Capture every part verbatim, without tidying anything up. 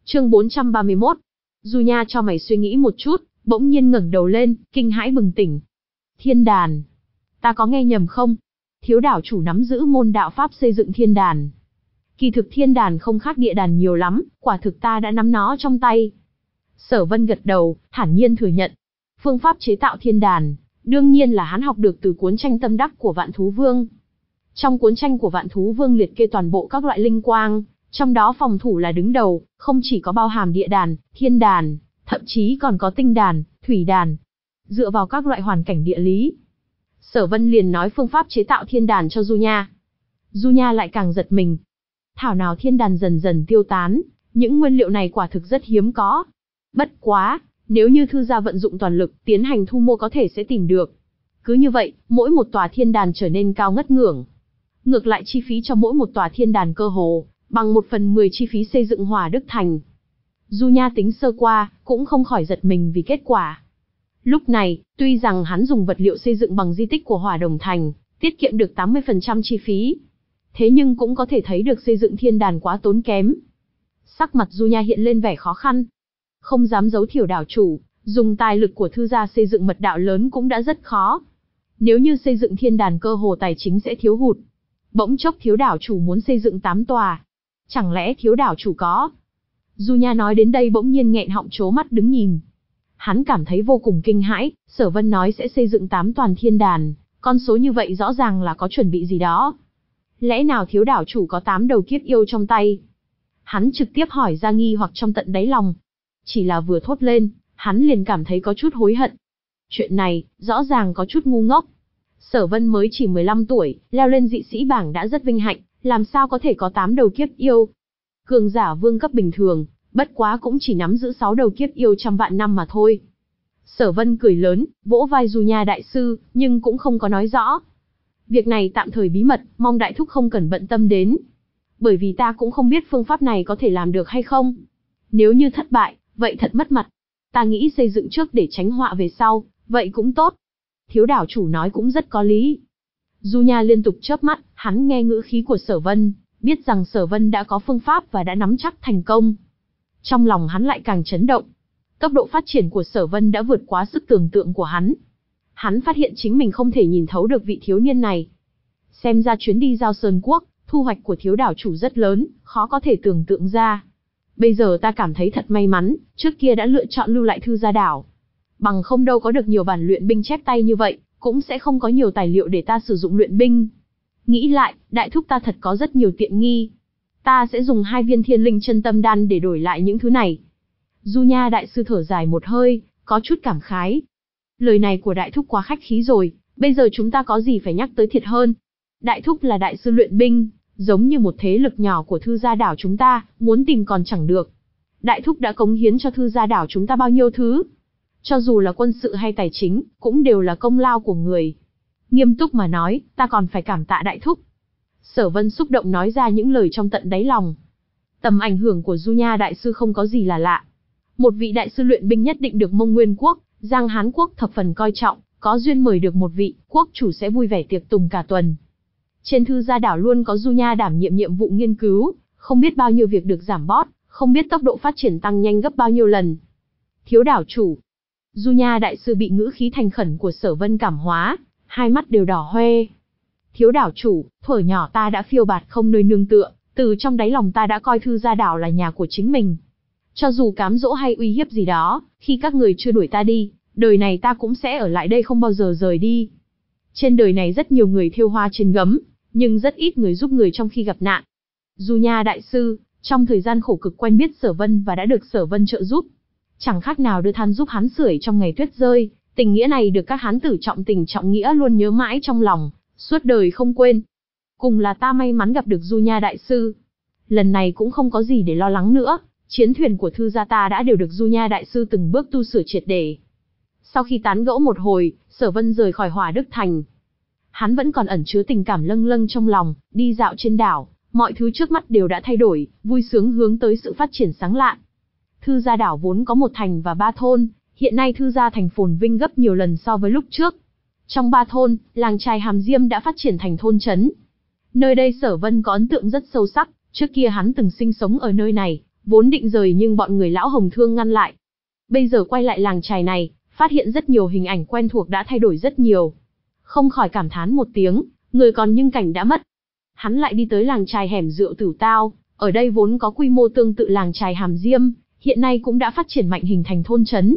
Chương bốn trăm ba mươi mốt. Du Nha cho mày suy nghĩ một chút, bỗng nhiên ngẩng đầu lên, kinh hãi bừng tỉnh. Thiên đàn. Ta có nghe nhầm không? Thiếu đảo chủ nắm giữ môn đạo pháp xây dựng thiên đàn. Kỳ thực thiên đàn không khác địa đàn nhiều lắm, quả thực ta đã nắm nó trong tay. Sở Vân gật đầu, thản nhiên thừa nhận. Phương pháp chế tạo thiên đàn, đương nhiên là hắn học được từ cuốn tranh tâm đắc của Vạn Thú Vương. Trong cuốn tranh của Vạn Thú Vương liệt kê toàn bộ các loại linh quang, trong đó phòng thủ là đứng đầu, không chỉ có bao hàm địa đàn, thiên đàn, thậm chí còn có tinh đàn, thủy đàn. Dựa vào các loại hoàn cảnh địa lý, Sở Vân liền nói phương pháp chế tạo thiên đàn cho Du Nha. Du Nha lại càng giật mình. Thảo nào thiên đàn dần dần tiêu tán, những nguyên liệu này quả thực rất hiếm có. Bất quá, nếu như thư gia vận dụng toàn lực, tiến hành thu mua có thể sẽ tìm được. Cứ như vậy, mỗi một tòa thiên đàn trở nên cao ngất ngưởng. Ngược lại chi phí cho mỗi một tòa thiên đàn cơ hồ bằng một phần mười chi phí xây dựng Hỏa Đức Thành. Du Nha tính sơ qua, cũng không khỏi giật mình vì kết quả. Lúc này, tuy rằng hắn dùng vật liệu xây dựng bằng di tích của Hỏa Đồng Thành, tiết kiệm được tám mươi phần trăm chi phí. Thế nhưng cũng có thể thấy được xây dựng thiên đàn quá tốn kém. Sắc mặt Du Nha hiện lên vẻ khó khăn. Không dám giấu Thiểu đảo chủ, dùng tài lực của thư gia xây dựng mật đạo lớn cũng đã rất khó. Nếu như xây dựng thiên đàn cơ hồ tài chính sẽ thiếu hụt. Bỗng chốc Thiếu đảo chủ muốn xây dựng tám tòa. Chẳng lẽ Thiếu đảo chủ có? Du Nha nói đến đây bỗng nhiên nghẹn họng trố mắt đứng nhìn. Hắn cảm thấy vô cùng kinh hãi, Sở Vân nói sẽ xây dựng tám toàn thiên đàn, con số như vậy rõ ràng là có chuẩn bị gì đó. Lẽ nào Thiếu đảo chủ có tám đầu kiếp yêu trong tay? Hắn trực tiếp hỏi ra nghi hoặc trong tận đáy lòng. Chỉ là vừa thốt lên, hắn liền cảm thấy có chút hối hận. Chuyện này, rõ ràng có chút ngu ngốc. Sở Vân mới chỉ mười lăm tuổi, leo lên dị sĩ bảng đã rất vinh hạnh, làm sao có thể có tám đầu kiếp yêu? Cường giả vương cấp bình thường, bất quá cũng chỉ nắm giữ sáu đầu kiếp yêu trăm vạn năm mà thôi. Sở Vân cười lớn, vỗ vai Du Nha đại sư, nhưng cũng không có nói rõ. Việc này tạm thời bí mật, mong đại thúc không cần bận tâm đến. Bởi vì ta cũng không biết phương pháp này có thể làm được hay không. Nếu như thất bại, vậy thật mất mặt. Ta nghĩ xây dựng trước để tránh họa về sau, vậy cũng tốt. Thiếu đảo chủ nói cũng rất có lý. Du Nha liên tục chớp mắt, hắn nghe ngữ khí của Sở Vân, biết rằng Sở Vân đã có phương pháp và đã nắm chắc thành công. Trong lòng hắn lại càng chấn động. Tốc độ phát triển của Sở Vân đã vượt quá sức tưởng tượng của hắn. Hắn phát hiện chính mình không thể nhìn thấu được vị thiếu niên này. Xem ra chuyến đi Giao Sơn Quốc, thu hoạch của Thiếu đảo chủ rất lớn, khó có thể tưởng tượng ra. Bây giờ ta cảm thấy thật may mắn, trước kia đã lựa chọn lưu lại Thư gia đảo. Bằng không đâu có được nhiều bản luyện binh chép tay như vậy, cũng sẽ không có nhiều tài liệu để ta sử dụng luyện binh. Nghĩ lại, đại thúc ta thật có rất nhiều tiện nghi. Ta sẽ dùng hai viên thiên linh chân tâm đan để đổi lại những thứ này. Du Nha đại sư thở dài một hơi, có chút cảm khái. Lời này của đại thúc quá khách khí rồi, bây giờ chúng ta có gì phải nhắc tới thiệt hơn. Đại thúc là đại sư luyện binh, giống như một thế lực nhỏ của Thư gia đảo chúng ta, muốn tìm còn chẳng được. Đại thúc đã cống hiến cho Thư gia đảo chúng ta bao nhiêu thứ. Cho dù là quân sự hay tài chính, cũng đều là công lao của người. Nghiêm túc mà nói, ta còn phải cảm tạ đại thúc. Sở Vân xúc động nói ra những lời trong tận đáy lòng. Tầm ảnh hưởng của Du Nha đại sư không có gì là lạ. Một vị đại sư luyện binh nhất định được Mông Nguyên quốc, Giang Hán quốc thập phần coi trọng, có duyên mời được một vị, quốc chủ sẽ vui vẻ tiệc tùng cả tuần. Trên Thư gia đảo luôn có Du Nha đảm nhiệm nhiệm vụ nghiên cứu, không biết bao nhiêu việc được giảm bót, không biết tốc độ phát triển tăng nhanh gấp bao nhiêu lần. Thiếu đảo chủ. Du Nha đại sư bị ngữ khí thành khẩn của Sở Vân cảm hóa, hai mắt đều đỏ hoe. Thiếu đảo chủ, thuở nhỏ ta đã phiêu bạt không nơi nương tựa, từ trong đáy lòng ta đã coi Thư gia đảo là nhà của chính mình. Cho dù cám dỗ hay uy hiếp gì đó, khi các người chưa đuổi ta đi, đời này ta cũng sẽ ở lại đây không bao giờ rời đi. Trên đời này rất nhiều người thêu hoa trên gấm, nhưng rất ít người giúp người trong khi gặp nạn. Du Nha đại sư, trong thời gian khổ cực quen biết Sở Vân và đã được Sở Vân trợ giúp, chẳng khác nào đưa than giúp hắn sưởi trong ngày tuyết rơi, tình nghĩa này được các hán tử trọng tình trọng nghĩa luôn nhớ mãi trong lòng, suốt đời không quên. Cùng là ta may mắn gặp được Du Nha đại sư. Lần này cũng không có gì để lo lắng nữa, chiến thuyền của Thư gia ta đã đều được Du Nha đại sư từng bước tu sửa triệt để. Sau khi tán gẫu một hồi, Sở Vân rời khỏi Hỏa Đức Thành. Hắn vẫn còn ẩn chứa tình cảm lâng lâng trong lòng, đi dạo trên đảo, mọi thứ trước mắt đều đã thay đổi, vui sướng hướng tới sự phát triển sáng lạn. Thư gia đảo vốn có một thành và ba thôn, hiện nay Thư gia thành phồn vinh gấp nhiều lần so với lúc trước. Trong ba thôn, làng chài Hàm Diêm đã phát triển thành thôn trấn. Nơi đây Sở Vân có ấn tượng rất sâu sắc, trước kia hắn từng sinh sống ở nơi này, vốn định rời nhưng bọn người lão Hồng Thương ngăn lại. Bây giờ quay lại làng chài này, phát hiện rất nhiều hình ảnh quen thuộc đã thay đổi rất nhiều. Không khỏi cảm thán một tiếng, người còn nhưng cảnh đã mất. Hắn lại đi tới làng chài hẻm rượu Tửu Tao, ở đây vốn có quy mô tương tự làng chài Hàm Diêm, hiện nay cũng đã phát triển mạnh hình thành thôn trấn.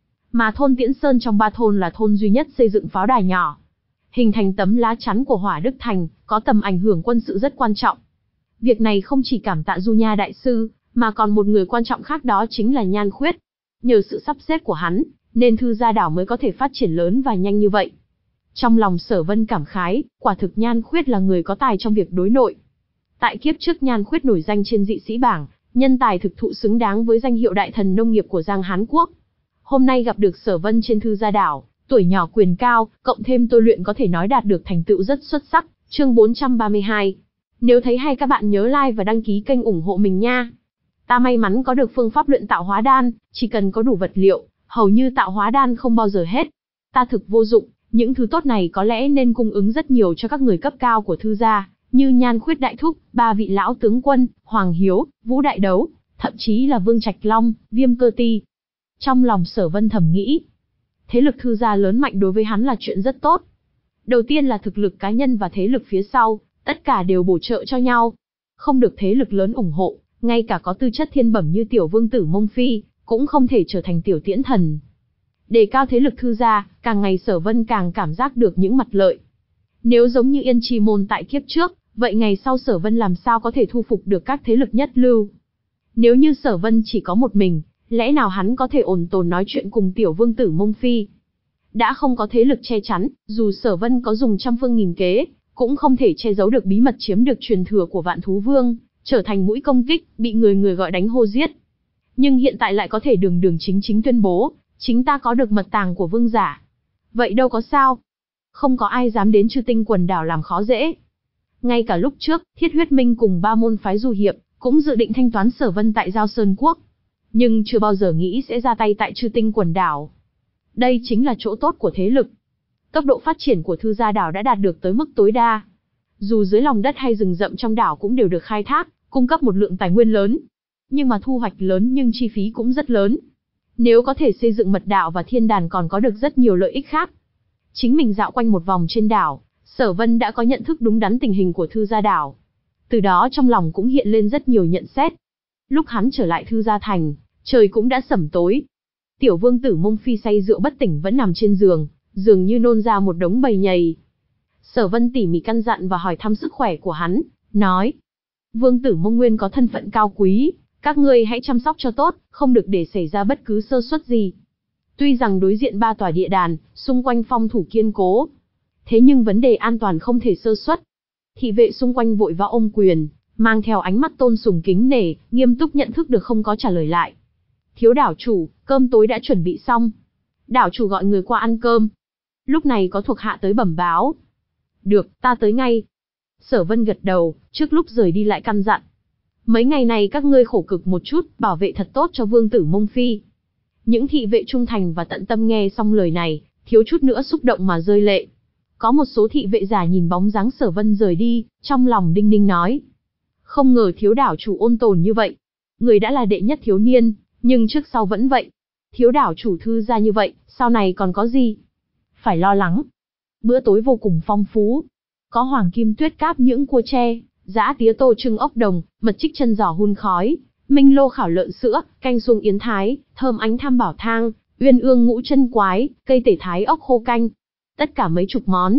Mà thôn Tiễn Sơn trong ba thôn là thôn duy nhất xây dựng pháo đài nhỏ, hình thành tấm lá chắn của Hỏa Đức Thành, có tầm ảnh hưởng quân sự rất quan trọng. Việc này không chỉ cảm tạ Du Nha đại sư, mà còn một người quan trọng khác, đó chính là Nhan Khuyết. Nhờ sự sắp xếp của hắn, nên Thư Gia Đảo mới có thể phát triển lớn và nhanh như vậy. Trong lòng Sở Vân cảm khái, quả thực Nhan Khuyết là người có tài trong việc đối nội. Tại kiếp trước Nhan Khuyết nổi danh trên dị sĩ bảng, nhân tài thực thụ xứng đáng với danh hiệu đại thần nông nghiệp của Giang Hán Quốc. Hôm nay gặp được Sở Vân trên Thư Gia Đảo, tuổi nhỏ quyền cao, cộng thêm tôi luyện có thể nói đạt được thành tựu rất xuất sắc. Chương bốn trăm ba mươi hai. Nếu thấy hay các bạn nhớ like và đăng ký kênh ủng hộ mình nha. Ta may mắn có được phương pháp luyện tạo hóa đan, chỉ cần có đủ vật liệu, hầu như tạo hóa đan không bao giờ hết. Ta thực vô dụng, những thứ tốt này có lẽ nên cung ứng rất nhiều cho các người cấp cao của Thư gia, như Nhan Khuyết đại thúc, ba vị lão tướng quân, Hoàng Hiếu, Vũ Đại Đấu, thậm chí là Vương Trạch Long, Viêm Cơ Ti. Trong lòng Sở Vân thầm nghĩ, thế lực Thư gia lớn mạnh đối với hắn là chuyện rất tốt. Đầu tiên là thực lực cá nhân và thế lực phía sau, tất cả đều bổ trợ cho nhau. Không được thế lực lớn ủng hộ, ngay cả có tư chất thiên bẩm như tiểu vương tử Mông Phi, cũng không thể trở thành tiểu tiễn thần. Đề cao thế lực Thư gia, càng ngày Sở Vân càng cảm giác được những mặt lợi. Nếu giống như Yên Chi Môn tại kiếp trước, vậy ngày sau Sở Vân làm sao có thể thu phục được các thế lực nhất lưu? Nếu như Sở Vân chỉ có một mình, lẽ nào hắn có thể ổn tồn nói chuyện cùng tiểu vương tử Mông Phi? Đã không có thế lực che chắn, dù Sở Vân có dùng trăm phương nghìn kế, cũng không thể che giấu được bí mật chiếm được truyền thừa của Vạn Thú Vương, trở thành mũi công kích, bị người người gọi đánh hô giết. Nhưng hiện tại lại có thể đường đường chính chính tuyên bố, chính ta có được mật tàng của vương giả. Vậy đâu có sao. Không có ai dám đến Chư Tinh quần đảo làm khó dễ. Ngay cả lúc trước, Thiết Huyết Minh cùng ba môn phái du hiệp, cũng dự định thanh toán Sở Vân tại Giao Sơn Quốc. Nhưng chưa bao giờ nghĩ sẽ ra tay tại Chư Tinh quần đảo. Đây chính là chỗ tốt của thế lực. Tốc độ phát triển của Thư Gia Đảo đã đạt được tới mức tối đa. Dù dưới lòng đất hay rừng rậm trong đảo cũng đều được khai thác, cung cấp một lượng tài nguyên lớn. Nhưng mà thu hoạch lớn nhưng chi phí cũng rất lớn. Nếu có thể xây dựng mật đạo và thiên đàn còn có được rất nhiều lợi ích khác. Chính mình dạo quanh một vòng trên đảo, Sở Vân đã có nhận thức đúng đắn tình hình của Thư Gia Đảo. Từ đó trong lòng cũng hiện lên rất nhiều nhận xét. Lúc hắn trở lại Thư Gia Thành, trời cũng đã sẩm tối. Tiểu vương tử Mông Phi say rượu bất tỉnh vẫn nằm trên giường, dường như nôn ra một đống bầy nhầy. Sở Vân tỉ mỉ căn dặn và hỏi thăm sức khỏe của hắn, nói: Vương tử Mông Nguyên có thân phận cao quý, các ngươi hãy chăm sóc cho tốt, không được để xảy ra bất cứ sơ suất gì. Tuy rằng đối diện ba tòa địa đàn, xung quanh phong thủ kiên cố, thế nhưng vấn đề an toàn không thể sơ suất. Thị vệ xung quanh vội vã ôm quyền, mang theo ánh mắt tôn sùng kính nể, nghiêm túc nhận thức được không có trả lời lại. Thiếu đảo chủ, cơm tối đã chuẩn bị xong. Đảo chủ gọi người qua ăn cơm. Lúc này có thuộc hạ tới bẩm báo. Được, ta tới ngay. Sở Vân gật đầu, trước lúc rời đi lại căn dặn. Mấy ngày này các ngươi khổ cực một chút, bảo vệ thật tốt cho vương tử Mông Phi. Những thị vệ trung thành và tận tâm nghe xong lời này, thiếu chút nữa xúc động mà rơi lệ. Có một số thị vệ giả nhìn bóng dáng Sở Vân rời đi, trong lòng đinh ninh nói. Không ngờ thiếu đảo chủ ôn tồn như vậy. Người đã là đệ nhất thiếu niên, nhưng trước sau vẫn vậy. Thiếu đảo chủ Thư gia như vậy, sau này còn có gì phải lo lắng. Bữa tối vô cùng phong phú. Có hoàng kim tuyết cáp những cua tre, giã tía tô trưng ốc đồng, mật trích chân giò hun khói, minh lô khảo lợn sữa, canh suông yến thái, thơm ánh tham bảo thang, uyên ương ngũ chân quái, cây tể thái ốc khô canh. Tất cả mấy chục món.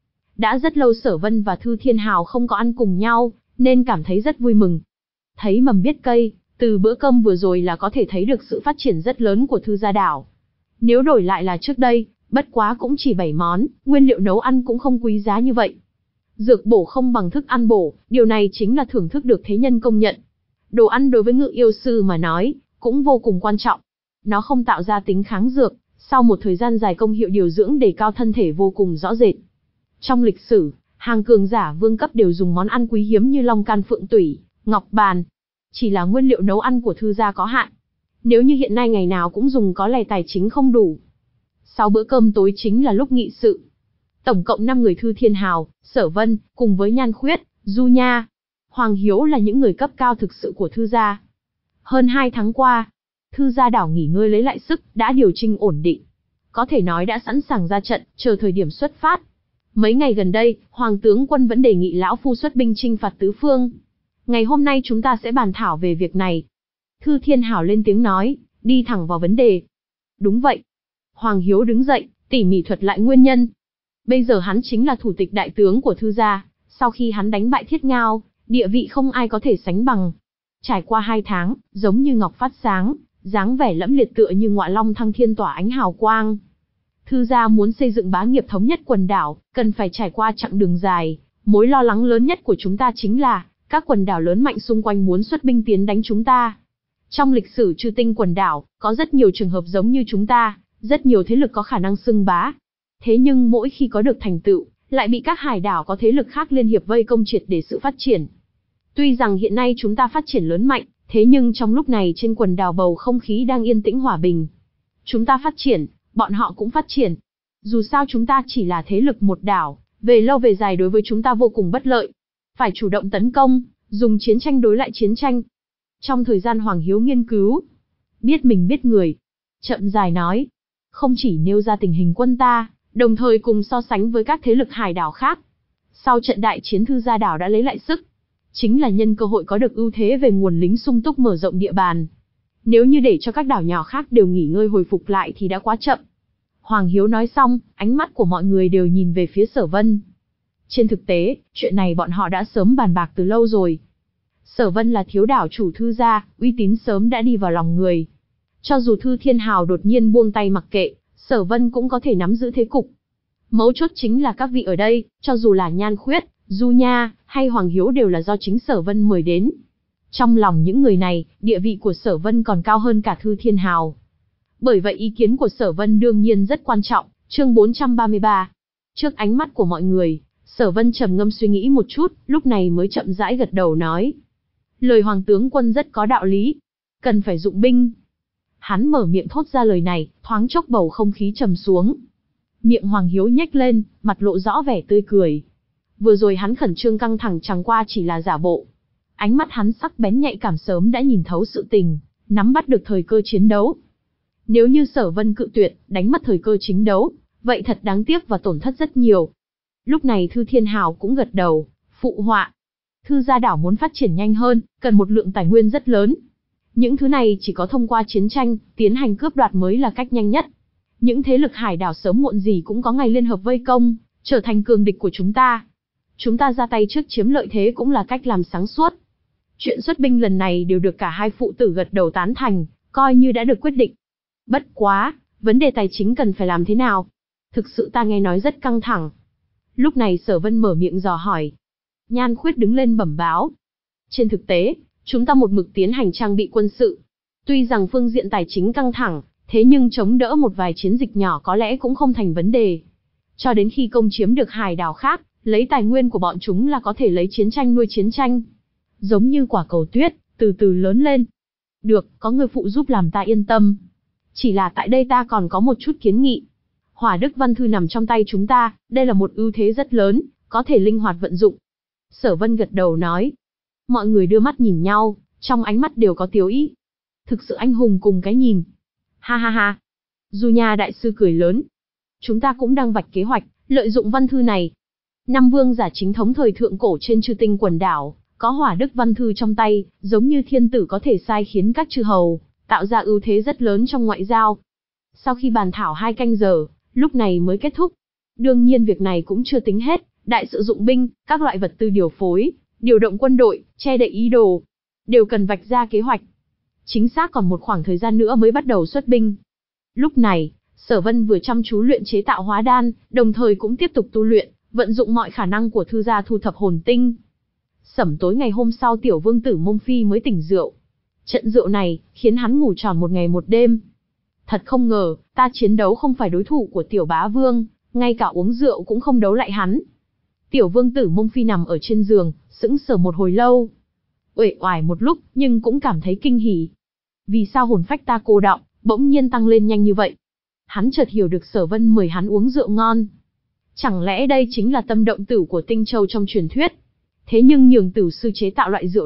Đã rất lâu Sở Vân và Thư Thiên Hào không có ăn cùng nhau, nên cảm thấy rất vui mừng. Thấy mầm biết cây, từ bữa cơm vừa rồi là có thể thấy được sự phát triển rất lớn của Thư Gia Đảo. Nếu đổi lại là trước đây, bất quá cũng chỉ bảy món, nguyên liệu nấu ăn cũng không quý giá như vậy. Dược bổ không bằng thức ăn bổ, điều này chính là thưởng thức được thế nhân công nhận. Đồ ăn đối với ngự yêu sư mà nói, cũng vô cùng quan trọng. Nó không tạo ra tính kháng dược, sau một thời gian dài công hiệu điều dưỡng đề cao thân thể vô cùng rõ rệt. Trong lịch sử, hàng cường giả vương cấp đều dùng món ăn quý hiếm như long can phượng tủy, ngọc bàn. Chỉ là nguyên liệu nấu ăn của Thư gia có hạn. Nếu như hiện nay ngày nào cũng dùng có lẽ tài chính không đủ. Sau bữa cơm tối chính là lúc nghị sự. Tổng cộng năm người Thư Thiên Hào, Sở Vân, cùng với Nhan Khuyết, Du Nha, Hoàng Hiếu là những người cấp cao thực sự của Thư gia. Hơn hai tháng qua, Thư Gia Đảo nghỉ ngơi lấy lại sức, đã điều chỉnh ổn định. Có thể nói đã sẵn sàng ra trận, chờ thời điểm xuất phát. Mấy ngày gần đây, Hoàng tướng quân vẫn đề nghị lão phu xuất binh chinh phạt tứ phương. Ngày hôm nay chúng ta sẽ bàn thảo về việc này. Thư Thiên Hảo lên tiếng nói, đi thẳng vào vấn đề. Đúng vậy. Hoàng Hiếu đứng dậy, tỉ mỉ thuật lại nguyên nhân. Bây giờ hắn chính là thủ tịch đại tướng của Thư gia, sau khi hắn đánh bại Thiết Ngao, địa vị không ai có thể sánh bằng. Trải qua hai tháng, giống như ngọc phát sáng, dáng vẻ lẫm liệt tựa như ngọa long thăng thiên tỏa ánh hào quang. Thư gia muốn xây dựng bá nghiệp thống nhất quần đảo, cần phải trải qua chặng đường dài. Mối lo lắng lớn nhất của chúng ta chính là, các quần đảo lớn mạnh xung quanh muốn xuất binh tiến đánh chúng ta. Trong lịch sử Chư Tinh quần đảo, có rất nhiều trường hợp giống như chúng ta, rất nhiều thế lực có khả năng xưng bá. Thế nhưng mỗi khi có được thành tựu, lại bị các hải đảo có thế lực khác liên hiệp vây công triệt để sự phát triển. Tuy rằng hiện nay chúng ta phát triển lớn mạnh, thế nhưng trong lúc này trên quần đảo bầu không khí đang yên tĩnh hòa bình. Chúng ta phát triển, bọn họ cũng phát triển. Dù sao chúng ta chỉ là thế lực một đảo, về lâu về dài đối với chúng ta vô cùng bất lợi. Phải chủ động tấn công, dùng chiến tranh đối lại chiến tranh. Trong thời gian Hoàng Hiếu nghiên cứu, biết mình biết người, chậm dài nói, không chỉ nêu ra tình hình quân ta, đồng thời cùng so sánh với các thế lực hải đảo khác. Sau trận đại chiến Thư Gia Đảo đã lấy lại sức, chính là nhân cơ hội có được ưu thế về nguồn lính sung túc mở rộng địa bàn. Nếu như để cho các đảo nhỏ khác đều nghỉ ngơi hồi phục lại thì đã quá chậm. Hoàng Hiếu nói xong, ánh mắt của mọi người đều nhìn về phía Sở Vân. Trên thực tế, chuyện này bọn họ đã sớm bàn bạc từ lâu rồi. Sở Vân là thiếu đảo chủ Thư gia, uy tín sớm đã đi vào lòng người. Cho dù Thư Thiên Hào đột nhiên buông tay mặc kệ, Sở Vân cũng có thể nắm giữ thế cục. Mấu chốt chính là các vị ở đây, cho dù là Nhan Khuyết, Du Nha, hay Hoàng Hiếu đều là do chính Sở Vân mời đến. Trong lòng những người này, địa vị của Sở Vân còn cao hơn cả Thư Thiên Hào. Bởi vậy ý kiến của Sở Vân đương nhiên rất quan trọng. Chương bốn trăm ba mươi ba. Trước ánh mắt của mọi người, Sở Vân trầm ngâm suy nghĩ một chút, lúc này mới chậm rãi gật đầu nói. Lời Hoàng tướng quân rất có đạo lý. Cần phải dụng binh. Hắn mở miệng thốt ra lời này, thoáng chốc bầu không khí trầm xuống. Miệng Hoàng Hiếu nhếch lên, mặt lộ rõ vẻ tươi cười. Vừa rồi hắn khẩn trương căng thẳng chẳng qua chỉ là giả bộ. Ánh mắt hắn sắc bén nhạy cảm sớm đã nhìn thấu sự tình, nắm bắt được thời cơ chiến đấu. Nếu như Sở Vân cự tuyệt, đánh mất thời cơ chiến đấu, vậy thật đáng tiếc và tổn thất rất nhiều. Lúc này Thư Thiên Hào cũng gật đầu, phụ họa. Thư Gia Đảo muốn phát triển nhanh hơn, cần một lượng tài nguyên rất lớn. Những thứ này chỉ có thông qua chiến tranh, tiến hành cướp đoạt mới là cách nhanh nhất. Những thế lực hải đảo sớm muộn gì cũng có ngày liên hợp vây công, trở thành cường địch của chúng ta. Chúng ta ra tay trước chiếm lợi thế cũng là cách làm sáng suốt. Chuyện xuất binh lần này đều được cả hai phụ tử gật đầu tán thành, coi như đã được quyết định. Bất quá, vấn đề tài chính cần phải làm thế nào? Thực sự ta nghe nói rất căng thẳng. Lúc này Sở Vân mở miệng dò hỏi. Nhan Khuyết đứng lên bẩm báo. Trên thực tế, chúng ta một mực tiến hành trang bị quân sự. Tuy rằng phương diện tài chính căng thẳng, thế nhưng chống đỡ một vài chiến dịch nhỏ có lẽ cũng không thành vấn đề. Cho đến khi công chiếm được hải đảo khác, lấy tài nguyên của bọn chúng là có thể lấy chiến tranh nuôi chiến tranh. Giống như quả cầu tuyết, từ từ lớn lên. Được, có người phụ giúp làm ta yên tâm. Chỉ là tại đây ta còn có một chút kiến nghị. Hỏa Đức Văn Thư nằm trong tay chúng ta, đây là một ưu thế rất lớn, có thể linh hoạt vận dụng. Sở Vân gật đầu nói. Mọi người đưa mắt nhìn nhau, trong ánh mắt đều có tiếu ý. Thực sự anh hùng cùng cái nhìn. Ha ha ha. Du Nha đại sư cười lớn. Chúng ta cũng đang vạch kế hoạch, lợi dụng văn thư này. Năm vương giả chính thống thời thượng cổ trên Chư Tinh quần đảo, có Hỏa Đức Văn Thư trong tay, giống như thiên tử có thể sai khiến các chư hầu, tạo ra ưu thế rất lớn trong ngoại giao. Sau khi bàn thảo hai canh giờ, lúc này mới kết thúc. Đương nhiên việc này cũng chưa tính hết, đại sự dụng binh, các loại vật tư điều phối, điều động quân đội, che đậy ý đồ, đều cần vạch ra kế hoạch. Chính xác còn một khoảng thời gian nữa mới bắt đầu xuất binh. Lúc này, Sở Vân vừa chăm chú luyện chế tạo hóa đan, đồng thời cũng tiếp tục tu luyện, vận dụng mọi khả năng của thư gia thu thập hồn tinh. Sẩm tối ngày hôm sau tiểu vương tử Mông Phi mới tỉnh rượu. Trận rượu này, khiến hắn ngủ tròn một ngày một đêm. Thật không ngờ, ta chiến đấu không phải đối thủ của tiểu bá vương, ngay cả uống rượu cũng không đấu lại hắn. Tiểu vương tử Mông Phi nằm ở trên giường, sững sờ một hồi lâu. Uể oải một lúc, nhưng cũng cảm thấy kinh hỉ. Vì sao hồn phách ta cô đọng, bỗng nhiên tăng lên nhanh như vậy? Hắn chợt hiểu được Sở Vân mời hắn uống rượu ngon. Chẳng lẽ đây chính là tâm động tử của Tinh Châu trong truyền thuyết? Thế nhưng nhường tử sư chế tạo loại rượu này,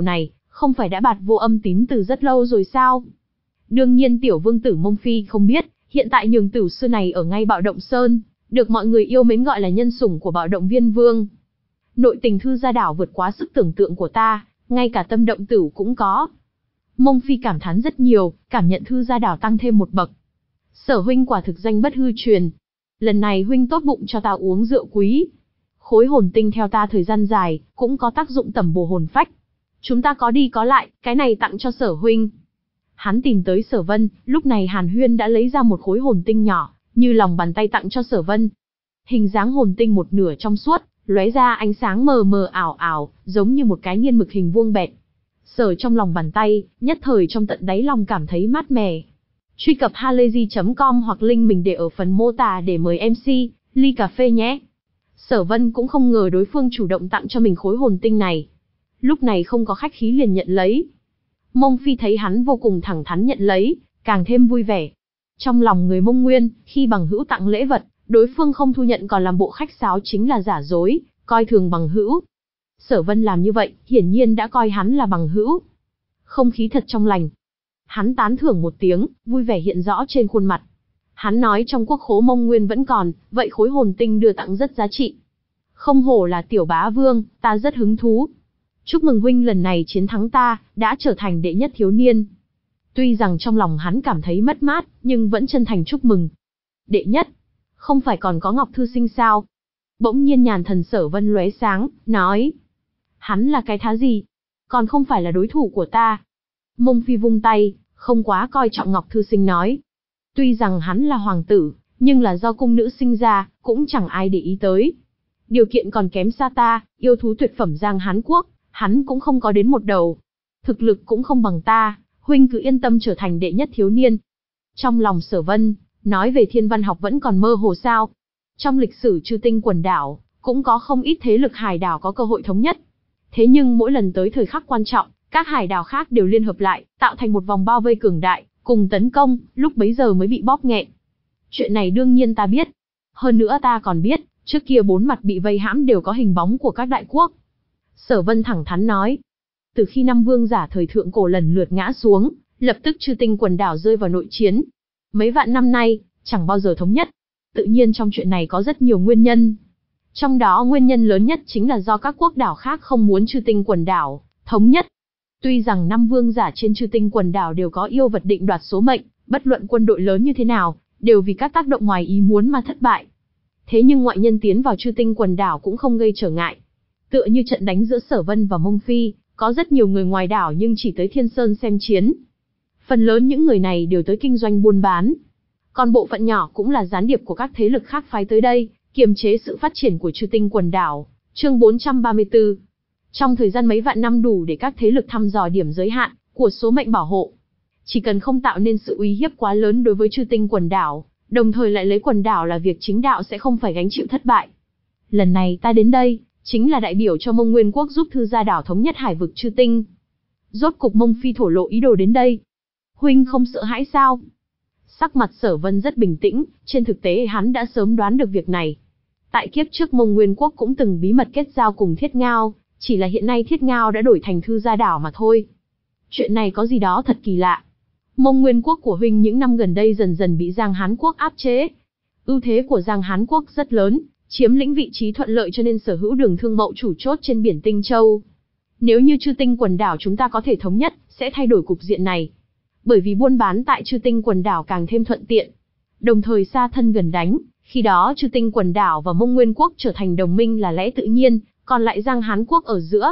Không phải đã bạt vô âm tín từ rất lâu rồi sao? Đương nhiên tiểu vương tử Mông Phi không biết, hiện tại nhường tử sư này ở ngay Bạo Động Sơn, được mọi người yêu mến gọi là nhân sủng của Bạo Động Viên Vương. Nội tình Thư Gia Đảo vượt quá sức tưởng tượng của ta, ngay cả tâm động tử cũng có. Mông Phi cảm thán rất nhiều, cảm nhận Thư Gia Đảo tăng thêm một bậc. Sở huynh quả thực danh bất hư truyền. Lần này huynh tốt bụng cho ta uống rượu quý. Khối hồn tinh theo ta thời gian dài, cũng có tác dụng tẩm bổ hồn phách. Chúng ta có đi có lại, cái này tặng cho Sở huynh. Hắn tìm tới Sở Vân, lúc này Hàn Huyên đã lấy ra một khối hồn tinh nhỏ, như lòng bàn tay tặng cho Sở Vân. Hình dáng hồn tinh một nửa trong suốt, lóe ra ánh sáng mờ mờ ảo ảo, giống như một cái nghiên mực hình vuông bẹt. Sở trong lòng bàn tay, nhất thời trong tận đáy lòng cảm thấy mát mẻ. Truy cập halayzi chấm com hoặc link mình để ở phần mô tả để mời em xê, ly cà phê nhé. Sở Vân cũng không ngờ đối phương chủ động tặng cho mình khối hồn tinh này. Lúc này không có khách khí liền nhận lấy. Mông Phi thấy hắn vô cùng thẳng thắn nhận lấy, càng thêm vui vẻ. Trong lòng người Mông Nguyên, khi bằng hữu tặng lễ vật, đối phương không thu nhận còn làm bộ khách sáo chính là giả dối, coi thường bằng hữu. Sở Vân làm như vậy, hiển nhiên đã coi hắn là bằng hữu. Không khí thật trong lành. Hắn tán thưởng một tiếng, vui vẻ hiện rõ trên khuôn mặt. Hắn nói trong quốc khố Mông Nguyên vẫn còn, vậy khối hồn tinh đưa tặng rất giá trị. Không hổ là tiểu bá vương, ta rất hứng thú. Chúc mừng huynh lần này chiến thắng ta, đã trở thành đệ nhất thiếu niên. Tuy rằng trong lòng hắn cảm thấy mất mát, nhưng vẫn chân thành chúc mừng. Đệ nhất, không phải còn có Ngọc Thư Sinh sao? Bỗng nhiên nhàn thần Sở Vân lóe sáng, nói. Hắn là cái thá gì? Còn không phải là đối thủ của ta. Mông Phi vung tay, không quá coi trọng Ngọc Thư Sinh nói. Tuy rằng hắn là hoàng tử, nhưng là do cung nữ sinh ra, cũng chẳng ai để ý tới. Điều kiện còn kém xa ta, yêu thú tuyệt phẩm Giang Hán Quốc, hắn cũng không có đến một đầu. Thực lực cũng không bằng ta, huynh cứ yên tâm trở thành đệ nhất thiếu niên. Trong lòng Sở Vân, nói về thiên văn học vẫn còn mơ hồ sao. Trong lịch sử Chư Tinh quần đảo, cũng có không ít thế lực hải đảo có cơ hội thống nhất. Thế nhưng mỗi lần tới thời khắc quan trọng, các hải đảo khác đều liên hợp lại, tạo thành một vòng bao vây cường đại, cùng tấn công, lúc bấy giờ mới bị bóp nghẹn. Chuyện này đương nhiên ta biết. Hơn nữa ta còn biết, trước kia bốn mặt bị vây hãm đều có hình bóng của các đại quốc. Sở Vân thẳng thắn nói. Từ khi năm vương giả thời thượng cổ lần lượt ngã xuống, lập tức Chư Tinh quần đảo rơi vào nội chiến. Mấy vạn năm nay, chẳng bao giờ thống nhất. Tự nhiên trong chuyện này có rất nhiều nguyên nhân. Trong đó nguyên nhân lớn nhất chính là do các quốc đảo khác không muốn Chư Tinh quần đảo thống nhất. Tuy rằng năm vương giả trên Chư Tinh quần đảo đều có yêu vật định đoạt số mệnh, bất luận quân đội lớn như thế nào, đều vì các tác động ngoài ý muốn mà thất bại. Thế nhưng ngoại nhân tiến vào Chư Tinh quần đảo cũng không gây trở ngại. Tựa như trận đánh giữa Sở Vân và Mông Phi, có rất nhiều người ngoài đảo nhưng chỉ tới Thiên Sơn xem chiến. Phần lớn những người này đều tới kinh doanh buôn bán. Còn bộ phận nhỏ cũng là gián điệp của các thế lực khác phái tới đây, kiềm chế sự phát triển của Chư Tinh quần đảo. Chương bốn trăm ba mươi tư. Trong thời gian mấy vạn năm đủ để các thế lực thăm dò điểm giới hạn của số mệnh bảo hộ. Chỉ cần không tạo nên sự uy hiếp quá lớn đối với Chư Tinh quần đảo, đồng thời lại lấy quần đảo là việc chính đạo sẽ không phải gánh chịu thất bại. Lần này ta đến đây, chính là đại biểu cho Mông Nguyên Quốc giúp Thư Gia Đảo thống nhất hải vực Chư Tinh. Rốt cục Mông Phi thổ lộ ý đồ đến đây. Huynh không sợ hãi sao? Sắc mặt Sở Vân rất bình tĩnh, trên thực tế hắn đã sớm đoán được việc này. Tại kiếp trước Mông Nguyên Quốc cũng từng bí mật kết giao cùng Thiết Ngao, chỉ là hiện nay Thiết Ngao đã đổi thành Thư Gia Đảo mà thôi. Chuyện này có gì đó thật kỳ lạ. Mông Nguyên Quốc của huynh những năm gần đây dần dần bị Giang Hán Quốc áp chế. Ưu thế của Giang Hán Quốc rất lớn, chiếm lĩnh vị trí thuận lợi cho nên sở hữu đường thương mậu chủ chốt trên biển Tinh Châu. Nếu như Chư Tinh quần đảo chúng ta có thể thống nhất, sẽ thay đổi cục diện này. Bởi vì buôn bán tại Chư Tinh quần đảo càng thêm thuận tiện. Đồng thời xa thân gần đánh, khi đó Chư Tinh quần đảo và Mông Nguyên Quốc trở thành đồng minh là lẽ tự nhiên, còn lại Giang Hán Quốc ở giữa.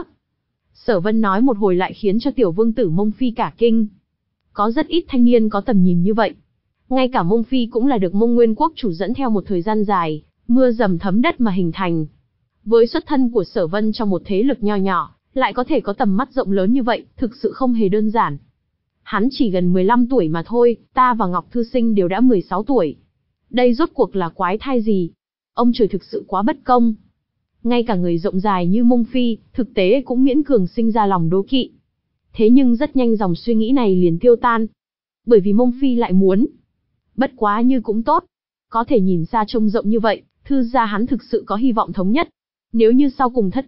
Sở Vân nói một hồi lại khiến cho tiểu vương tử Mông Phi cả kinh. Có rất ít thanh niên có tầm nhìn như vậy. Ngay cả Mông Phi cũng là được Mông Nguyên Quốc chủ dẫn theo một thời gian dài, mưa dầm thấm đất mà hình thành. Với xuất thân của Sở Vân trong một thế lực nho nhỏ, lại có thể có tầm mắt rộng lớn như vậy, thực sự không hề đơn giản. Hắn chỉ gần mười lăm tuổi mà thôi, ta và Ngọc Thư Sinh đều đã mười sáu tuổi. Đây rốt cuộc là quái thai gì? Ông trời thực sự quá bất công. Ngay cả người rộng dài như Mông Phi, thực tế cũng miễn cường sinh ra lòng đố kỵ. Thế nhưng rất nhanh dòng suy nghĩ này liền tiêu tan. Bởi vì Mông Phi lại muốn. Bất quá như cũng tốt. Có thể nhìn xa trông rộng như vậy, Thư gia hắn thực sự có hy vọng thống nhất. Nếu như sau cùng thất bại,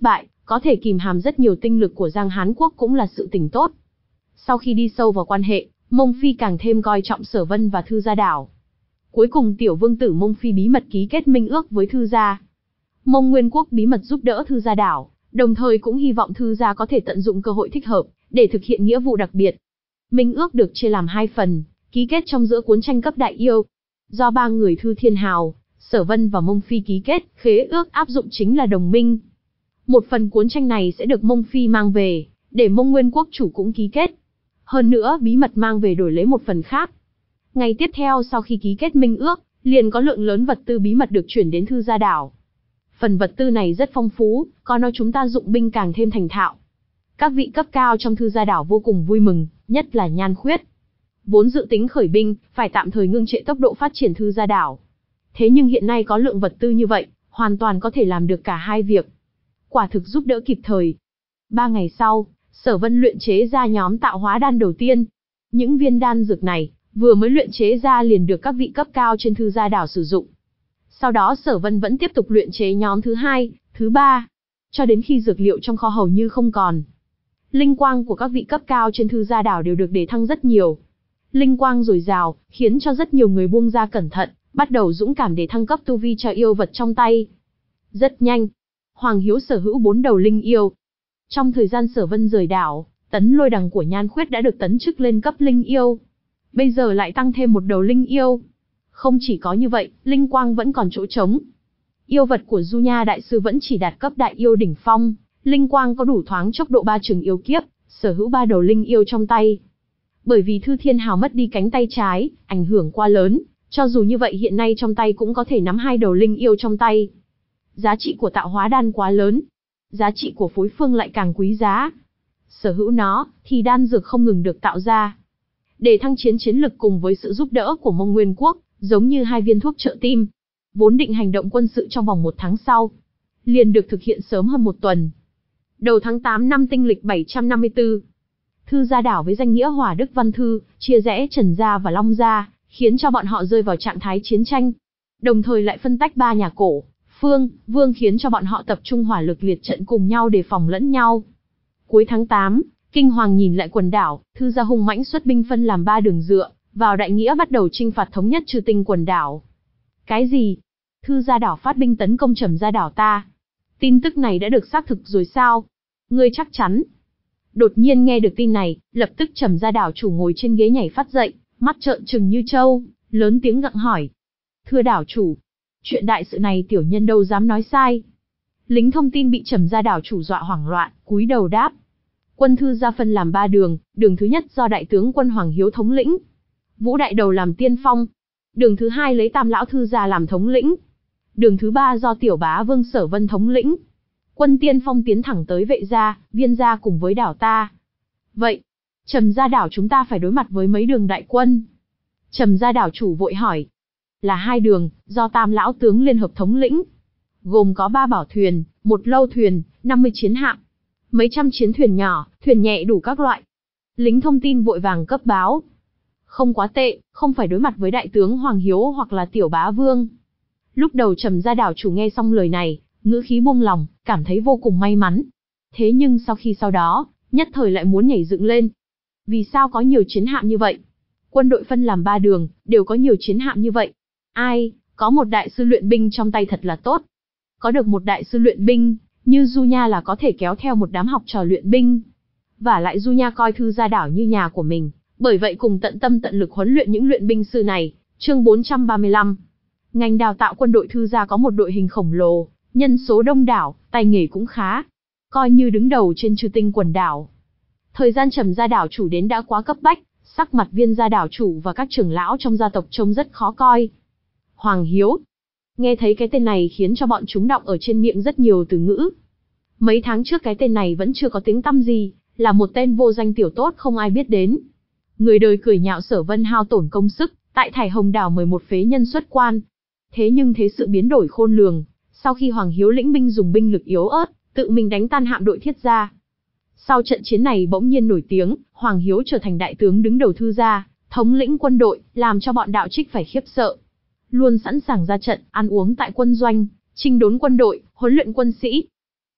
có thể kìm hàm rất nhiều tinh lực của Giang Hán quốc cũng là sự tình tốt. Sau khi đi sâu vào quan hệ, Mông Phi càng thêm coi trọng Sở Vân và Thư Gia đảo. Cuối cùng tiểu vương tử Mông Phi bí mật ký kết minh ước với Thư Gia. Mông Nguyên quốc bí mật giúp đỡ Thư Gia đảo, đồng thời cũng hy vọng Thư Gia có thể tận dụng cơ hội thích hợp để thực hiện nghĩa vụ đặc biệt. Minh ước được chia làm hai phần, ký kết trong giữa cuốn tranh cấp đại yêu. Do ba người Thư Thiên Hào, Sở Vân và Mông Phi ký kết, khế ước áp dụng chính là đồng minh. Một phần cuốn tranh này sẽ được Mông Phi mang về, để Mông Nguyên quốc chủ cũng ký kết. Hơn nữa bí mật mang về đổi lấy một phần khác. Ngày tiếp theo sau khi ký kết minh ước, liền có lượng lớn vật tư bí mật được chuyển đến Thư Gia đảo. Phần vật tư này rất phong phú, có nói chúng ta dụng binh càng thêm thành thạo. Các vị cấp cao trong Thư Gia đảo vô cùng vui mừng, nhất là Nhan Khuyết. Vốn dự tính khởi binh, phải tạm thời ngưng trệ tốc độ phát triển Thư Gia đảo. Thế nhưng hiện nay có lượng vật tư như vậy, hoàn toàn có thể làm được cả hai việc. Quả thực giúp đỡ kịp thời. Ba ngày sau, Sở Vân luyện chế ra nhóm tạo hóa đan đầu tiên. Những viên đan dược này, vừa mới luyện chế ra liền được các vị cấp cao trên Thư Gia đảo sử dụng. Sau đó Sở Vân vẫn tiếp tục luyện chế nhóm thứ hai, thứ ba, cho đến khi dược liệu trong kho hầu như không còn. Linh quang của các vị cấp cao trên Thư Gia đảo đều được đề thăng rất nhiều. Linh quang dồi dào, khiến cho rất nhiều người buông ra cẩn thận, bắt đầu dũng cảm để thăng cấp tu vi cho yêu vật trong tay. Rất nhanh, Hoàng Hiếu sở hữu bốn đầu linh yêu. Trong thời gian Sở Vân rời đảo, Tấn Lôi Đằng của Nhan Khuyết đã được tấn chức lên cấp linh yêu. Bây giờ lại tăng thêm một đầu linh yêu. Không chỉ có như vậy, linh quang vẫn còn chỗ trống. Yêu vật của Du Nha đại sư vẫn chỉ đạt cấp đại yêu đỉnh phong, linh quang có đủ thoáng chốc độ ba trường yêu kiếp, sở hữu ba đầu linh yêu trong tay. Bởi vì Thư Thiên Hào mất đi cánh tay trái, ảnh hưởng quá lớn, cho dù như vậy hiện nay trong tay cũng có thể nắm hai đầu linh yêu trong tay. Giá trị của tạo hóa đan quá lớn, giá trị của phối phương lại càng quý giá. Sở hữu nó, thì đan dược không ngừng được tạo ra. Để thăng chiến chiến lực cùng với sự giúp đỡ của Mông Nguyên quốc, giống như hai viên thuốc trợ tim. Vốn định hành động quân sự trong vòng một tháng sau, liền được thực hiện sớm hơn một tuần. Đầu tháng tám năm tinh lịch bảy trăm năm mươi tư, Thư Gia đảo với danh nghĩa Hòa Đức Văn Thư, chia rẽ Trần Gia và Long Gia, khiến cho bọn họ rơi vào trạng thái chiến tranh. Đồng thời lại phân tách ba nhà Cổ, Phương, Vương khiến cho bọn họ tập trung hỏa lực liệt trận cùng nhau đề phòng lẫn nhau. Cuối tháng tám, Kinh Hoàng nhìn lại quần đảo, Thư Gia hung mãnh xuất binh phân làm ba đường dựa, vào đại nghĩa bắt đầu chinh phạt thống nhất Trừ Tinh quần đảo. Cái gì? Thư Gia đảo phát binh tấn công Trầm Gia đảo ta? Tin tức này đã được xác thực rồi sao? Ngươi chắc chắn? Đột nhiên nghe được tin này, lập tức Trầm Gia đảo chủ ngồi trên ghế nhảy phát dậy, mắt trợn trừng như trâu, lớn tiếng gặng hỏi. Thưa đảo chủ, chuyện đại sự này tiểu nhân đâu dám nói sai. Lính thông tin bị Trầm Gia đảo chủ dọa hoảng loạn, cúi đầu đáp. Quân Thư Gia phân làm ba đường, đường thứ nhất do đại tướng quân Hoàng Hiếu thống lĩnh, Vũ Đại Đầu làm tiên phong. Đường thứ hai lấy Tam lão Thư Gia làm thống lĩnh. Đường thứ ba do tiểu bá vương Sở Vân thống lĩnh. Quân tiên phong tiến thẳng tới Vệ gia, Viên gia cùng với đảo ta. Vậy, Trầm Gia đảo chúng ta phải đối mặt với mấy đường đại quân? Trầm Gia đảo chủ vội hỏi. Là hai đường, do Tam lão tướng liên hợp thống lĩnh. Gồm có ba bảo thuyền, một lâu thuyền, năm mươi chiến hạm, mấy trăm chiến thuyền nhỏ, thuyền nhẹ đủ các loại. Lính thông tin vội vàng cấp báo. Không quá tệ, không phải đối mặt với đại tướng Hoàng Hiếu hoặc là tiểu bá vương. Lúc đầu Trầm Gia đảo chủ nghe xong lời này, ngữ khí buông lòng, cảm thấy vô cùng may mắn. Thế nhưng sau khi sau đó, nhất thời lại muốn nhảy dựng lên. Vì sao có nhiều chiến hạm như vậy? Quân đội phân làm ba đường, đều có nhiều chiến hạm như vậy. Ai, có một đại sư luyện binh trong tay thật là tốt. Có được một đại sư luyện binh, như Du Nha là có thể kéo theo một đám học trò luyện binh. Và lại Du Nha coi Thư Gia đảo như nhà của mình, bởi vậy cùng tận tâm tận lực huấn luyện những luyện binh sư này. Chương bốn trăm ba mươi lăm. Ngành đào tạo quân đội Thư Gia có một đội hình khổng lồ, nhân số đông đảo, tay nghề cũng khá, coi như đứng đầu trên Trừ Tinh quần đảo. Thời gian Trầm Gia đảo chủ đến đã quá cấp bách, sắc mặt Viên gia đảo chủ và các trưởng lão trong gia tộc trông rất khó coi. Hoàng Hiếu. Nghe thấy cái tên này khiến cho bọn chúng đọng ở trên miệng rất nhiều từ ngữ. Mấy tháng trước cái tên này vẫn chưa có tiếng tăm gì, là một tên vô danh tiểu tốt không ai biết đến. Người đời cười nhạo Sở Vân hao tổn công sức, tại Thải Hồng đảo mời một phế nhân xuất quan. Thế nhưng thế sự biến đổi khôn lường, sau khi Hoàng Hiếu lĩnh binh dùng binh lực yếu ớt, tự mình đánh tan hạm đội Thiết gia. Sau trận chiến này bỗng nhiên nổi tiếng, Hoàng Hiếu trở thành đại tướng đứng đầu Thư gia, thống lĩnh quân đội, làm cho bọn đạo trích phải khiếp sợ. Luôn sẵn sàng ra trận, ăn uống tại quân doanh, chinh đốn quân đội, huấn luyện quân sĩ.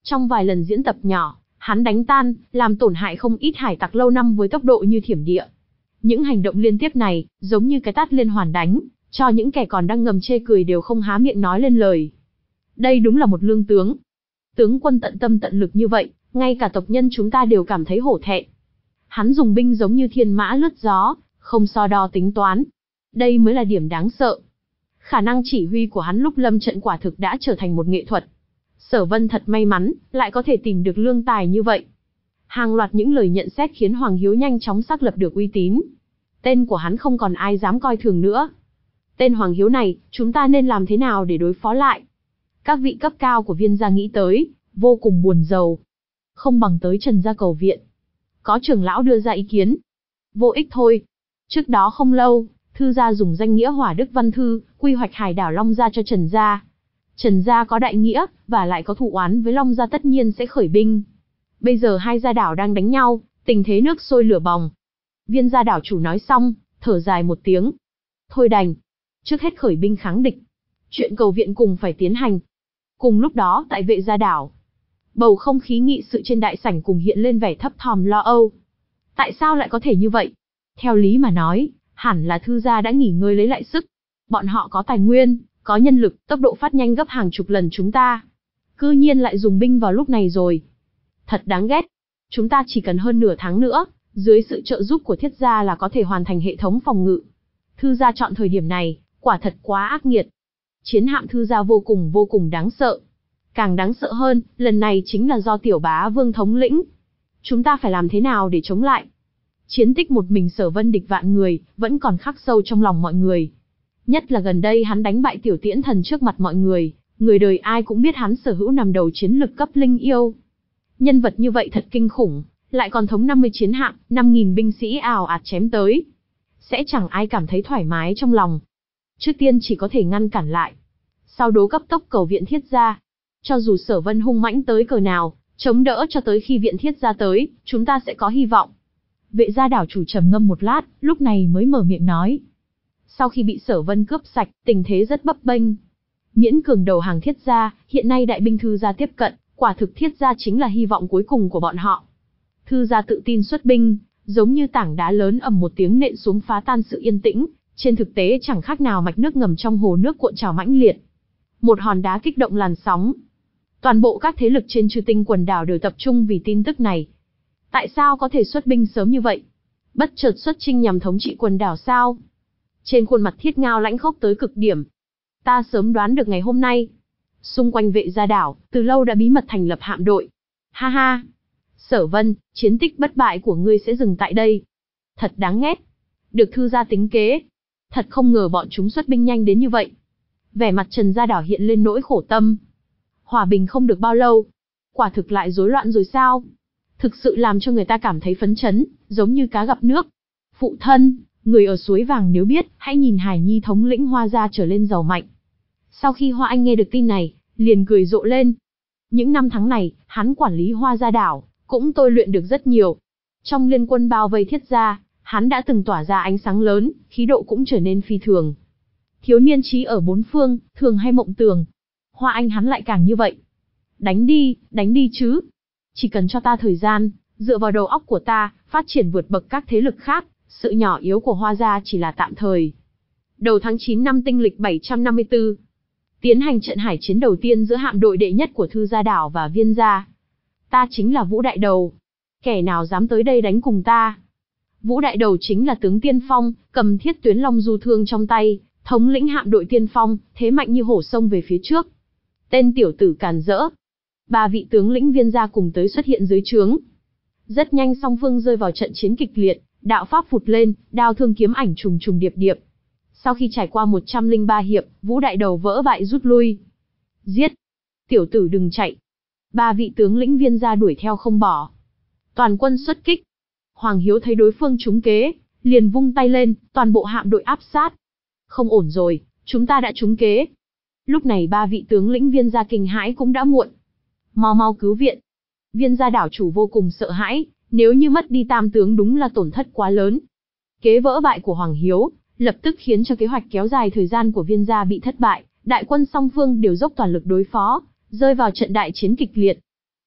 Trong vài lần diễn tập nhỏ, hắn đánh tan, làm tổn hại không ít hải tặc lâu năm với tốc độ như thiểm điện. Những hành động liên tiếp này, giống như cái tát liên hoàn đánh, cho những kẻ còn đang ngầm chê cười đều không há miệng nói lên lời. Đây đúng là một lương tướng. Tướng quân tận tâm tận lực như vậy, ngay cả tộc nhân chúng ta đều cảm thấy hổ thẹn. Hắn dùng binh giống như thiên mã lướt gió, không so đo tính toán. Đây mới là điểm đáng sợ. Khả năng chỉ huy của hắn lúc lâm trận quả thực đã trở thành một nghệ thuật. Sở Vân thật may mắn, lại có thể tìm được lương tài như vậy. Hàng loạt những lời nhận xét khiến Hoàng Hiếu nhanh chóng xác lập được uy tín. Tên của hắn không còn ai dám coi thường nữa. Tên Hoàng Hiếu này, chúng ta nên làm thế nào để đối phó lại? Các vị cấp cao của Viên gia nghĩ tới, vô cùng buồn rầu. Không bằng tới Trần gia cầu viện. Có trưởng lão đưa ra ý kiến. Vô ích thôi. Trước đó không lâu, Thư gia dùng danh nghĩa Hỏa Đức Văn Thư, quy hoạch hải đảo Long gia cho Trần gia. Trần gia có đại nghĩa, và lại có thù oán với Long gia tất nhiên sẽ khởi binh. Bây giờ hai gia đảo đang đánh nhau, tình thế nước sôi lửa bỏng. Viên gia đảo chủ nói xong, thở dài một tiếng. Thôi đành. Trước hết khởi binh kháng địch. Chuyện cầu viện cùng phải tiến hành. Cùng lúc đó tại Vệ gia đảo, bầu không khí nghị sự trên đại sảnh cùng hiện lên vẻ thấp thỏm lo âu. Tại sao lại có thể như vậy? Theo lý mà nói, hẳn là Thư gia đã nghỉ ngơi lấy lại sức. Bọn họ có tài nguyên, có nhân lực, tốc độ phát nhanh gấp hàng chục lần chúng ta. Cư nhiên lại dùng binh vào lúc này rồi. Thật đáng ghét. Chúng ta chỉ cần hơn nửa tháng nữa, dưới sự trợ giúp của Thiết gia là có thể hoàn thành hệ thống phòng ngự. Thư gia chọn thời điểm này, quả thật quá ác nghiệt. Chiến hạm Thư gia vô cùng vô cùng đáng sợ. Càng đáng sợ hơn, lần này chính là do Tiểu Bá Vương thống lĩnh. Chúng ta phải làm thế nào để chống lại? Chiến tích một mình Sở Vân địch vạn người, vẫn còn khắc sâu trong lòng mọi người. Nhất là gần đây hắn đánh bại Tiểu Tiễn Thần trước mặt mọi người, người đời ai cũng biết hắn sở hữu nằm đầu chiến lực cấp linh yêu. Nhân vật như vậy thật kinh khủng, lại còn thống năm mươi chiến hạm, năm nghìn binh sĩ ào ạt chém tới. Sẽ chẳng ai cảm thấy thoải mái trong lòng. Trước tiên chỉ có thể ngăn cản lại. Sau đó cấp tốc cầu viện Thiết gia. Cho dù Sở Vân hung mãnh tới cỡ nào, chống đỡ cho tới khi viện Thiết gia tới, chúng ta sẽ có hy vọng. Vệ gia đảo chủ trầm ngâm một lát, lúc này mới mở miệng nói. Sau khi bị Sở Vân cướp sạch, tình thế rất bấp bênh. Miễn cường đầu hàng Thiết gia, hiện nay đại binh Thư gia tiếp cận, quả thực Thiết gia chính là hy vọng cuối cùng của bọn họ. Thư gia tự tin xuất binh, giống như tảng đá lớn ầm một tiếng nện xuống phá tan sự yên tĩnh, trên thực tế chẳng khác nào mạch nước ngầm trong hồ nước cuộn trào mãnh liệt. Một hòn đá kích động làn sóng. Toàn bộ các thế lực trên Chư Tinh quần đảo đều tập trung vì tin tức này. Tại sao có thể xuất binh sớm như vậy? Bất chợt xuất chinh nhằm thống trị quần đảo sao? Trên khuôn mặt Thiết Ngao lãnh khốc tới cực điểm. Ta sớm đoán được ngày hôm nay. Xung quanh Vệ gia đảo, từ lâu đã bí mật thành lập hạm đội. Ha ha! Sở Vân, chiến tích bất bại của ngươi sẽ dừng tại đây. Thật đáng ghét. Được Thư gia tính kế. Thật không ngờ bọn chúng xuất binh nhanh đến như vậy. Vẻ mặt Trần gia đảo hiện lên nỗi khổ tâm. Hòa bình không được bao lâu. Quả thực lại rối loạn rồi sao? Thực sự làm cho người ta cảm thấy phấn chấn, giống như cá gặp nước. Phụ thân, người ở suối vàng nếu biết, hãy nhìn Hải Nhi thống lĩnh Hoa gia trở lên giàu mạnh. Sau khi Hoa Anh nghe được tin này, liền cười rộ lên. Những năm tháng này, hắn quản lý Hoa gia đảo, cũng tôi luyện được rất nhiều. Trong liên quân bao vây Thiết gia, hắn đã từng tỏa ra ánh sáng lớn, khí độ cũng trở nên phi thường. Thiếu niên trí ở bốn phương, thường hay mộng tưởng. Hoa Anh hắn lại càng như vậy. Đánh đi, đánh đi chứ. Chỉ cần cho ta thời gian, dựa vào đầu óc của ta, phát triển vượt bậc các thế lực khác, sự nhỏ yếu của Hoa gia chỉ là tạm thời. Đầu tháng chín năm tinh lịch bảy trăm năm mươi tư, tiến hành trận hải chiến đầu tiên giữa hạm đội đệ nhất của Thư gia đảo và Viên gia. Ta chính là Vũ Đại Đầu. Kẻ nào dám tới đây đánh cùng ta? Vũ Đại Đầu chính là tướng tiên phong, cầm thiết tuyến long du thương trong tay, thống lĩnh hạm đội tiên phong, thế mạnh như hổ sông về phía trước. Tên tiểu tử càn rỡ. Ba vị tướng lĩnh Viên gia cùng tới xuất hiện dưới trướng. Rất nhanh song phương rơi vào trận chiến kịch liệt, đạo pháp phụt lên, đao thương kiếm ảnh trùng trùng điệp điệp. Sau khi trải qua một trăm lẻ ba hiệp, Vũ Đại Đầu vỡ bại rút lui. Giết! Tiểu tử đừng chạy! Ba vị tướng lĩnh Viên gia đuổi theo không bỏ. Toàn quân xuất kích. Hoàng Hiếu thấy đối phương trúng kế, liền vung tay lên, toàn bộ hạm đội áp sát. Không ổn rồi, chúng ta đã trúng kế. Lúc này ba vị tướng lĩnh Viên gia kinh hãi cũng đã muộn. Mau mau cứu viện. Viên gia đảo chủ vô cùng sợ hãi, nếu như mất đi tam tướng đúng là tổn thất quá lớn. Kế vỡ bại của Hoàng Hiếu, lập tức khiến cho kế hoạch kéo dài thời gian của Viên gia bị thất bại, đại quân song phương đều dốc toàn lực đối phó, rơi vào trận đại chiến kịch liệt.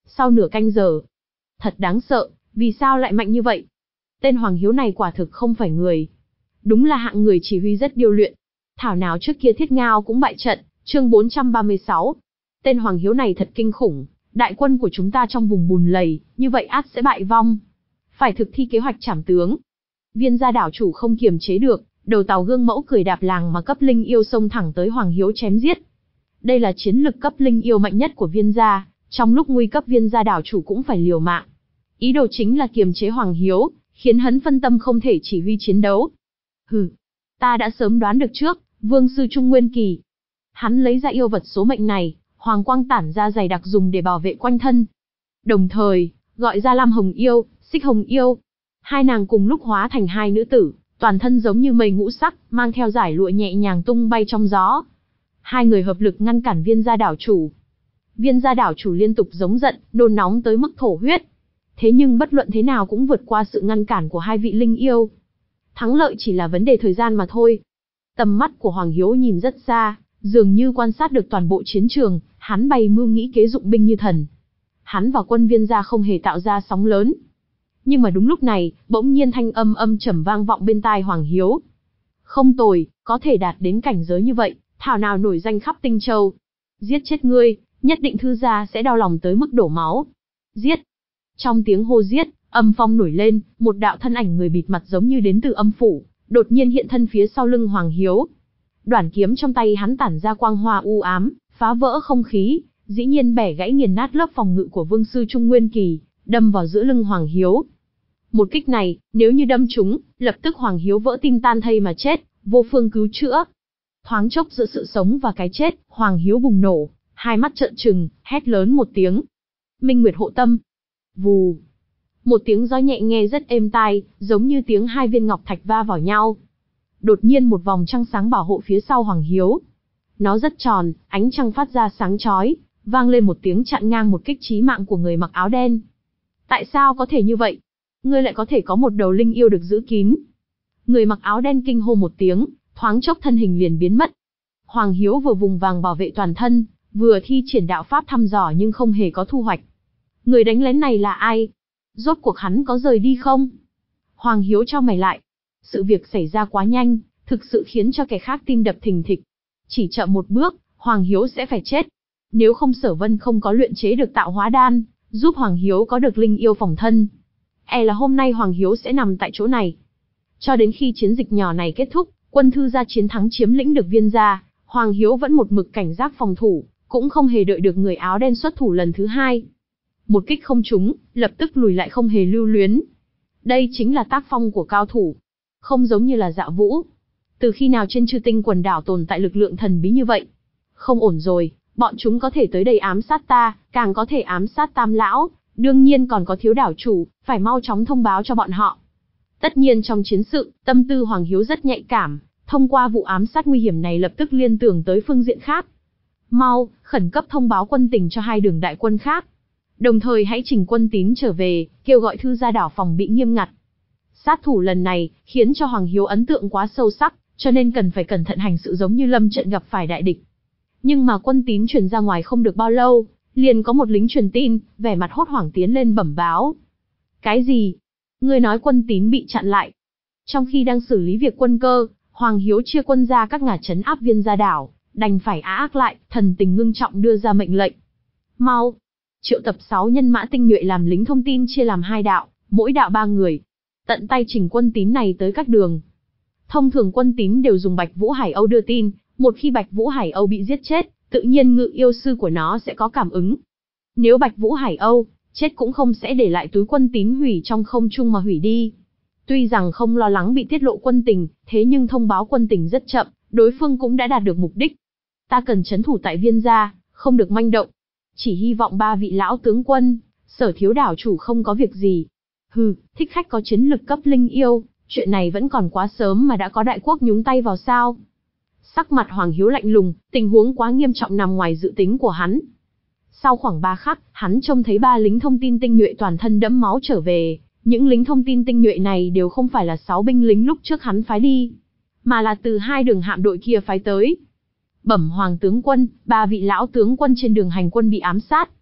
Sau nửa canh giờ. Thật đáng sợ, vì sao lại mạnh như vậy? Tên Hoàng Hiếu này quả thực không phải người. Đúng là hạng người chỉ huy rất điêu luyện. Thảo nào trước kia Thiết Ngao cũng bại trận, chương bốn trăm ba mươi sáu. Tên Hoàng Hiếu này thật kinh khủng, đại quân của chúng ta trong vùng bùn lầy, như vậy ắt sẽ bại vong. Phải thực thi kế hoạch trảm tướng. Viên gia đảo chủ không kiềm chế được, đầu tàu gương mẫu cười đạp làng mà cấp linh yêu xông thẳng tới Hoàng Hiếu chém giết. Đây là chiến lực cấp linh yêu mạnh nhất của viên gia, trong lúc nguy cấp viên gia đảo chủ cũng phải liều mạng. Ý đồ chính là kiềm chế Hoàng Hiếu, khiến hắn phân tâm không thể chỉ huy chiến đấu. Hừ, ta đã sớm đoán được trước, Vương sư Trung Nguyên Kỳ. Hắn lấy ra yêu vật số mệnh này, hoàng quang tản ra dày đặc dùng để bảo vệ quanh thân. Đồng thời, gọi ra Lam Hồng Yêu, Xích Hồng Yêu. Hai nàng cùng lúc hóa thành hai nữ tử, toàn thân giống như mây ngũ sắc, mang theo dải lụa nhẹ nhàng tung bay trong gió. Hai người hợp lực ngăn cản viên gia đảo chủ. Viên gia đảo chủ liên tục giống giận, nôn nóng tới mức thổ huyết. Thế nhưng bất luận thế nào cũng vượt qua sự ngăn cản của hai vị linh yêu. Thắng lợi chỉ là vấn đề thời gian mà thôi. Tầm mắt của Hoàng Hiếu nhìn rất xa, dường như quan sát được toàn bộ chiến trường, hắn bày mưu nghĩ kế dụng binh như thần. Hắn và quân viên gia không hề tạo ra sóng lớn. Nhưng mà đúng lúc này, bỗng nhiên thanh âm âm trầm vang vọng bên tai Hoàng Hiếu. Không tồi, có thể đạt đến cảnh giới như vậy, thảo nào nổi danh khắp Tinh Châu. Giết chết ngươi, nhất định thư gia sẽ đau lòng tới mức đổ máu. Giết! Trong tiếng hô giết, âm phong nổi lên, một đạo thân ảnh người bịt mặt giống như đến từ âm phủ, đột nhiên hiện thân phía sau lưng Hoàng Hiếu. Đoản kiếm trong tay hắn tản ra quang hoa u ám, phá vỡ không khí, dĩ nhiên bẻ gãy nghiền nát lớp phòng ngự của Vương sư Trung Nguyên Kỳ, đâm vào giữa lưng Hoàng Hiếu. Một kích này, nếu như đâm trúng, lập tức Hoàng Hiếu vỡ tim tan thây mà chết, vô phương cứu chữa. Thoáng chốc giữa sự sống và cái chết, Hoàng Hiếu bùng nổ, hai mắt trợn trừng, hét lớn một tiếng. Minh Nguyệt hộ tâm. Vù. Một tiếng gió nhẹ nghe rất êm tai, giống như tiếng hai viên ngọc thạch va vào nhau. Đột nhiên một vòng trăng sáng bảo hộ phía sau Hoàng Hiếu. Nó rất tròn, ánh trăng phát ra sáng chói, vang lên một tiếng chặn ngang một kích chí mạng của người mặc áo đen. Tại sao có thể như vậy? Ngươi lại có thể có một đầu linh yêu được giữ kín. Người mặc áo đen kinh hô một tiếng, thoáng chốc thân hình liền biến mất. Hoàng Hiếu vừa vùng vàng bảo vệ toàn thân, vừa thi triển đạo pháp thăm dò nhưng không hề có thu hoạch. Người đánh lén này là ai? Rốt cuộc hắn có rời đi không? Hoàng Hiếu chau mày lại. Sự việc xảy ra quá nhanh, thực sự khiến cho kẻ khác tim đập thình thịch. Chỉ chậm một bước, Hoàng Hiếu sẽ phải chết. Nếu không Sở Vân không có luyện chế được tạo hóa đan, giúp Hoàng Hiếu có được linh yêu phòng thân, e là hôm nay Hoàng Hiếu sẽ nằm tại chỗ này. Cho đến khi chiến dịch nhỏ này kết thúc, quân thư gia chiến thắng chiếm lĩnh được viên gia, Hoàng Hiếu vẫn một mực cảnh giác phòng thủ, cũng không hề đợi được người áo đen xuất thủ lần thứ hai. Một kích không trúng, lập tức lùi lại không hề lưu luyến. Đây chính là tác phong của cao thủ. Không giống như là Dạ Vũ. Từ khi nào trên Chư Tinh quần đảo tồn tại lực lượng thần bí như vậy? Không ổn rồi, bọn chúng có thể tới đây ám sát ta, càng có thể ám sát Tam lão, đương nhiên còn có Thiếu đảo chủ, phải mau chóng thông báo cho bọn họ. Tất nhiên trong chiến sự, tâm tư Hoàng Hiếu rất nhạy cảm, thông qua vụ ám sát nguy hiểm này lập tức liên tưởng tới phương diện khác. Mau, khẩn cấp thông báo quân tình cho hai đường đại quân khác. Đồng thời hãy chỉnh quân tín trở về, kêu gọi thư gia đảo phòng bị nghiêm ngặt. Sát thủ lần này, khiến cho Hoàng Hiếu ấn tượng quá sâu sắc, cho nên cần phải cẩn thận hành sự giống như lâm trận gặp phải đại địch. Nhưng mà quân tín truyền ra ngoài không được bao lâu, liền có một lính truyền tin, vẻ mặt hốt hoảng tiến lên bẩm báo. Cái gì? Ngươi nói quân tín bị chặn lại. Trong khi đang xử lý việc quân cơ, Hoàng Hiếu chia quân ra các ngả trấn áp viên gia đảo, đành phải á ác lại, thần tình ngưng trọng đưa ra mệnh lệnh. Mau! Triệu tập sáu nhân mã tinh nhuệ làm lính thông tin chia làm hai đạo, mỗi đạo ba người. Tận tay trình quân tín này tới các đường. Thông thường quân tín đều dùng Bạch Vũ Hải Âu đưa tin, một khi Bạch Vũ Hải Âu bị giết chết, tự nhiên ngự yêu sư của nó sẽ có cảm ứng. Nếu Bạch Vũ Hải Âu chết cũng không sẽ để lại túi quân tín hủy trong không trung mà hủy đi. Tuy rằng không lo lắng bị tiết lộ quân tình, thế nhưng thông báo quân tình rất chậm, đối phương cũng đã đạt được mục đích. Ta cần trấn thủ tại viên gia, không được manh động. Chỉ hy vọng ba vị lão tướng quân, Sở Thiếu đảo chủ không có việc gì. Hừ, thích khách có chiến lực cấp linh yêu, chuyện này vẫn còn quá sớm mà đã có đại quốc nhúng tay vào sao? Sắc mặt Hoàng Hiếu lạnh lùng, tình huống quá nghiêm trọng nằm ngoài dự tính của hắn. Sau khoảng ba khắc, hắn trông thấy ba lính thông tin tinh nhuệ toàn thân đẫm máu trở về. Những lính thông tin tinh nhuệ này đều không phải là sáu binh lính lúc trước hắn phái đi, mà là từ hai đường hạm đội kia phái tới. Bẩm Hoàng tướng quân, ba vị lão tướng quân trên đường hành quân bị ám sát.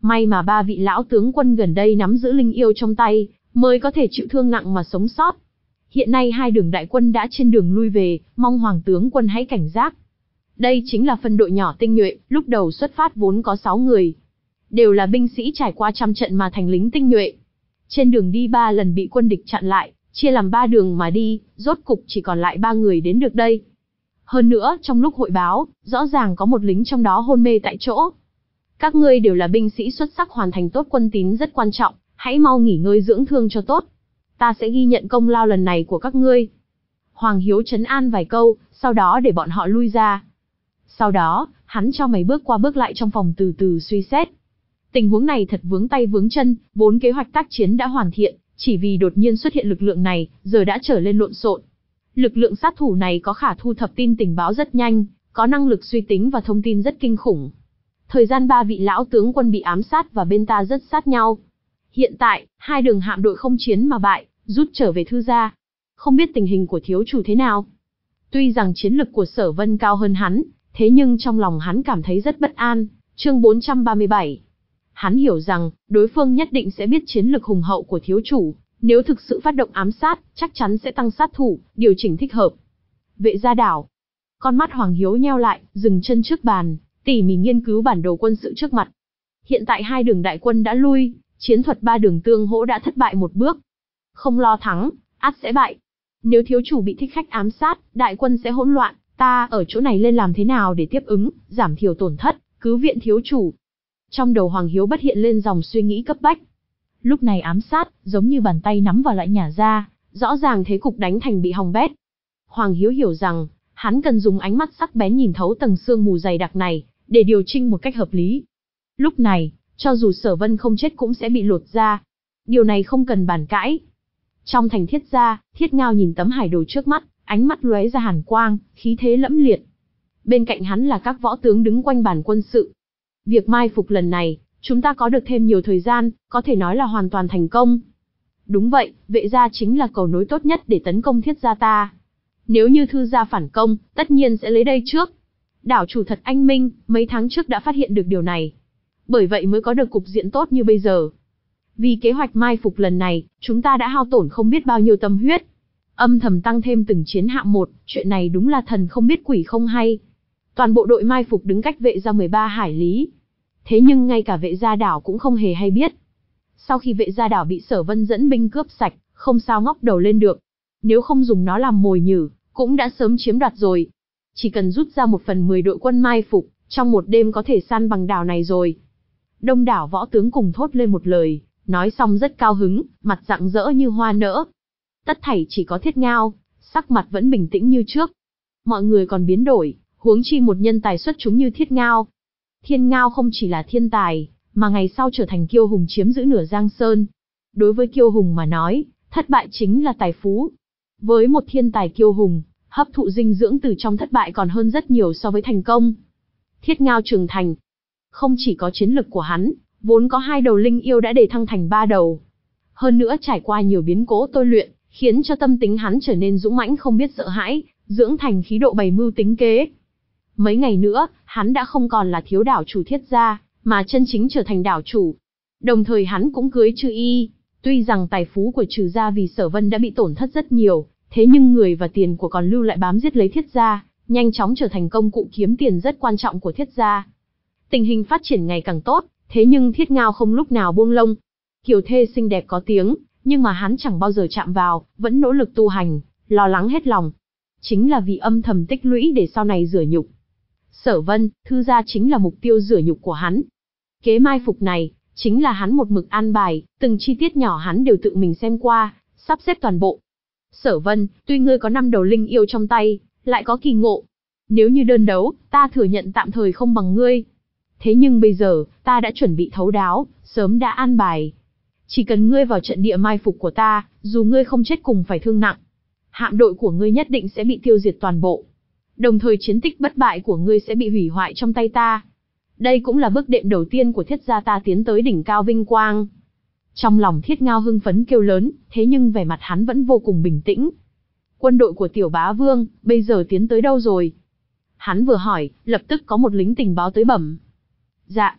May mà ba vị lão tướng quân gần đây nắm giữ linh yêu trong tay, mới có thể chịu thương nặng mà sống sót. Hiện nay hai đường đại quân đã trên đường lui về, mong Hoàng tướng quân hãy cảnh giác. Đây chính là phân đội nhỏ tinh nhuệ, lúc đầu xuất phát vốn có sáu người. Đều là binh sĩ trải qua trăm trận mà thành lính tinh nhuệ. Trên đường đi ba lần bị quân địch chặn lại, chia làm ba đường mà đi, rốt cục chỉ còn lại ba người đến được đây. Hơn nữa, trong lúc hội báo, rõ ràng có một lính trong đó hôn mê tại chỗ. Các ngươi đều là binh sĩ xuất sắc hoàn thành tốt quân tín rất quan trọng, hãy mau nghỉ ngơi dưỡng thương cho tốt. Ta sẽ ghi nhận công lao lần này của các ngươi. Hoàng Hiếu trấn an vài câu, sau đó để bọn họ lui ra. Sau đó, hắn cho mấy bước qua bước lại trong phòng từ từ suy xét. Tình huống này thật vướng tay vướng chân, vốn kế hoạch tác chiến đã hoàn thiện, chỉ vì đột nhiên xuất hiện lực lượng này, giờ đã trở lên lộn xộn. Lực lượng sát thủ này có khả thu thập tin tình báo rất nhanh, có năng lực suy tính và thông tin rất kinh khủng. Thời gian ba vị lão tướng quân bị ám sát và bên ta rất sát nhau. Hiện tại, hai đường hạm đội không chiến mà bại, rút trở về Thư gia. Không biết tình hình của thiếu chủ thế nào? Tuy rằng chiến lực của Sở Vân cao hơn hắn, thế nhưng trong lòng hắn cảm thấy rất bất an. Chương bốn trăm ba mươi bảy. Hắn hiểu rằng, đối phương nhất định sẽ biết chiến lực hùng hậu của thiếu chủ, nếu thực sự phát động ám sát, chắc chắn sẽ tăng sát thủ, điều chỉnh thích hợp. Vệ gia đảo. Con mắt Hoàng Hiếu nheo lại, dừng chân trước bàn, tỉ mỉ nghiên cứu bản đồ quân sự trước mặt. Hiện tại hai đường đại quân đã lui, chiến thuật ba đường tương hỗ đã thất bại một bước. Không lo thắng, ắt sẽ bại. Nếu thiếu chủ bị thích khách ám sát, đại quân sẽ hỗn loạn, ta ở chỗ này lên làm thế nào để tiếp ứng, giảm thiểu tổn thất, cứu viện thiếu chủ. Trong đầu Hoàng Hiếu bất hiện lên dòng suy nghĩ cấp bách. Lúc này ám sát, giống như bàn tay nắm vào lại nhả ra, rõ ràng thế cục đánh thành bị hỏng bét. Hoàng Hiếu hiểu rằng, hắn cần dùng ánh mắt sắc bén nhìn thấu tầng sương mù dày đặc này, để điều chỉnh một cách hợp lý. Lúc này, cho dù Sở Vân không chết cũng sẽ bị lột ra. Điều này không cần bàn cãi. Trong thành Thiết gia, Thiết Ngao nhìn tấm hải đồ trước mắt, ánh mắt lóe ra hàn quang, khí thế lẫm liệt. Bên cạnh hắn là các võ tướng đứng quanh bàn quân sự. Việc mai phục lần này, chúng ta có được thêm nhiều thời gian, có thể nói là hoàn toàn thành công. Đúng vậy, vệ gia chính là cầu nối tốt nhất để tấn công Thiết gia ta. Nếu như Thư gia phản công, tất nhiên sẽ lấy đây trước. Đảo chủ thật anh minh, mấy tháng trước đã phát hiện được điều này. Bởi vậy mới có được cục diện tốt như bây giờ. Vì kế hoạch mai phục lần này, chúng ta đã hao tổn không biết bao nhiêu tâm huyết. Âm thầm tăng thêm từng chiến hạm một, chuyện này đúng là thần không biết quỷ không hay. Toàn bộ đội mai phục đứng cách vệ gia mười ba hải lý. Thế nhưng ngay cả vệ gia đảo cũng không hề hay biết. Sau khi vệ gia đảo bị Sở Vân dẫn binh cướp sạch, không sao ngóc đầu lên được. Nếu không dùng nó làm mồi nhử, cũng đã sớm chiếm đoạt rồi. Chỉ cần rút ra một phần mười đội quân mai phục, trong một đêm có thể san bằng đảo này rồi. Đông đảo võ tướng cùng thốt lên một lời, nói xong rất cao hứng, mặt rạng rỡ như hoa nở. Tất thảy chỉ có Thiết Ngao, sắc mặt vẫn bình tĩnh như trước. Mọi người còn biến đổi, huống chi một nhân tài xuất chúng như Thiết Ngao. Thiên Ngao không chỉ là thiên tài, mà ngày sau trở thành kiêu hùng chiếm giữ nửa Giang Sơn. Đối với kiêu hùng mà nói, thất bại chính là tài phú. Với một thiên tài kiêu hùng, hấp thụ dinh dưỡng từ trong thất bại còn hơn rất nhiều so với thành công. Thiết Ngao trưởng thành. Không chỉ có chiến lực của hắn, vốn có hai đầu linh yêu đã đề thăng thành ba đầu. Hơn nữa trải qua nhiều biến cố tôi luyện, khiến cho tâm tính hắn trở nên dũng mãnh không biết sợ hãi, dưỡng thành khí độ bày mưu tính kế. Mấy ngày nữa, hắn đã không còn là thiếu đảo chủ Thiết gia, mà chân chính trở thành đảo chủ. Đồng thời hắn cũng cưới Trư Y. Tuy rằng tài phú của Trừ gia vì Sở Vân đã bị tổn thất rất nhiều, thế nhưng người và tiền của còn lưu lại bám giết lấy Thiết gia, nhanh chóng trở thành công cụ kiếm tiền rất quan trọng của Thiết gia. Tình hình phát triển ngày càng tốt, thế nhưng Thiết Ngao không lúc nào buông lông. Kiều thê xinh đẹp có tiếng, nhưng mà hắn chẳng bao giờ chạm vào, vẫn nỗ lực tu hành, lo lắng hết lòng. Chính là vì âm thầm tích lũy để sau này rửa nhục. Sở Vân, Thư gia chính là mục tiêu rửa nhục của hắn. Kế mai phục này, chính là hắn một mực an bài, từng chi tiết nhỏ hắn đều tự mình xem qua, sắp xếp toàn bộ. Sở Vân, tuy ngươi có năm đầu linh yêu trong tay, lại có kỳ ngộ. Nếu như đơn đấu, ta thừa nhận tạm thời không bằng ngươi. Thế nhưng bây giờ, ta đã chuẩn bị thấu đáo, sớm đã an bài. Chỉ cần ngươi vào trận địa mai phục của ta, dù ngươi không chết cùng phải thương nặng, hạm đội của ngươi nhất định sẽ bị tiêu diệt toàn bộ. Đồng thời chiến tích bất bại của ngươi sẽ bị hủy hoại trong tay ta. Đây cũng là bước đệm đầu tiên của Thiết gia ta tiến tới đỉnh cao vinh quang. Trong lòng Thiết Ngao hưng phấn kêu lớn, thế nhưng vẻ mặt hắn vẫn vô cùng bình tĩnh. Quân đội của Tiểu Bá Vương, bây giờ tiến tới đâu rồi? Hắn vừa hỏi, lập tức có một lính tình báo tới bẩm. Dạ.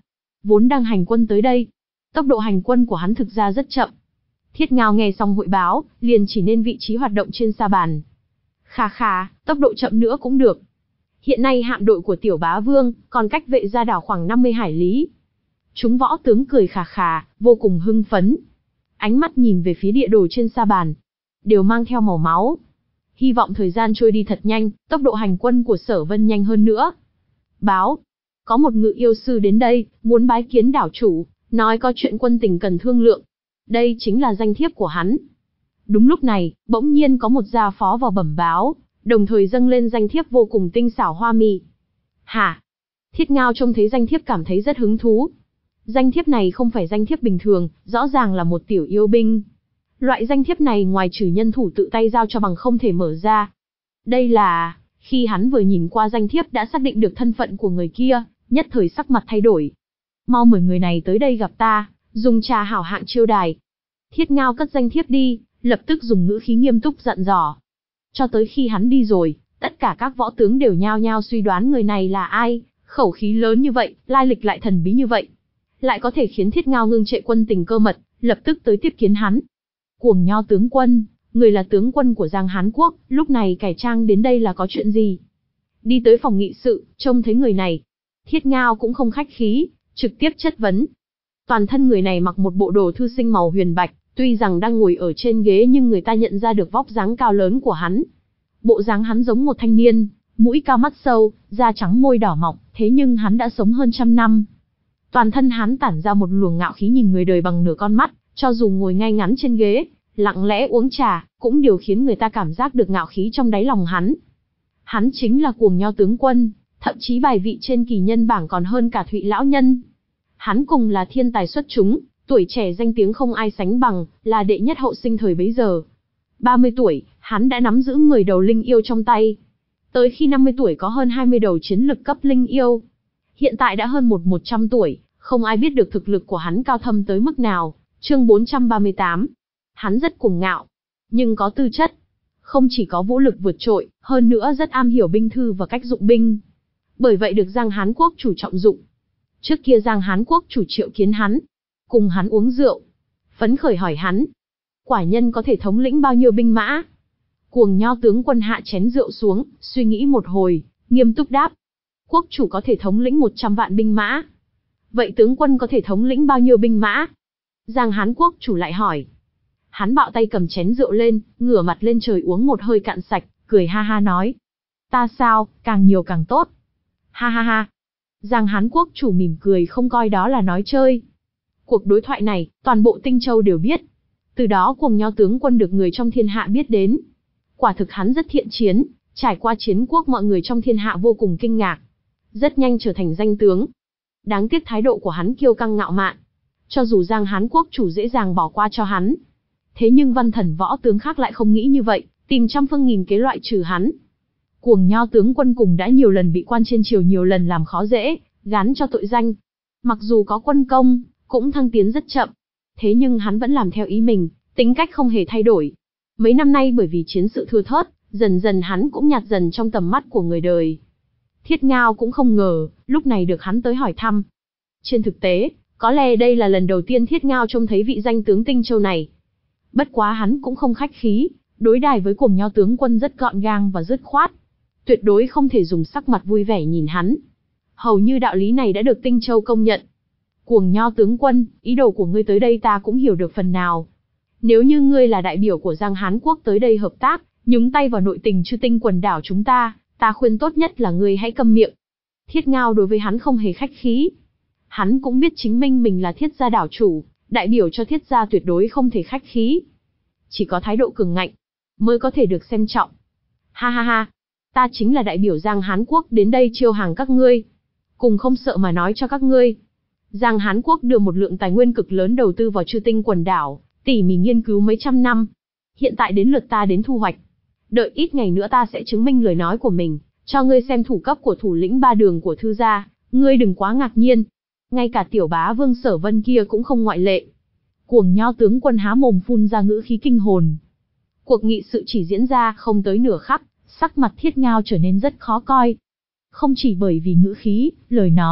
vốn đang hành quân tới đây. Tốc độ hành quân của hắn thực ra rất chậm. Thiết Ngao nghe xong hội báo, liền chỉ nên vị trí hoạt động trên sa bàn. Khà khà, tốc độ chậm nữa cũng được. Hiện nay hạm đội của Tiểu Bá Vương còn cách Vệ Gia đảo khoảng năm mươi hải lý. Chúng võ tướng cười khà khà, vô cùng hưng phấn. Ánh mắt nhìn về phía địa đồ trên sa bàn, đều mang theo màu máu. Hy vọng thời gian trôi đi thật nhanh, tốc độ hành quân của Sở Vân nhanh hơn nữa. Báo, có một ngự yêu sư đến đây, muốn bái kiến đảo chủ, nói có chuyện quân tình cần thương lượng. Đây chính là danh thiếp của hắn. Đúng lúc này, bỗng nhiên có một gia phó vào bẩm báo, đồng thời dâng lên danh thiếp vô cùng tinh xảo hoa mỹ. Hả? Thiết Ngao trông thấy danh thiếp cảm thấy rất hứng thú. Danh thiếp này không phải danh thiếp bình thường, rõ ràng là một tiểu yêu binh. Loại danh thiếp này ngoài trừ nhân thủ tự tay giao cho bằng không thể mở ra. Đây là, khi hắn vừa nhìn qua danh thiếp đã xác định được thân phận của người kia, nhất thời sắc mặt thay đổi. Mau mời người này tới đây gặp ta, dùng trà hảo hạng chiêu đài. Thiết Ngao cất danh thiếp đi, lập tức dùng ngữ khí nghiêm túc dặn dò. Cho tới khi hắn đi rồi, tất cả các võ tướng đều nhao nhao suy đoán người này là ai, khẩu khí lớn như vậy, lai lịch lại thần bí như vậy. Lại có thể khiến Thiết Ngao ngưng trệ quân tình cơ mật, lập tức tới tiếp kiến hắn. Cuồng Nho tướng quân, người là tướng quân của Giang Hán Quốc, lúc này cải trang đến đây là có chuyện gì? Đi tới phòng nghị sự, trông thấy người này. Thiết Ngao cũng không khách khí, trực tiếp chất vấn. Toàn thân người này mặc một bộ đồ thư sinh màu huyền bạch, tuy rằng đang ngồi ở trên ghế nhưng người ta nhận ra được vóc dáng cao lớn của hắn. Bộ dáng hắn giống một thanh niên, mũi cao mắt sâu, da trắng môi đỏ mọng, thế nhưng hắn đã sống hơn trăm năm. Toàn thân hắn tản ra một luồng ngạo khí nhìn người đời bằng nửa con mắt, cho dù ngồi ngay ngắn trên ghế, lặng lẽ uống trà, cũng đều khiến người ta cảm giác được ngạo khí trong đáy lòng hắn. Hắn chính là Cuồng Nho tướng quân, thậm chí bài vị trên kỳ nhân bảng còn hơn cả Thụy lão nhân. Hắn cùng là thiên tài xuất chúng, tuổi trẻ danh tiếng không ai sánh bằng, là đệ nhất hậu sinh thời bấy giờ. ba mươi tuổi, hắn đã nắm giữ mười đầu linh yêu trong tay. Tới khi năm mươi tuổi có hơn hai mươi đầu chiến lực cấp linh yêu. Hiện tại đã hơn một một trăm tuổi, không ai biết được thực lực của hắn cao thâm tới mức nào. Chương bốn trăm ba mươi tám. Hắn rất cuồng ngạo, nhưng có tư chất. Không chỉ có vũ lực vượt trội, hơn nữa rất am hiểu binh thư và cách dụng binh. Bởi vậy được Giang Hán Quốc chủ trọng dụng. Trước kia Giang Hán Quốc chủ triệu kiến hắn, cùng hắn uống rượu, phấn khởi hỏi hắn, quả nhân có thể thống lĩnh bao nhiêu binh mã? Cuồng Nho tướng quân hạ chén rượu xuống, suy nghĩ một hồi, nghiêm túc đáp, quốc chủ có thể thống lĩnh một trăm vạn binh mã. Vậy tướng quân có thể thống lĩnh bao nhiêu binh mã? Giang Hán Quốc chủ lại hỏi. Hắn bạo tay cầm chén rượu lên, ngửa mặt lên trời uống một hơi cạn sạch, cười ha ha nói, ta sao, càng nhiều càng tốt. Ha ha ha. Giang Hán Quốc chủ mỉm cười không coi đó là nói chơi. Cuộc đối thoại này, toàn bộ Tinh Châu đều biết. Từ đó Cuồng Nho tướng quân được người trong thiên hạ biết đến. Quả thực hắn rất thiện chiến, trải qua chiến quốc mọi người trong thiên hạ vô cùng kinh ngạc. Rất nhanh trở thành danh tướng. Đáng tiếc thái độ của hắn kiêu căng ngạo mạn. Cho dù Giang Hán Quốc chủ dễ dàng bỏ qua cho hắn. Thế nhưng văn thần võ tướng khác lại không nghĩ như vậy, tìm trăm phương nghìn kế loại trừ hắn. Cuồng Nho tướng quân cùng đã nhiều lần bị quan trên triều nhiều lần làm khó dễ, gán cho tội danh. Mặc dù có quân công, cũng thăng tiến rất chậm. Thế nhưng hắn vẫn làm theo ý mình, tính cách không hề thay đổi. Mấy năm nay bởi vì chiến sự thưa thớt, dần dần hắn cũng nhạt dần trong tầm mắt của người đời. Thiết Ngao cũng không ngờ, lúc này được hắn tới hỏi thăm. Trên thực tế, có lẽ đây là lần đầu tiên Thiết Ngao trông thấy vị danh tướng Tinh Châu này. Bất quá hắn cũng không khách khí, đối đãi với Cuồng Nho tướng quân rất gọn gàng và dứt khoát. Tuyệt đối không thể dùng sắc mặt vui vẻ nhìn hắn. Hầu như đạo lý này đã được Tinh Châu công nhận. Cuồng Nho tướng quân, ý đồ của ngươi tới đây ta cũng hiểu được phần nào. Nếu như ngươi là đại biểu của Giang Hán Quốc tới đây hợp tác, nhúng tay vào nội tình Chư Tinh quần đảo chúng ta, ta khuyên tốt nhất là ngươi hãy câm miệng. Thiết Ngao đối với hắn không hề khách khí. Hắn cũng biết chính minh mình là Thiết gia đảo chủ, đại biểu cho Thiết gia tuyệt đối không thể khách khí. Chỉ có thái độ cường ngạnh, mới có thể được xem trọng. Ha ha ha, ta chính là đại biểu Giang Hán Quốc đến đây chiêu hàng các ngươi. Cùng không sợ mà nói cho các ngươi. Giang Hán Quốc đưa một lượng tài nguyên cực lớn đầu tư vào Chư Tinh quần đảo, tỉ mỉ nghiên cứu mấy trăm năm. Hiện tại đến lượt ta đến thu hoạch. Đợi ít ngày nữa ta sẽ chứng minh lời nói của mình, cho ngươi xem thủ cấp của thủ lĩnh ba đường của thư gia, ngươi đừng quá ngạc nhiên. Ngay cả Tiểu Bá Vương Sở Vân kia cũng không ngoại lệ. Cuồng Nho tướng quân há mồm phun ra ngữ khí kinh hồn. Cuộc nghị sự chỉ diễn ra không tới nửa khắc, sắc mặt Thiết Ngao trở nên rất khó coi. Không chỉ bởi vì ngữ khí, lời nói,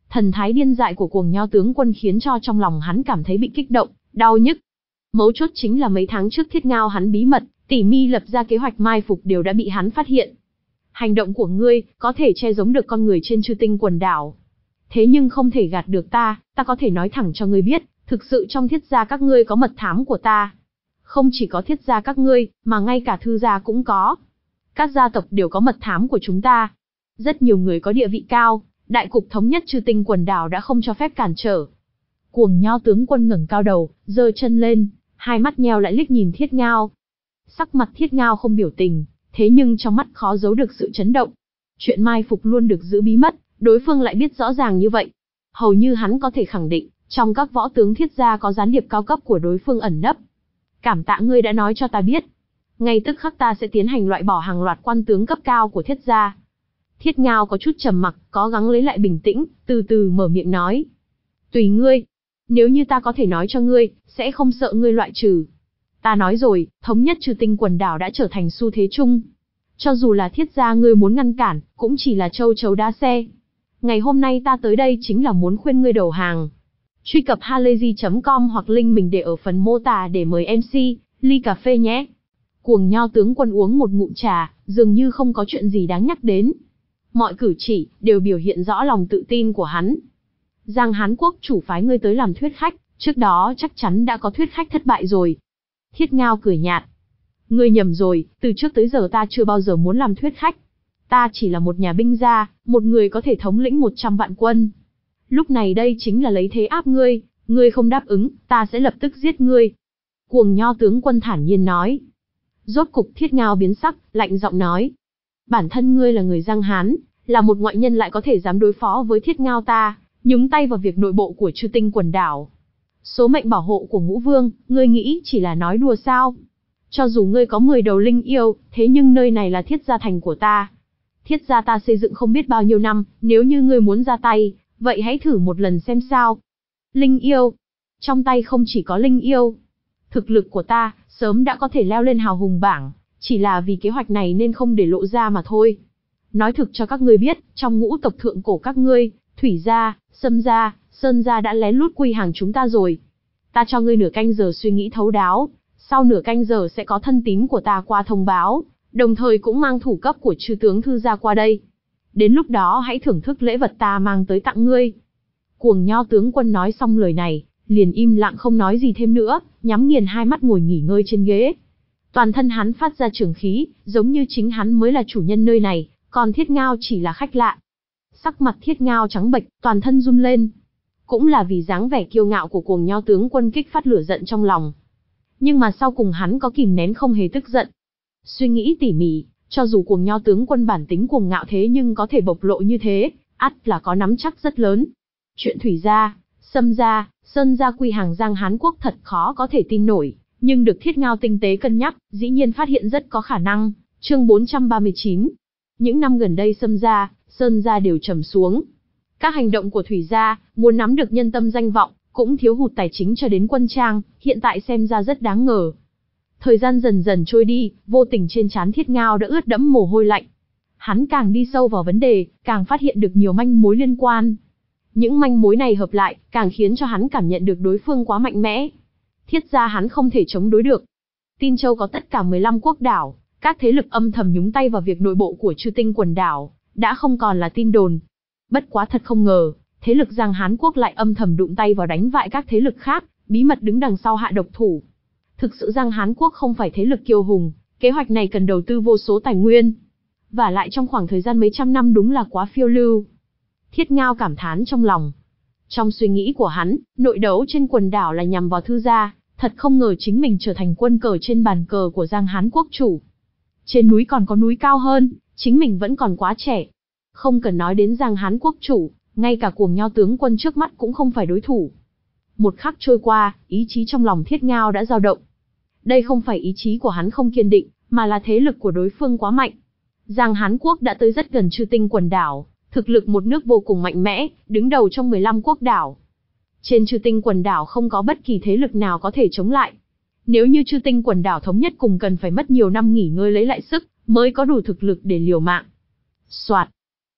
Thần thái điên dại của cuồng nho tướng quân khiến cho trong lòng hắn cảm thấy bị kích động, đau nhức. Mấu chốt chính là mấy tháng trước Thiết Ngao hắn bí mật, tỉ mi lập ra kế hoạch mai phục đều đã bị hắn phát hiện. Hành động của ngươi, có thể che giấu được con người trên Chư Tinh quần đảo. Thế nhưng không thể gạt được ta, ta có thể nói thẳng cho ngươi biết, thực sự trong Thiết gia các ngươi có mật thám của ta. Không chỉ có Thiết gia các ngươi, mà ngay cả Thư gia cũng có. Các gia tộc đều có mật thám của chúng ta. Rất nhiều người có địa vị cao, đại cục thống nhất Chư Tinh quần đảo đã không cho phép cản trở. Cuồng nho tướng quân ngẩng cao đầu, giơ chân lên, hai mắt nheo lại liếc nhìn Thiết Ngao. Sắc mặt Thiết Ngao không biểu tình, thế nhưng trong mắt khó giấu được sự chấn động. Chuyện mai phục luôn được giữ bí mật, đối phương lại biết rõ ràng như vậy. Hầu như hắn có thể khẳng định, trong các võ tướng Thiết gia có gián điệp cao cấp của đối phương ẩn nấp. Cảm tạ ngươi đã nói cho ta biết. Ngay tức khắc ta sẽ tiến hành loại bỏ hàng loạt quan tướng cấp cao của Thiết gia. Thiết Ngao có chút trầm mặc, cố gắng lấy lại bình tĩnh, từ từ mở miệng nói. Tùy ngươi. Nếu như ta có thể nói cho ngươi, sẽ không sợ ngươi loại trừ. Ta nói rồi, thống nhất Chư Tinh quần đảo đã trở thành xu thế chung. Cho dù là Thiết gia ngươi muốn ngăn cản, cũng chỉ là châu chấu đá xe. Ngày hôm nay ta tới đây chính là muốn khuyên ngươi đầu hàng. Truy cập halayzi chấm com hoặc link mình để ở phần mô tả để mời em xê, ly cà phê nhé. Cuồng nho tướng quân uống một ngụm trà, dường như không có chuyện gì đáng nhắc đến. Mọi cử chỉ, đều biểu hiện rõ lòng tự tin của hắn. Giang Hán Quốc chủ phái ngươi tới làm thuyết khách, trước đó chắc chắn đã có thuyết khách thất bại rồi. Thiết Ngao cười nhạt. Ngươi nhầm rồi, từ trước tới giờ ta chưa bao giờ muốn làm thuyết khách. Ta chỉ là một nhà binh gia, một người có thể thống lĩnh một trăm vạn quân. Lúc này đây chính là lấy thế áp ngươi, ngươi không đáp ứng, ta sẽ lập tức giết ngươi. Cuồng nho tướng quân thản nhiên nói. Rốt cục Thiết Ngao biến sắc, lạnh giọng nói. Bản thân ngươi là người Giang Hán, là một ngoại nhân lại có thể dám đối phó với Thiết Ngao ta, nhúng tay vào việc nội bộ của Chư Tinh quần đảo. Số mệnh bảo hộ của Ngũ Vương, ngươi nghĩ chỉ là nói đùa sao? Cho dù ngươi có mười đầu linh yêu, thế nhưng nơi này là Thiết gia thành của ta. Thiết gia ta xây dựng không biết bao nhiêu năm, nếu như ngươi muốn ra tay, vậy hãy thử một lần xem sao. Linh yêu. Trong tay không chỉ có linh yêu. Thực lực của ta, sớm đã có thể leo lên hào hùng bảng, chỉ là vì kế hoạch này nên không để lộ ra mà thôi. Nói thực cho các ngươi biết, trong ngũ tộc thượng cổ các ngươi, Thủy gia, Sâm gia, Sơn gia đã lén lút quy hàng chúng ta rồi. Ta cho ngươi nửa canh giờ suy nghĩ thấu đáo, sau nửa canh giờ sẽ có thân tín của ta qua thông báo, đồng thời cũng mang thủ cấp của Chư tướng Thư gia qua đây. Đến lúc đó hãy thưởng thức lễ vật ta mang tới tặng ngươi. Cuồng nho tướng quân nói xong lời này, liền im lặng không nói gì thêm nữa, nhắm nghiền hai mắt ngồi nghỉ ngơi trên ghế. Toàn thân hắn phát ra trường khí, giống như chính hắn mới là chủ nhân nơi này, còn Thiết Ngao chỉ là khách lạ. Sắc mặt Thiết Ngao trắng bệch, toàn thân run lên. Cũng là vì dáng vẻ kiêu ngạo của cuồng nho tướng quân kích phát lửa giận trong lòng. Nhưng mà sau cùng hắn có kìm nén không hề tức giận. Suy nghĩ tỉ mỉ, cho dù cuồng nho tướng quân bản tính cuồng ngạo thế nhưng có thể bộc lộ như thế, ắt là có nắm chắc rất lớn. Chuyện Thủy gia, Sâm gia, Sơn gia quy hàng Giang Hán Quốc thật khó có thể tin nổi, nhưng được Thiết Ngao tinh tế cân nhắc, dĩ nhiên phát hiện rất có khả năng. Chương bốn trăm ba mươi chín. Những năm gần đây Sâm gia, Sơn gia đều trầm xuống. Các hành động của Thủy gia, muốn nắm được nhân tâm danh vọng, cũng thiếu hụt tài chính cho đến quân trang, hiện tại xem ra rất đáng ngờ. Thời gian dần dần trôi đi, vô tình trên trán Thiết Ngao đã ướt đẫm mồ hôi lạnh. Hắn càng đi sâu vào vấn đề, càng phát hiện được nhiều manh mối liên quan. Những manh mối này hợp lại, càng khiến cho hắn cảm nhận được đối phương quá mạnh mẽ. Thiết gia hắn không thể chống đối được. Tin Châu có tất cả mười lăm quốc đảo, các thế lực âm thầm nhúng tay vào việc nội bộ của Chư Tinh quần đảo, đã không còn là tin đồn. Bất quá thật không ngờ, thế lực Giang Hán Quốc lại âm thầm đụng tay vào đánh bại các thế lực khác, bí mật đứng đằng sau hạ độc thủ. Thực sự Giang Hán Quốc không phải thế lực kiêu hùng, kế hoạch này cần đầu tư vô số tài nguyên. Và lại trong khoảng thời gian mấy trăm năm đúng là quá phiêu lưu. Thiết Ngao cảm thán trong lòng. Trong suy nghĩ của hắn, nội đấu trên quần đảo là nhằm vào Thư gia, thật không ngờ chính mình trở thành quân cờ trên bàn cờ của Giang Hán Quốc chủ. Trên núi còn có núi cao hơn, chính mình vẫn còn quá trẻ. Không cần nói đến Giang Hán Quốc chủ, ngay cả cuồng nho tướng quân trước mắt cũng không phải đối thủ. Một khắc trôi qua, ý chí trong lòng Thiết Ngao đã dao động. Đây không phải ý chí của hắn không kiên định, mà là thế lực của đối phương quá mạnh. Giang Hán Quốc đã tới rất gần Chư Tinh quần đảo, thực lực một nước vô cùng mạnh mẽ, đứng đầu trong mười lăm quốc đảo. Trên Chư Tinh quần đảo không có bất kỳ thế lực nào có thể chống lại. Nếu như Chư Tinh quần đảo thống nhất cùng cần phải mất nhiều năm nghỉ ngơi lấy lại sức, mới có đủ thực lực để liều mạng. Soạt.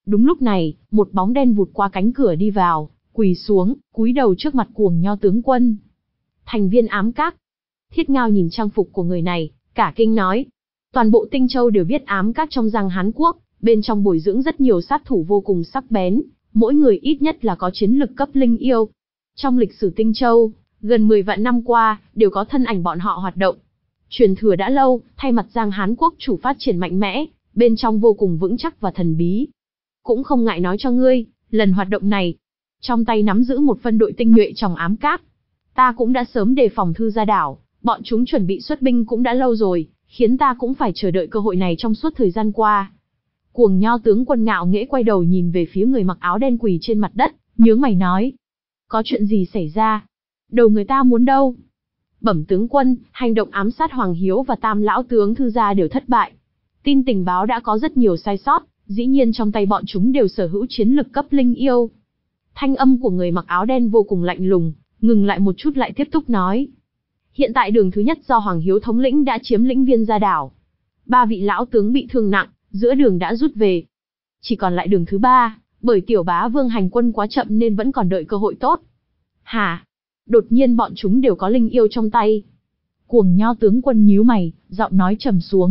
Đúng lúc này, một bóng đen vụt qua cánh cửa đi vào, quỳ xuống, cúi đầu trước mặt Cuồng Nho tướng quân. Thành viên ám các. Thiết Ngao nhìn trang phục của người này, cả kinh nói. Toàn bộ Tinh Châu đều biết ám các trong Giang Hán Quốc, bên trong bồi dưỡng rất nhiều sát thủ vô cùng sắc bén, mỗi người ít nhất là có chiến lực cấp linh yêu. Trong lịch sử Tinh Châu, gần mười vạn năm qua, đều có thân ảnh bọn họ hoạt động. Truyền thừa đã lâu, thay mặt Giang Hán Quốc chủ phát triển mạnh mẽ, bên trong vô cùng vững chắc và thần bí. Cũng không ngại nói cho ngươi, lần hoạt động này, trong tay nắm giữ một phân đội tinh nhuệ trong ám các. Ta cũng đã sớm đề phòng Thư Gia Đảo, bọn chúng chuẩn bị xuất binh cũng đã lâu rồi, khiến ta cũng phải chờ đợi cơ hội này trong suốt thời gian qua. Cuồng Nho tướng quân ngạo nghễ quay đầu nhìn về phía người mặc áo đen quỳ trên mặt đất, nhướng mày nói. Có chuyện gì xảy ra? Đầu người ta muốn đâu? Bẩm tướng quân, hành động ám sát Hoàng Hiếu và Tam lão tướng Thư gia đều thất bại. Tin tình báo đã có rất nhiều sai sót, dĩ nhiên trong tay bọn chúng đều sở hữu chiến lực cấp linh yêu. Thanh âm của người mặc áo đen vô cùng lạnh lùng, ngừng lại một chút lại tiếp tục nói. Hiện tại đường thứ nhất do Hoàng Hiếu thống lĩnh đã chiếm lĩnh Viên Gia Đảo. Ba vị lão tướng bị thương nặng, giữa đường đã rút về. Chỉ còn lại đường thứ ba, bởi Tiểu Bá Vương hành quân quá chậm nên vẫn còn đợi cơ hội tốt. Hả? Đột nhiên bọn chúng đều có linh yêu trong tay. Cuồng Nho tướng quân nhíu mày, giọng nói trầm xuống.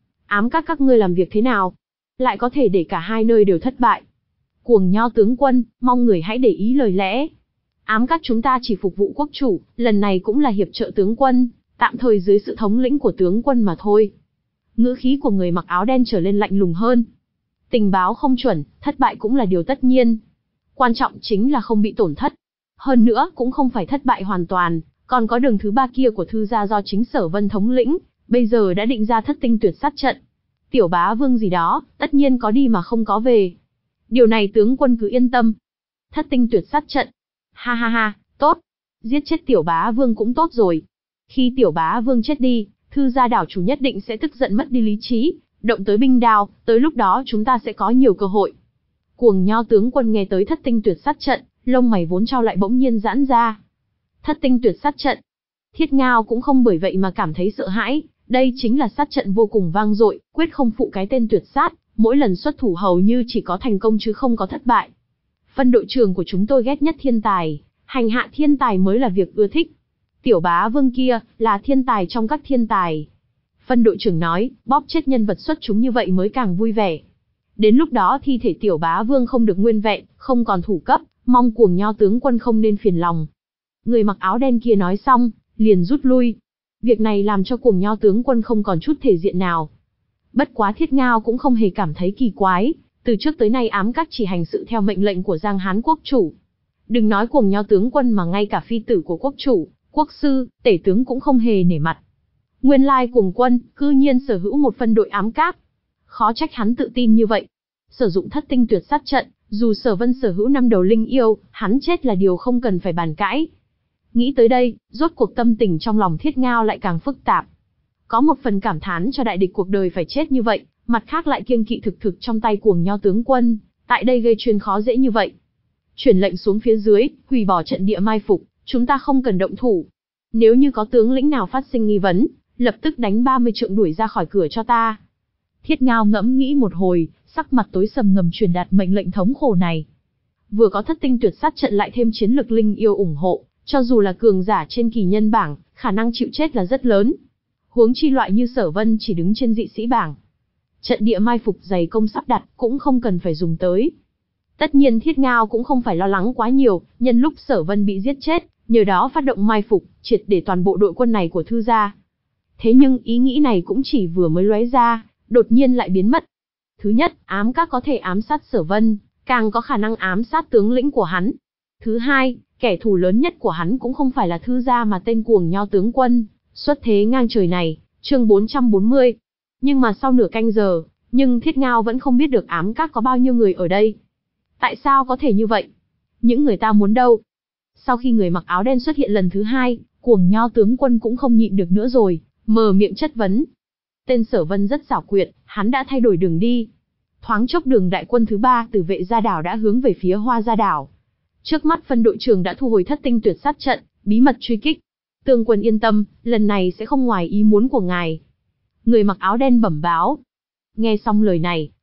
Ám các các ngươi làm việc thế nào? Lại có thể để cả hai nơi đều thất bại. Cuồng Nho tướng quân, mong người hãy để ý lời lẽ. Ám các chúng ta chỉ phục vụ quốc chủ, lần này cũng là hiệp trợ tướng quân, tạm thời dưới sự thống lĩnh của tướng quân mà thôi. Ngữ khí của người mặc áo đen trở lên lạnh lùng hơn. Tình báo không chuẩn, thất bại cũng là điều tất nhiên. Quan trọng chính là không bị tổn thất. Hơn nữa cũng không phải thất bại hoàn toàn, còn có đường thứ ba kia của Thư gia do chính Sở Vân thống lĩnh, bây giờ đã định ra thất tinh tuyệt sát trận. Tiểu Bá Vương gì đó, tất nhiên có đi mà không có về. Điều này tướng quân cứ yên tâm. Thất tinh tuyệt sát trận. Ha ha ha, tốt. Giết chết Tiểu Bá Vương cũng tốt rồi. Khi Tiểu Bá Vương chết đi, Thư gia đảo chủ nhất định sẽ tức giận mất đi lý trí, động tới binh đao, tới lúc đó chúng ta sẽ có nhiều cơ hội. Cuồng Nho tướng quân nghe tới thất tinh tuyệt sát trận, lông mày vốn trao lại bỗng nhiên giãn ra. Thất tinh tuyệt sát trận. Thiết Ngao cũng không bởi vậy mà cảm thấy sợ hãi, đây chính là sát trận vô cùng vang dội, quyết không phụ cái tên tuyệt sát, mỗi lần xuất thủ hầu như chỉ có thành công chứ không có thất bại. Phân đội trưởng của chúng tôi ghét nhất thiên tài, hành hạ thiên tài mới là việc ưa thích. Tiểu Bá Vương kia là thiên tài trong các thiên tài. Phân đội trưởng nói, bóp chết nhân vật xuất chúng như vậy mới càng vui vẻ. Đến lúc đó thi thể Tiểu Bá Vương không được nguyên vẹn, không còn thủ cấp, mong Cuồng Nho tướng quân không nên phiền lòng. Người mặc áo đen kia nói xong, liền rút lui. Việc này làm cho Cuồng Nho tướng quân không còn chút thể diện nào. Bất quá Thiết Ngao cũng không hề cảm thấy kỳ quái, từ trước tới nay ám các chỉ hành sự theo mệnh lệnh của Giang Hán quốc chủ. Đừng nói Cuồng Nho tướng quân mà ngay cả phi tử của quốc chủ, quốc sư, tể tướng cũng không hề nể mặt. Nguyên lai Cuồng quân, cư nhiên sở hữu một phân đội ám các. Khó trách hắn tự tin như vậy. Sử dụng thất tinh tuyệt sát trận, dù Sở Vân sở hữu năm đầu linh yêu, hắn chết là điều không cần phải bàn cãi. Nghĩ tới đây, rốt cuộc tâm tình trong lòng Thiết Ngao lại càng phức tạp. Có một phần cảm thán cho đại địch cuộc đời phải chết như vậy, mặt khác lại kiêng kỵ thực thực trong tay Cuồng Nho tướng quân, tại đây gây chuyện khó dễ như vậy. Chuyển lệnh xuống phía dưới, hủy bỏ trận địa mai phục, chúng ta không cần động thủ. Nếu như có tướng lĩnh nào phát sinh nghi vấn, lập tức đánh ba mươi trượng đuổi ra khỏi cửa cho ta. Thiết Ngao ngẫm nghĩ một hồi, sắc mặt tối sầm ngầm truyền đạt mệnh lệnh thống khổ này. Vừa có thất tinh tuyệt sát trận lại thêm chiến lực linh yêu ủng hộ, cho dù là cường giả trên kỳ nhân bảng, khả năng chịu chết là rất lớn. Huống chi loại như Sở Vân chỉ đứng trên dị sĩ bảng. Trận địa mai phục dày công sắp đặt cũng không cần phải dùng tới. Tất nhiên Thiết Ngao cũng không phải lo lắng quá nhiều, nhân lúc Sở Vân bị giết chết, nhờ đó phát động mai phục, triệt để toàn bộ đội quân này của Thư gia. Thế nhưng ý nghĩ này cũng chỉ vừa mới lóe ra, đột nhiên lại biến mất. Thứ nhất, ám các có thể ám sát Sở Vân, càng có khả năng ám sát tướng lĩnh của hắn. Thứ hai, kẻ thù lớn nhất của hắn cũng không phải là Thư gia mà tên Cuồng Nho tướng quân, xuất thế ngang trời này, chương bốn trăm bốn mươi. Nhưng mà sau nửa canh giờ, nhưng Thiết Ngao vẫn không biết được ám các có bao nhiêu người ở đây. Tại sao có thể như vậy? Những người ta muốn đâu? Sau khi người mặc áo đen xuất hiện lần thứ hai, Cuồng Nho tướng quân cũng không nhịn được nữa rồi, mở miệng chất vấn. Tên Sở Vân rất xảo quyệt, hắn đã thay đổi đường đi. Thoáng chốc đường đại quân thứ ba từ Vệ Gia Đảo đã hướng về phía Hoa Gia Đảo. Trước mắt phân đội trưởng đã thu hồi thất tinh tuyệt sát trận, bí mật truy kích. Tướng quân yên tâm, lần này sẽ không ngoài ý muốn của ngài. Người mặc áo đen bẩm báo. Nghe xong lời này,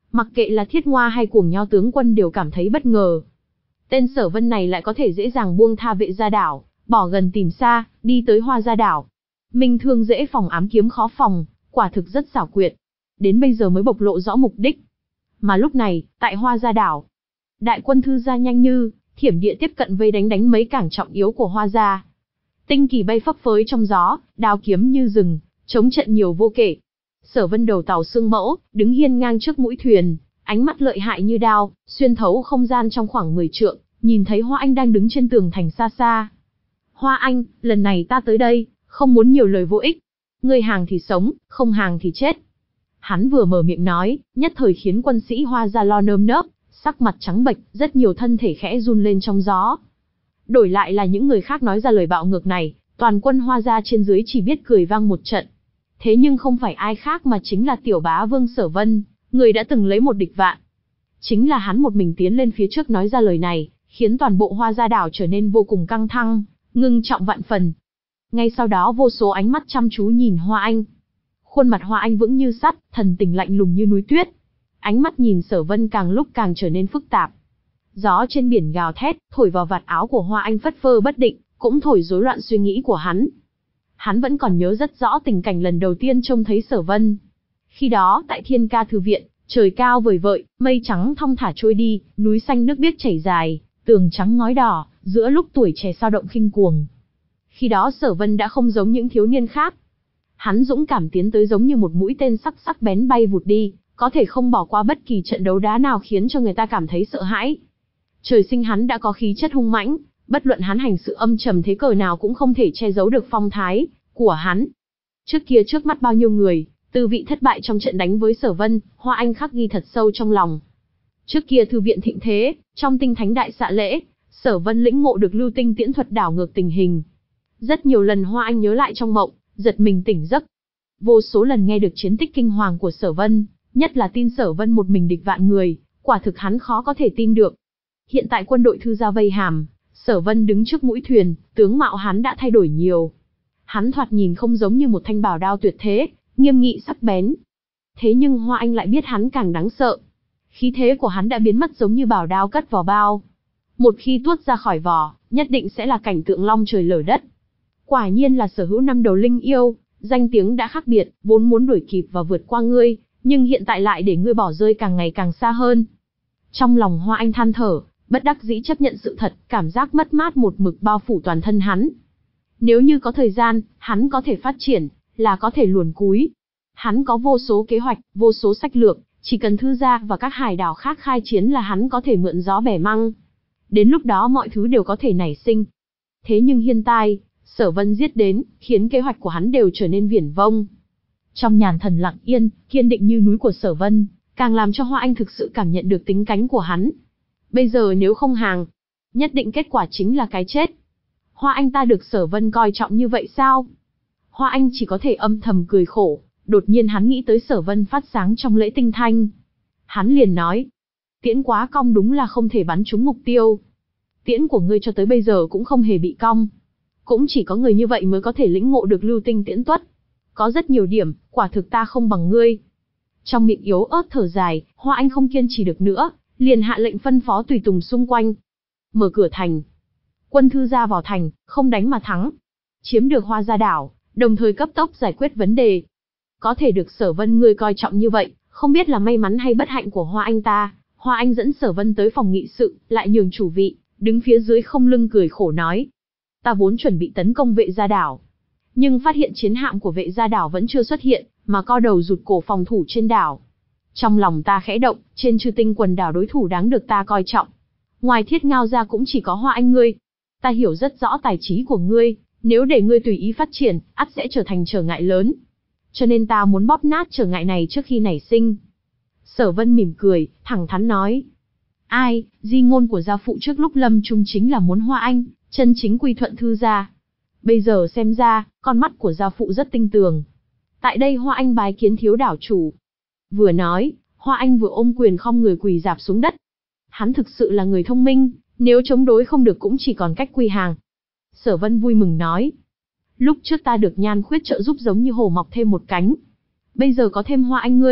Mặc kệ là Thiết Ngoa hay Cuồng Nho tướng quân đều cảm thấy bất ngờ. Tên Sở Vân này lại có thể dễ dàng buông tha Vệ Gia Đảo, bỏ gần tìm xa, đi tới Hoa Gia Đảo. Minh thương dễ phòng, ám kiếm khó phòng, quả thực rất xảo quyệt. Đến bây giờ mới bộc lộ rõ mục đích. Mà lúc này, tại Hoa Gia Đảo, đại quân Thư gia nhanh như thiểm điện tiếp cận vây đánh đánh mấy cảng trọng yếu của Hoa Gia. Tinh kỳ bay phấp phới trong gió, đao kiếm như rừng, chống trận nhiều vô kể. Sở Vân đầu tàu xương mẫu, đứng hiên ngang trước mũi thuyền, ánh mắt lợi hại như đao, xuyên thấu không gian trong khoảng mười trượng, nhìn thấy Hoa Anh đang đứng trên tường thành xa xa. Hoa Anh, lần này ta tới đây, không muốn nhiều lời vô ích. Ngươi hàng thì sống, không hàng thì chết. Hắn vừa mở miệng nói, nhất thời khiến quân sĩ Hoa Gia lo nơm nớp, sắc mặt trắng bệch, rất nhiều thân thể khẽ run lên trong gió. Đổi lại là những người khác nói ra lời bạo ngược này, toàn quân Hoa Gia trên dưới chỉ biết cười vang một trận. Thế nhưng không phải ai khác mà chính là tiểu bá vương Sở Vân, người đã từng lấy một địch vạn. Chính là hắn một mình tiến lên phía trước nói ra lời này, khiến toàn bộ Hoa Gia Đảo trở nên vô cùng căng thẳng, ngưng trọng vạn phần. Ngay sau đó vô số ánh mắt chăm chú nhìn Hoa Anh. Khuôn mặt Hoa Anh vững như sắt, thần tình lạnh lùng như núi tuyết. Ánh mắt nhìn Sở Vân càng lúc càng trở nên phức tạp. Gió trên biển gào thét, thổi vào vạt áo của Hoa Anh phất phơ bất định, cũng thổi rối loạn suy nghĩ của hắn. Hắn vẫn còn nhớ rất rõ tình cảnh lần đầu tiên trông thấy Sở Vân. Khi đó, tại Thiên Ca Thư Viện, trời cao vời vợi, mây trắng thong thả trôi đi, núi xanh nước biếc chảy dài, tường trắng ngói đỏ, giữa lúc tuổi trẻ sao động khinh cuồng. Khi đó Sở Vân đã không giống những thiếu niên khác. Hắn dũng cảm tiến tới giống như một mũi tên sắc sắc bén bay vụt đi, có thể không bỏ qua bất kỳ trận đấu đá nào khiến cho người ta cảm thấy sợ hãi. Trời sinh hắn đã có khí chất hung mãnh, bất luận hắn hành sự âm trầm thế cỡ nào cũng không thể che giấu được phong thái của hắn. Trước kia trước mắt bao nhiêu người, Tư Vị thất bại trong trận đánh với Sở Vân, Hoa Anh khắc ghi thật sâu trong lòng. Trước kia thư viện thịnh thế, trong Tinh Thánh đại xạ lễ, Sở Vân lĩnh ngộ được lưu tinh tiễn thuật đảo ngược tình hình. Rất nhiều lần Hoa Anh nhớ lại trong mộng, giật mình tỉnh giấc. Vô số lần nghe được chiến tích kinh hoàng của Sở Vân, nhất là tin Sở Vân một mình địch vạn người, quả thực hắn khó có thể tin được. Hiện tại quân đội Thư gia vây hàm, Sở Vân đứng trước mũi thuyền, tướng mạo hắn đã thay đổi nhiều. Hắn thoạt nhìn không giống như một thanh bảo đao tuyệt thế, nghiêm nghị sắc bén. Thế nhưng Hoa Anh lại biết hắn càng đáng sợ. Khí thế của hắn đã biến mất giống như bảo đao cất vào bao. Một khi tuốt ra khỏi vỏ, nhất định sẽ là cảnh tượng long trời lở đất. Quả nhiên là sở hữu năm đầu linh yêu, danh tiếng đã khác biệt, vốn muốn đuổi kịp và vượt qua ngươi, nhưng hiện tại lại để ngươi bỏ rơi càng ngày càng xa hơn. Trong lòng Hoa Anh than thở, bất đắc dĩ chấp nhận sự thật, cảm giác mất mát một mực bao phủ toàn thân hắn. Nếu như có thời gian, hắn có thể phát triển, là có thể luồn cúi. Hắn có vô số kế hoạch, vô số sách lược, chỉ cần Thư gia và các hải đảo khác khai chiến là hắn có thể mượn gió bẻ măng. Đến lúc đó mọi thứ đều có thể nảy sinh. Thế nhưng hiện tại, Sở Vân giết đến, khiến kế hoạch của hắn đều trở nên viển vông. Trong nhàn thần lặng yên, kiên định như núi của Sở Vân, càng làm cho Hoa Anh thực sự cảm nhận được tính cánh của hắn. Bây giờ nếu không hàng, nhất định kết quả chính là cái chết. Hoa Anh ta được Sở Vân coi trọng như vậy sao? Hoa Anh chỉ có thể âm thầm cười khổ, đột nhiên hắn nghĩ tới Sở Vân phát sáng trong lễ tinh thanh. Hắn liền nói, tiễn quá cong đúng là không thể bắn trúng mục tiêu. Tiễn của ngươi cho tới bây giờ cũng không hề bị cong. Cũng chỉ có người như vậy mới có thể lĩnh ngộ được lưu tinh tiễn tuất. Có rất nhiều điểm, quả thực ta không bằng ngươi. Trong miệng yếu ớt thở dài, Hoa Anh không kiên trì được nữa, liền hạ lệnh phân phó tùy tùng xung quanh. Mở cửa thành. Quân Thư gia vào thành, không đánh mà thắng. Chiếm được Hoa Gia Đảo, đồng thời cấp tốc giải quyết vấn đề. Có thể được Sở Vân ngươi coi trọng như vậy, không biết là may mắn hay bất hạnh của Hoa Anh ta. Hoa Anh dẫn Sở Vân tới phòng nghị sự, lại nhường chủ vị, đứng phía dưới không lưng cười khổ nói. Ta vốn chuẩn bị tấn công Vệ Gia Đảo, nhưng phát hiện chiến hạm của Vệ Gia Đảo vẫn chưa xuất hiện, mà co đầu rụt cổ phòng thủ trên đảo. Trong lòng ta khẽ động, trên Chư Tinh quần đảo đối thủ đáng được ta coi trọng. Ngoài Thiết Ngao ra cũng chỉ có Hoa Anh ngươi. Ta hiểu rất rõ tài trí của ngươi, nếu để ngươi tùy ý phát triển, ắt sẽ trở thành trở ngại lớn. Cho nên ta muốn bóp nát trở ngại này trước khi nảy sinh. Sở Vân mỉm cười, thẳng thắn nói. Ai, di ngôn của gia phụ trước lúc lâm chung chính là muốn Hoa Anh chân chính quy thuận Thư gia. Bây giờ xem ra, con mắt của gia phụ rất tinh tường. Tại đây Hoa Anh bái kiến thiếu đảo chủ. Vừa nói, Hoa Anh vừa ôm quyền khom người quỳ rạp xuống đất. Hắn thực sự là người thông minh, nếu chống đối không được cũng chỉ còn cách quy hàng. Sở Vân vui mừng nói. Lúc trước ta được Nhan Khuyết trợ giúp giống như hổ mọc thêm một cánh. Bây giờ có thêm Hoa Anh ngươi,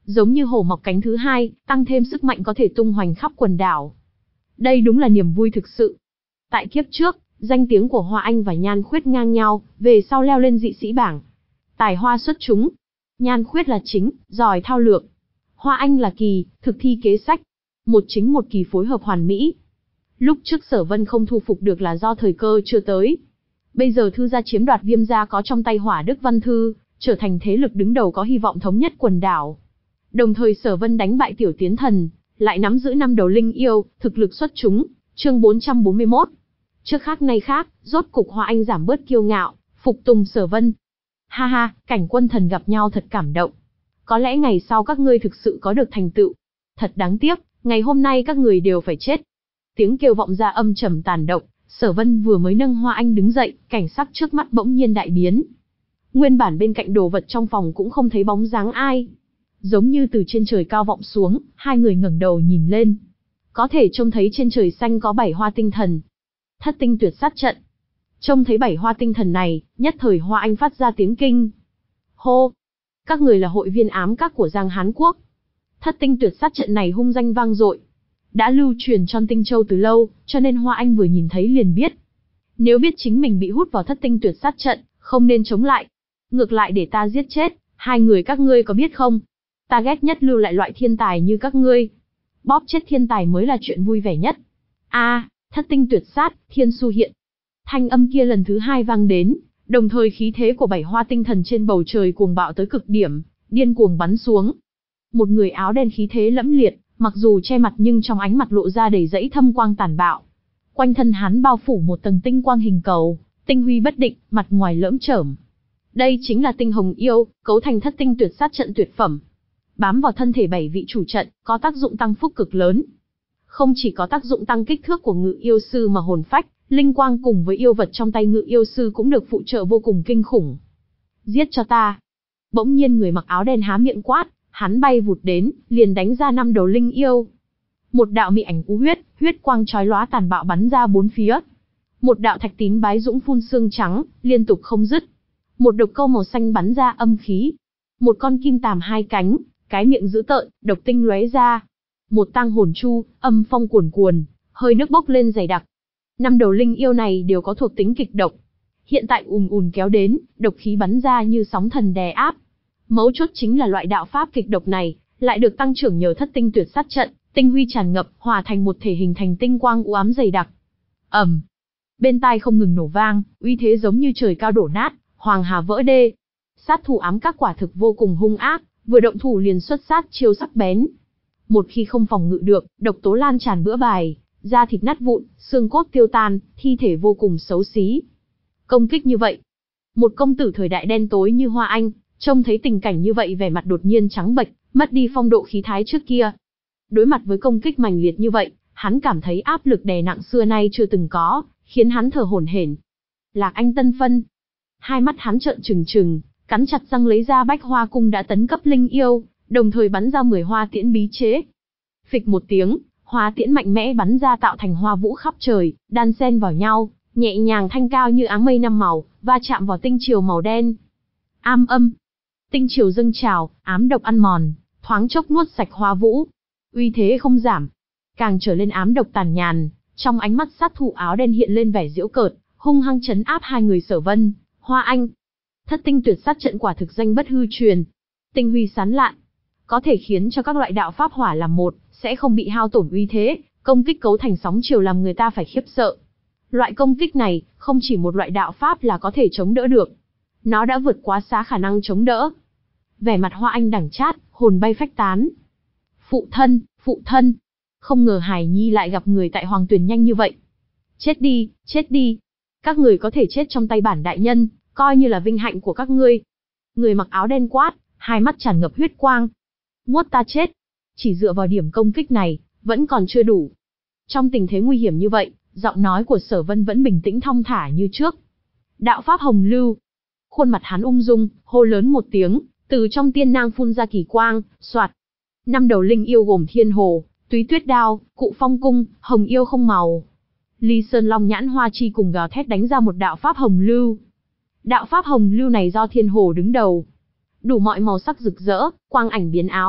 giống như hổ mọc cánh thứ hai, tăng thêm sức mạnh có thể tung hoành khắp quần đảo. Đây đúng là niềm vui thực sự. Tại kiếp trước, danh tiếng của Hoa Anh và Nhan Khuyết ngang nhau, về sau leo lên dị sĩ bảng. Tài hoa xuất chúng. Nhan Khuyết là chính, giỏi thao lược. Hoa Anh là kỳ, thực thi kế sách. Một chính một kỳ phối hợp hoàn mỹ. Lúc trước Sở Vân không thu phục được là do thời cơ chưa tới. Bây giờ Thư gia chiếm đoạt Viêm gia có trong tay Hỏa Đức Văn Thư, trở thành thế lực đứng đầu có hy vọng thống nhất quần đảo. Đồng thời Sở Vân đánh bại Tiểu Tiến Thần, lại nắm giữ năm đầu linh yêu, thực lực xuất chúng. Chương bốn trăm bốn mươi mốt. Trước khác nay khác, rốt cục Hoa Anh giảm bớt kiêu ngạo, phục tùng Sở Vân. Ha ha, Cảnh Quân Thần gặp nhau thật cảm động. Có lẽ ngày sau các ngươi thực sự có được thành tựu. Thật đáng tiếc, ngày hôm nay các người đều phải chết. Tiếng kêu vọng ra âm trầm tàn độc, Sở Vân vừa mới nâng Hoa Anh đứng dậy, cảnh sắc trước mắt bỗng nhiên đại biến. Nguyên bản bên cạnh đồ vật trong phòng cũng không thấy bóng dáng ai. Giống như từ trên trời cao vọng xuống, hai người ngẩng đầu nhìn lên. Có thể trông thấy trên trời xanh có bảy hoa tinh thần. Thất tinh tuyệt sát trận. Trông thấy bảy hoa tinh thần này, nhất thời Hoa Anh phát ra tiếng kinh. Hô! Các người là hội viên ám các của Giang Hán Quốc. Thất tinh tuyệt sát trận này hung danh vang dội. Đã lưu truyền trong Tinh Châu từ lâu, cho nên Hoa Anh vừa nhìn thấy liền biết. Nếu biết chính mình bị hút vào thất tinh tuyệt sát trận, không nên chống lại. Ngược lại để ta giết chết, hai người các ngươi có biết không? Ta ghét nhất lưu lại loại thiên tài như các ngươi. Bóp chết thiên tài mới là chuyện vui vẻ nhất. A, à, thất tinh tuyệt sát, thiên su hiện. Thanh âm kia lần thứ hai vang đến, đồng thời khí thế của bảy hoa tinh thần trên bầu trời cuồng bạo tới cực điểm, điên cuồng bắn xuống. Một người áo đen khí thế lẫm liệt, mặc dù che mặt nhưng trong ánh mặt lộ ra đầy dẫy thâm quang tàn bạo. Quanh thân hắn bao phủ một tầng tinh quang hình cầu, tinh huy bất định, mặt ngoài lởm chởm. Đây chính là tinh hồng yêu, cấu thành thất tinh tuyệt sát trận tuyệt phẩm. Bám vào thân thể bảy vị chủ trận, có tác dụng tăng phúc cực lớn. Không chỉ có tác dụng tăng kích thước của ngự yêu sư mà hồn phách, linh quang cùng với yêu vật trong tay ngự yêu sư cũng được phụ trợ vô cùng kinh khủng. Giết cho ta! Bỗng nhiên người mặc áo đen há miệng quát, hắn bay vụt đến, liền đánh ra năm đầu linh yêu. Một đạo mị ảnh u huyết, huyết quang chói lóa tàn bạo bắn ra bốn phía. Một đạo thạch tín bái dũng phun xương trắng, liên tục không dứt. Một độc câu màu xanh bắn ra âm khí. Một con kim tàm hai cánh, cái miệng dữ tợn, độc tinh lóe ra. Một tang hồn chu, âm phong cuồn cuồn, hơi nước bốc lên dày đặc. Năm đầu linh yêu này đều có thuộc tính kịch độc. Hiện tại ùn ùn kéo đến, độc khí bắn ra như sóng thần đè áp. Mấu chốt chính là loại đạo pháp kịch độc này, lại được tăng trưởng nhờ thất tinh tuyệt sát trận, tinh huy tràn ngập, hòa thành một thể hình thành tinh quang u ám dày đặc. Ầm. Bên tai không ngừng nổ vang, uy thế giống như trời cao đổ nát, hoàng hà vỡ đê. Sát thủ ám các quả thực vô cùng hung ác, vừa động thủ liền xuất sát chiêu sắc bén. Một khi không phòng ngự được, độc tố lan tràn bữa bài, da thịt nát vụn, xương cốt tiêu tan, thi thể vô cùng xấu xí. Công kích như vậy, một công tử thời đại đen tối như Hoa Anh, trông thấy tình cảnh như vậy vẻ mặt đột nhiên trắng bệch, mất đi phong độ khí thái trước kia. Đối mặt với công kích mạnh liệt như vậy, hắn cảm thấy áp lực đè nặng xưa nay chưa từng có, khiến hắn thở hổn hển. Lạc Anh Tân Phân. Hai mắt hắn trợn trừng trừng, cắn chặt răng lấy ra bách hoa cung đã tấn cấp linh yêu, đồng thời bắn ra mười hoa tiễn bí chế. Phịch một tiếng, hoa tiễn mạnh mẽ bắn ra tạo thành hoa vũ khắp trời, đan xen vào nhau, nhẹ nhàng thanh cao như áng mây năm màu, va chạm vào tinh triều màu đen. Am âm. Tinh triều dâng trào, ám độc ăn mòn, thoáng chốc nuốt sạch hoa vũ. Uy thế không giảm, càng trở lên ám độc tàn nhàn, trong ánh mắt sát thủ áo đen hiện lên vẻ giễu cợt, hung hăng trấn áp hai người Sở Vân, Hoa Anh. Thất tinh tuyệt sát trận quả thực danh bất hư truyền. Tinh huy sán lạn, có thể khiến cho các loại đạo pháp hỏa làm một, sẽ không bị hao tổn uy thế, công kích cấu thành sóng chiều làm người ta phải khiếp sợ. Loại công kích này, không chỉ một loại đạo pháp là có thể chống đỡ được. Nó đã vượt quá xa khả năng chống đỡ. Vẻ mặt Hoa Anh đằng chát, hồn bay phách tán. Phụ thân, phụ thân. Không ngờ Hải Nhi lại gặp người tại Hoàng Tuyền nhanh như vậy. Chết đi, chết đi. Các người có thể chết trong tay bản đại nhân, coi như là vinh hạnh của các ngươi. Người mặc áo đen quát, hai mắt tràn ngập huyết quang. Muốt ta chết. Chỉ dựa vào điểm công kích này, vẫn còn chưa đủ. Trong tình thế nguy hiểm như vậy, giọng nói của Sở Vân vẫn bình tĩnh thong thả như trước. Đạo pháp hồng lưu. Khuôn mặt hắn ung dung, hô lớn một tiếng, từ trong tiên nang phun ra kỳ quang, xoạt. Năm đầu linh yêu gồm Thiên Hồ, Túy Tuyết Đao, Cụ Phong Cung, Hồng Yêu Không Màu, Ly Sơn Long Nhãn Hoa Chi cùng gào thét đánh ra một đạo pháp hồng lưu. Đạo pháp hồng lưu này do Thiên Hồ đứng đầu. Đủ mọi màu sắc rực rỡ, quang ảnh biến áo,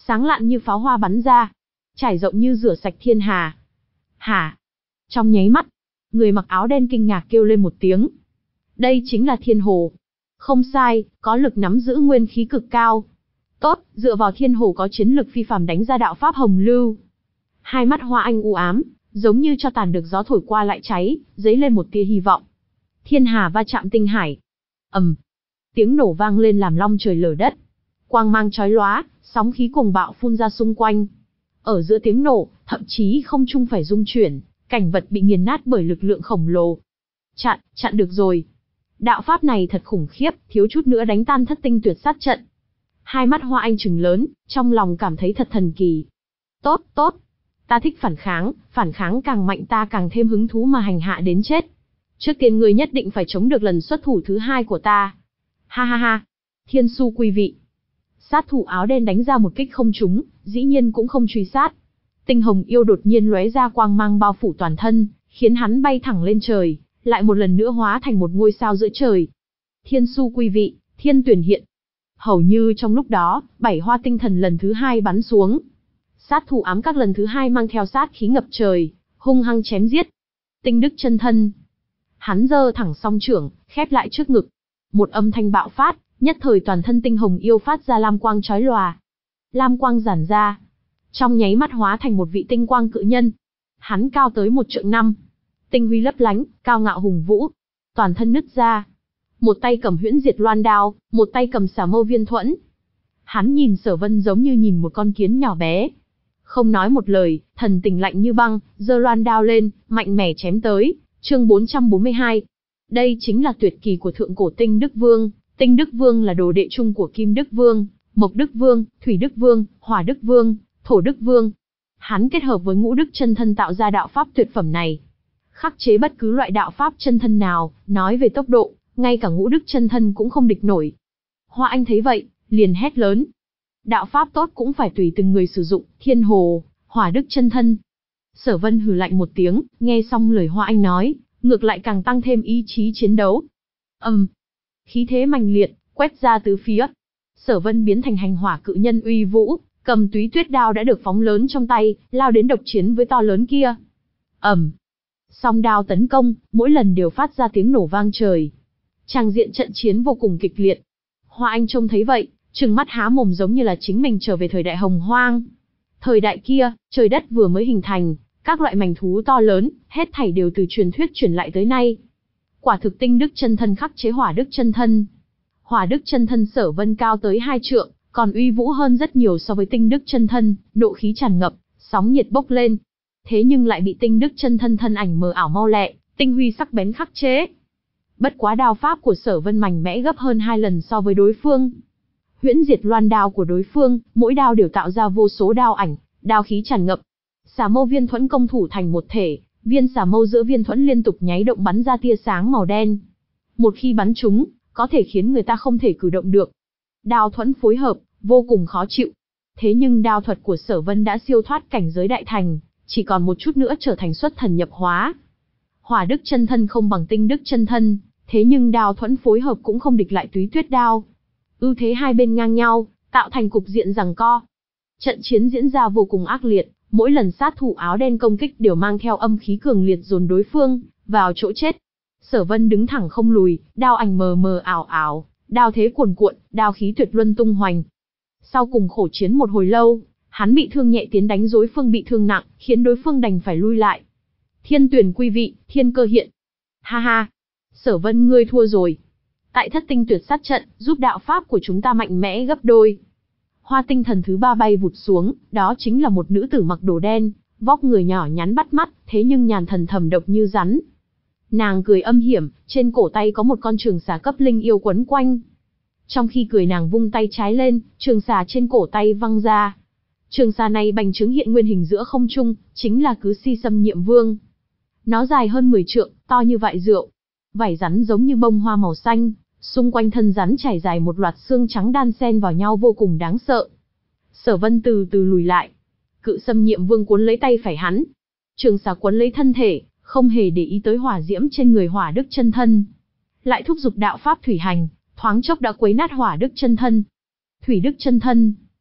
sáng lạn như pháo hoa bắn ra, trải rộng như rửa sạch thiên hà. Hả? Trong nháy mắt, người mặc áo đen kinh ngạc kêu lên một tiếng. Đây chính là thiên hồ. Không sai, có lực nắm giữ nguyên khí cực cao. Tốt, dựa vào thiên hồ có chiến lực phi phàm đánh ra đạo pháp hồng lưu. Hai mắt Hoa Anh u ám, giống như cho tàn được gió thổi qua lại cháy, dấy lên một tia hy vọng. Thiên hà va chạm tinh hải. Ầm. Tiếng nổ vang lên làm long trời lở đất. Quang mang chói lóa, sóng khí cuồng bạo phun ra xung quanh. Ở giữa tiếng nổ, thậm chí không trung phải rung chuyển, cảnh vật bị nghiền nát bởi lực lượng khổng lồ. Chặn, chặn được rồi. Đạo pháp này thật khủng khiếp, thiếu chút nữa đánh tan thất tinh tuyệt sát trận. Hai mắt Hoa Anh trừng lớn, trong lòng cảm thấy thật thần kỳ. Tốt, tốt. Ta thích phản kháng, phản kháng càng mạnh ta càng thêm hứng thú mà hành hạ đến chết. Trước tiên ngươi nhất định phải chống được lần xuất thủ thứ hai của ta. Ha ha ha. Thiên su quý vị. Sát thủ áo đen đánh ra một kích không trúng, dĩ nhiên cũng không truy sát. Tinh hồng yêu đột nhiên lóe ra quang mang bao phủ toàn thân, khiến hắn bay thẳng lên trời, lại một lần nữa hóa thành một ngôi sao giữa trời. Thiên su quý vị, thiên tuyển hiện. Hầu như trong lúc đó, bảy hoa tinh thần lần thứ hai bắn xuống. Sát thủ ám các lần thứ hai mang theo sát khí ngập trời, hung hăng chém giết. Tinh đức chân thân. Hắn giơ thẳng song trưởng, khép lại trước ngực. Một âm thanh bạo phát, nhất thời toàn thân tinh hồng yêu phát ra lam quang chói lòa. Lam quang giản ra, trong nháy mắt hóa thành một vị tinh quang cự nhân. Hắn cao tới một trượng năm, tinh huy lấp lánh, cao ngạo hùng vũ, toàn thân nứt ra. Một tay cầm huyễn diệt loan đao, một tay cầm xà mâu viên thuẫn. Hắn nhìn Sở Vân giống như nhìn một con kiến nhỏ bé. Không nói một lời, thần tình lạnh như băng, giơ loan đao lên, mạnh mẽ chém tới. Chương bốn trăm bốn mươi hai. Đây chính là tuyệt kỳ của thượng cổ Tinh Đức Vương. Tinh Đức Vương là đồ đệ chung của Kim Đức Vương, Mộc Đức Vương, Thủy Đức Vương, Hỏa Đức Vương, Thổ Đức Vương. Hắn kết hợp với Ngũ Đức chân thân tạo ra đạo pháp tuyệt phẩm này. Khắc chế bất cứ loại đạo pháp chân thân nào, nói về tốc độ, ngay cả Ngũ Đức chân thân cũng không địch nổi. Hoa Anh thấy vậy, liền hét lớn. Đạo pháp tốt cũng phải tùy từng người sử dụng, Thiên Hồ, Hỏa Đức chân thân. Sở Vân hừ lạnh một tiếng, nghe xong lời Hoa Anh nói, ngược lại càng tăng thêm ý chí chiến đấu. Ầm, um, khí thế mạnh liệt, quét ra tứ phía. Sở Vân biến thành hành hỏa cự nhân uy vũ, cầm túy tuyết đao đã được phóng lớn trong tay, lao đến độc chiến với to lớn kia. Ầm, um, song đao tấn công, mỗi lần đều phát ra tiếng nổ vang trời. Tràng diện trận chiến vô cùng kịch liệt. Hoa Anh trông thấy vậy, trừng mắt há mồm giống như là chính mình trở về thời đại hồng hoang. Thời đại kia, trời đất vừa mới hình thành, các loại mảnh thú to lớn, hết thảy đều từ truyền thuyết truyền lại tới nay. Quả thực Tinh Đức chân thân khắc chế Hỏa Đức chân thân. Hỏa Đức chân thân Sở Vân cao tới hai trượng, còn uy vũ hơn rất nhiều so với Tinh Đức chân thân, nộ khí tràn ngập, sóng nhiệt bốc lên. Thế nhưng lại bị Tinh Đức chân thân thân ảnh mờ ảo mau lẹ, tinh huy sắc bén khắc chế. Bất quá đao pháp của Sở Vân mạnh mẽ gấp hơn hai lần so với đối phương. Huyễn diệt loan đao của đối phương, mỗi đao đều tạo ra vô số đao ảnh, đao khí tràn ngập. Xà mâu viên thuẫn công thủ thành một thể, viên xà mâu giữa viên thuẫn liên tục nháy động bắn ra tia sáng màu đen. Một khi bắn trúng, có thể khiến người ta không thể cử động được. Đao thuẫn phối hợp, vô cùng khó chịu. Thế nhưng đao thuật của Sở Vân đã siêu thoát cảnh giới đại thành, chỉ còn một chút nữa trở thành xuất thần nhập hóa. Hỏa Đức chân thân không bằng Tinh Đức chân thân, thế nhưng đao thuẫn phối hợp cũng không địch lại túy tuyết đao. Ưu thế hai bên ngang nhau, tạo thành cục diện giằng co. Trận chiến diễn ra vô cùng ác liệt, mỗi lần sát thủ áo đen công kích đều mang theo âm khí cường liệt dồn đối phương vào chỗ chết. Sở Vân đứng thẳng không lùi, đao ảnh mờ mờ ảo ảo, đao thế cuồn cuộn, đao khí tuyệt luân tung hoành. Sau cùng khổ chiến một hồi lâu, hắn bị thương nhẹ tiến đánh đối phương bị thương nặng, khiến đối phương đành phải lui lại. Thiên tuyển quý vị, thiên cơ hiện. Ha ha, Sở Vân ngươi thua rồi. Tại thất tinh tuyệt sát trận, giúp đạo pháp của chúng ta mạnh mẽ gấp đôi. Hoa tinh thần thứ ba bay vụt xuống, đó chính là một nữ tử mặc đồ đen, vóc người nhỏ nhắn bắt mắt, thế nhưng nhàn thần thầm độc như rắn. Nàng cười âm hiểm, trên cổ tay có một con trường xà cấp linh yêu quấn quanh. Trong khi cười nàng vung tay trái lên, trường xà trên cổ tay văng ra. Trường xà này bành trướng hiện nguyên hình giữa không trung, chính là Cứ Si Xâm Nhiệm Vương. Nó dài hơn mười trượng, to như vại rượu. Vảy rắn giống như bông hoa màu xanh, xung quanh thân rắn trải dài một loạt xương trắng đan xen vào nhau vô cùng đáng sợ. Sở Vân từ từ lùi lại. Cự Xâm Nhiệm Vương cuốn lấy tay phải hắn. Trường xà cuốn lấy thân thể, không hề để ý tới hỏa diễm trên người Hỏa Đức chân thân. Lại thúc giục đạo pháp thủy hành, thoáng chốc đã quấy nát Hỏa Đức chân thân. Thủy Đức chân thân.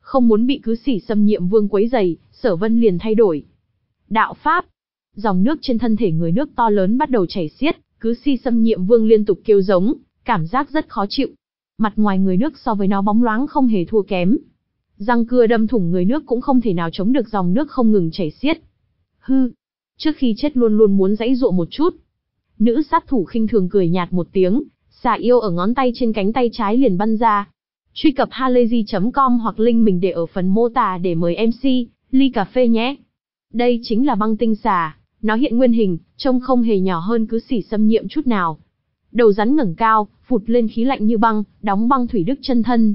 Không muốn bị cứ xỉ xâm nhiệm vương quấy rầy, Sở Vân liền thay đổi đạo pháp. Dòng nước trên thân thể người nước to lớn bắt đầu chảy xiết, cứ xỉ xâm nhiệm vương liên tục kêu giống, cảm giác rất khó chịu. Mặt ngoài người nước so với nó bóng loáng không hề thua kém. Răng cưa đâm thủng người nước cũng không thể nào chống được dòng nước không ngừng chảy xiết. Hư, trước khi chết luôn luôn muốn giãy giụa một chút. Nữ sát thủ khinh thường cười nhạt một tiếng, xà yêu ở ngón tay trên cánh tay trái liền bắn ra. Truy cập halayzi chấm com hoặc link mình để ở phần mô tả để mời em xê, ly cà phê nhé. Đây chính là băng tinh xà, nó hiện nguyên hình, trông không hề nhỏ hơn cứ xỉ xâm nhiệm chút nào. Đầu rắn ngẩng cao, phụt lên khí lạnh như băng, đóng băng thủy đức chân thân.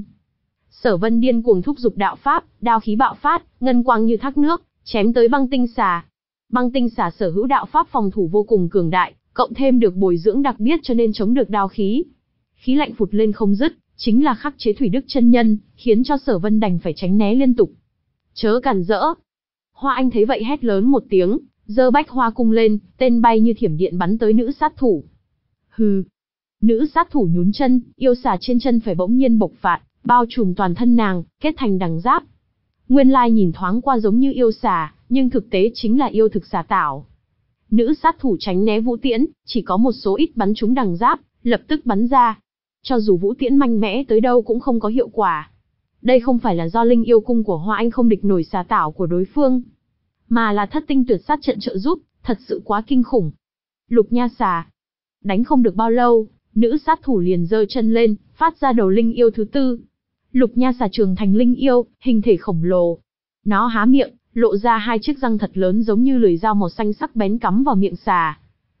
Sở Vân điên cuồng thúc giục đạo pháp, đao khí bạo phát, ngân quang như thác nước, chém tới băng tinh xà. Băng tinh xà sở hữu đạo pháp phòng thủ vô cùng cường đại, cộng thêm được bồi dưỡng đặc biệt cho nên chống được đao khí. Khí lạnh phụt lên không dứt, chính là khắc chế thủy đức chân nhân, khiến cho Sở Vân đành phải tránh né liên tục. Chớ cản rỡ. Hoa Anh thấy vậy hét lớn một tiếng, giơ bách hoa cung lên, tên bay như thiểm điện bắn tới nữ sát thủ. Hừ. Nữ sát thủ nhún chân, yêu xà trên chân phải bỗng nhiên bộc phát, bao trùm toàn thân nàng, kết thành đằng giáp. Nguyên lai nhìn thoáng qua giống như yêu xà, nhưng thực tế chính là yêu thực xà tảo. Nữ sát thủ tránh né vũ tiễn, chỉ có một số ít bắn trúng đằng giáp, lập tức bắn ra. Cho dù vũ tiễn mạnh mẽ tới đâu cũng không có hiệu quả. Đây không phải là do linh yêu cung của Hoa Anh không địch nổi xà tảo của đối phương, mà là thất tinh tuyệt sát trận trợ giúp, thật sự quá kinh khủng. Lục nha xà. Đánh không được bao lâu, nữ sát thủ liền giơ chân lên, phát ra đầu linh yêu thứ tư. Lục nha xà trường thành linh yêu, hình thể khổng lồ. Nó há miệng, lộ ra hai chiếc răng thật lớn giống như lưỡi dao màu xanh sắc bén cắm vào miệng xà.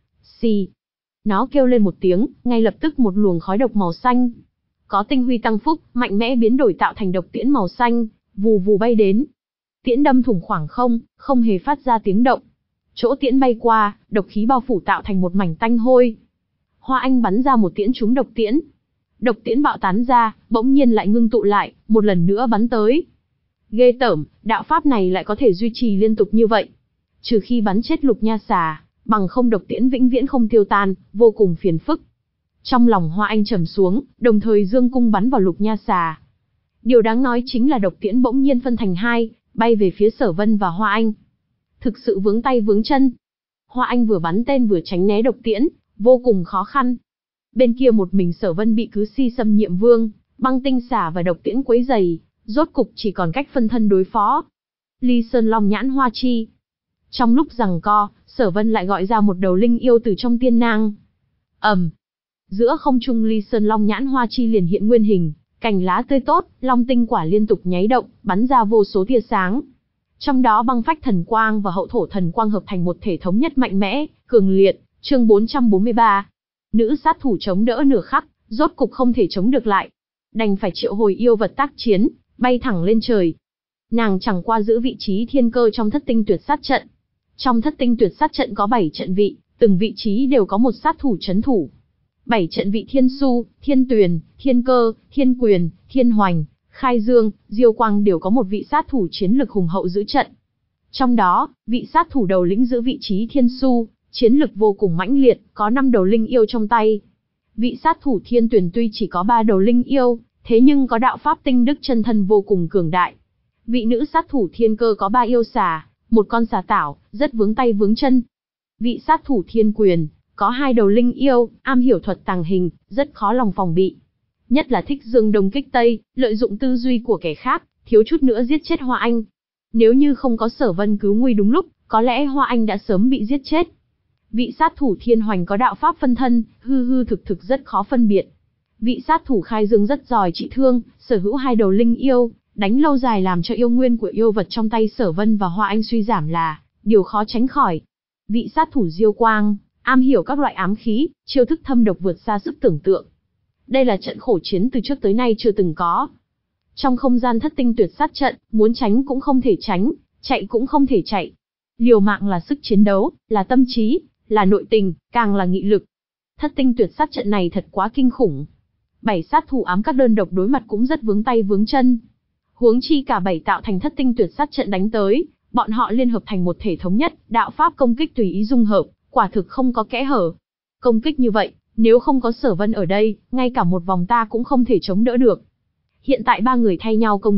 Xì. Nó kêu lên một tiếng, ngay lập tức một luồng khói độc màu xanh có tinh huy tăng phúc, mạnh mẽ biến đổi tạo thành độc tiễn màu xanh, vù vù bay đến. Tiễn đâm thủng khoảng không, không hề phát ra tiếng động. Chỗ tiễn bay qua, độc khí bao phủ tạo thành một mảnh tanh hôi. Hoa Anh bắn ra một tiễn trúng độc tiễn. Độc tiễn bạo tán ra, bỗng nhiên lại ngưng tụ lại, một lần nữa bắn tới. Ghê tởm, đạo pháp này lại có thể duy trì liên tục như vậy. Trừ khi bắn chết lục nha xà, bằng không độc tiễn vĩnh viễn không tiêu tan, vô cùng phiền phức. Trong lòng Hoa Anh trầm xuống, đồng thời dương cung bắn vào lục nha xà. Điều đáng nói chính là độc tiễn bỗng nhiên phân thành hai, bay về phía Sở Vân và Hoa Anh. Thực sự vướng tay vướng chân. Hoa Anh vừa bắn tên vừa tránh né độc tiễn, vô cùng khó khăn. Bên kia một mình Sở Vân bị cứ si xâm nhiệm vương, băng tinh xà và độc tiễn quấy rầy, rốt cục chỉ còn cách phân thân đối phó. Ly Sơn Long nhãn hoa chi. Trong lúc giằng co, Sở Vân lại gọi ra một đầu linh yêu từ trong tiên nang. ầm, um, giữa không trung Ly Sơn Long nhãn hoa chi liền hiện nguyên hình, cành lá tươi tốt, long tinh quả liên tục nháy động, bắn ra vô số tia sáng. Trong đó băng phách thần quang và hậu thổ thần quang hợp thành một thể thống nhất mạnh mẽ, cường liệt. Chương bốn trăm bốn mươi ba. Nữ sát thủ chống đỡ nửa khắc, rốt cục không thể chống được lại, đành phải triệu hồi yêu vật tác chiến, bay thẳng lên trời. Nàng chẳng qua giữ vị trí thiên cơ trong thất tinh tuyệt sát trận. Trong thất tinh tuyệt sát trận có bảy trận vị, từng vị trí đều có một sát thủ trấn thủ. Bảy trận vị Thiên Su, Thiên Tuyền, Thiên Cơ, Thiên Quyền, Thiên Hoành, Khai Dương, Diêu Quang đều có một vị sát thủ chiến lực hùng hậu giữ trận. Trong đó, vị sát thủ đầu lĩnh giữ vị trí Thiên Su, chiến lực vô cùng mãnh liệt, có năm đầu linh yêu trong tay. Vị sát thủ Thiên Tuyền tuy chỉ có ba đầu linh yêu, thế nhưng có đạo pháp tinh đức chân thân vô cùng cường đại. Vị nữ sát thủ Thiên Cơ có ba yêu xà, một con xà tảo, rất vướng tay vướng chân. Vị sát thủ Thiên Quyền có hai đầu linh yêu, am hiểu thuật tàng hình, rất khó lòng phòng bị. Nhất là thích dương đông kích tây, lợi dụng tư duy của kẻ khác, thiếu chút nữa giết chết Hoa Anh. Nếu như không có Sở Vân cứu nguy đúng lúc, có lẽ Hoa Anh đã sớm bị giết chết. Vị sát thủ Thiên Hoành có đạo pháp phân thân, hư hư thực thực rất khó phân biệt. Vị sát thủ Khai Dương rất giỏi trị thương, sở hữu hai đầu linh yêu, đánh lâu dài làm cho yêu nguyên của yêu vật trong tay Sở Vân và Hoa Anh suy giảm là điều khó tránh khỏi. Vị sát thủ Diêu Quang am hiểu các loại ám khí, chiêu thức thâm độc vượt xa sức tưởng tượng. Đây là trận khổ chiến từ trước tới nay chưa từng có. Trong không gian thất tinh tuyệt sát trận, muốn tránh cũng không thể tránh, chạy cũng không thể chạy. Liều mạng là sức chiến đấu, là tâm trí, là nội tình, càng là nghị lực. Thất tinh tuyệt sát trận này thật quá kinh khủng. Bảy sát thủ ám các đơn độc đối mặt cũng rất vướng tay vướng chân. Huống chi cả bảy tạo thành thất tinh tuyệt sát trận đánh tới, bọn họ liên hợp thành một thể thống nhất, đạo pháp công kích tùy ý dung hợp, quả thực không có kẽ hở. Công kích như vậy, nếu không có Sở Vân ở đây, ngay cả một vòng ta cũng không thể chống đỡ được. Hiện tại ba người thay nhau công kích,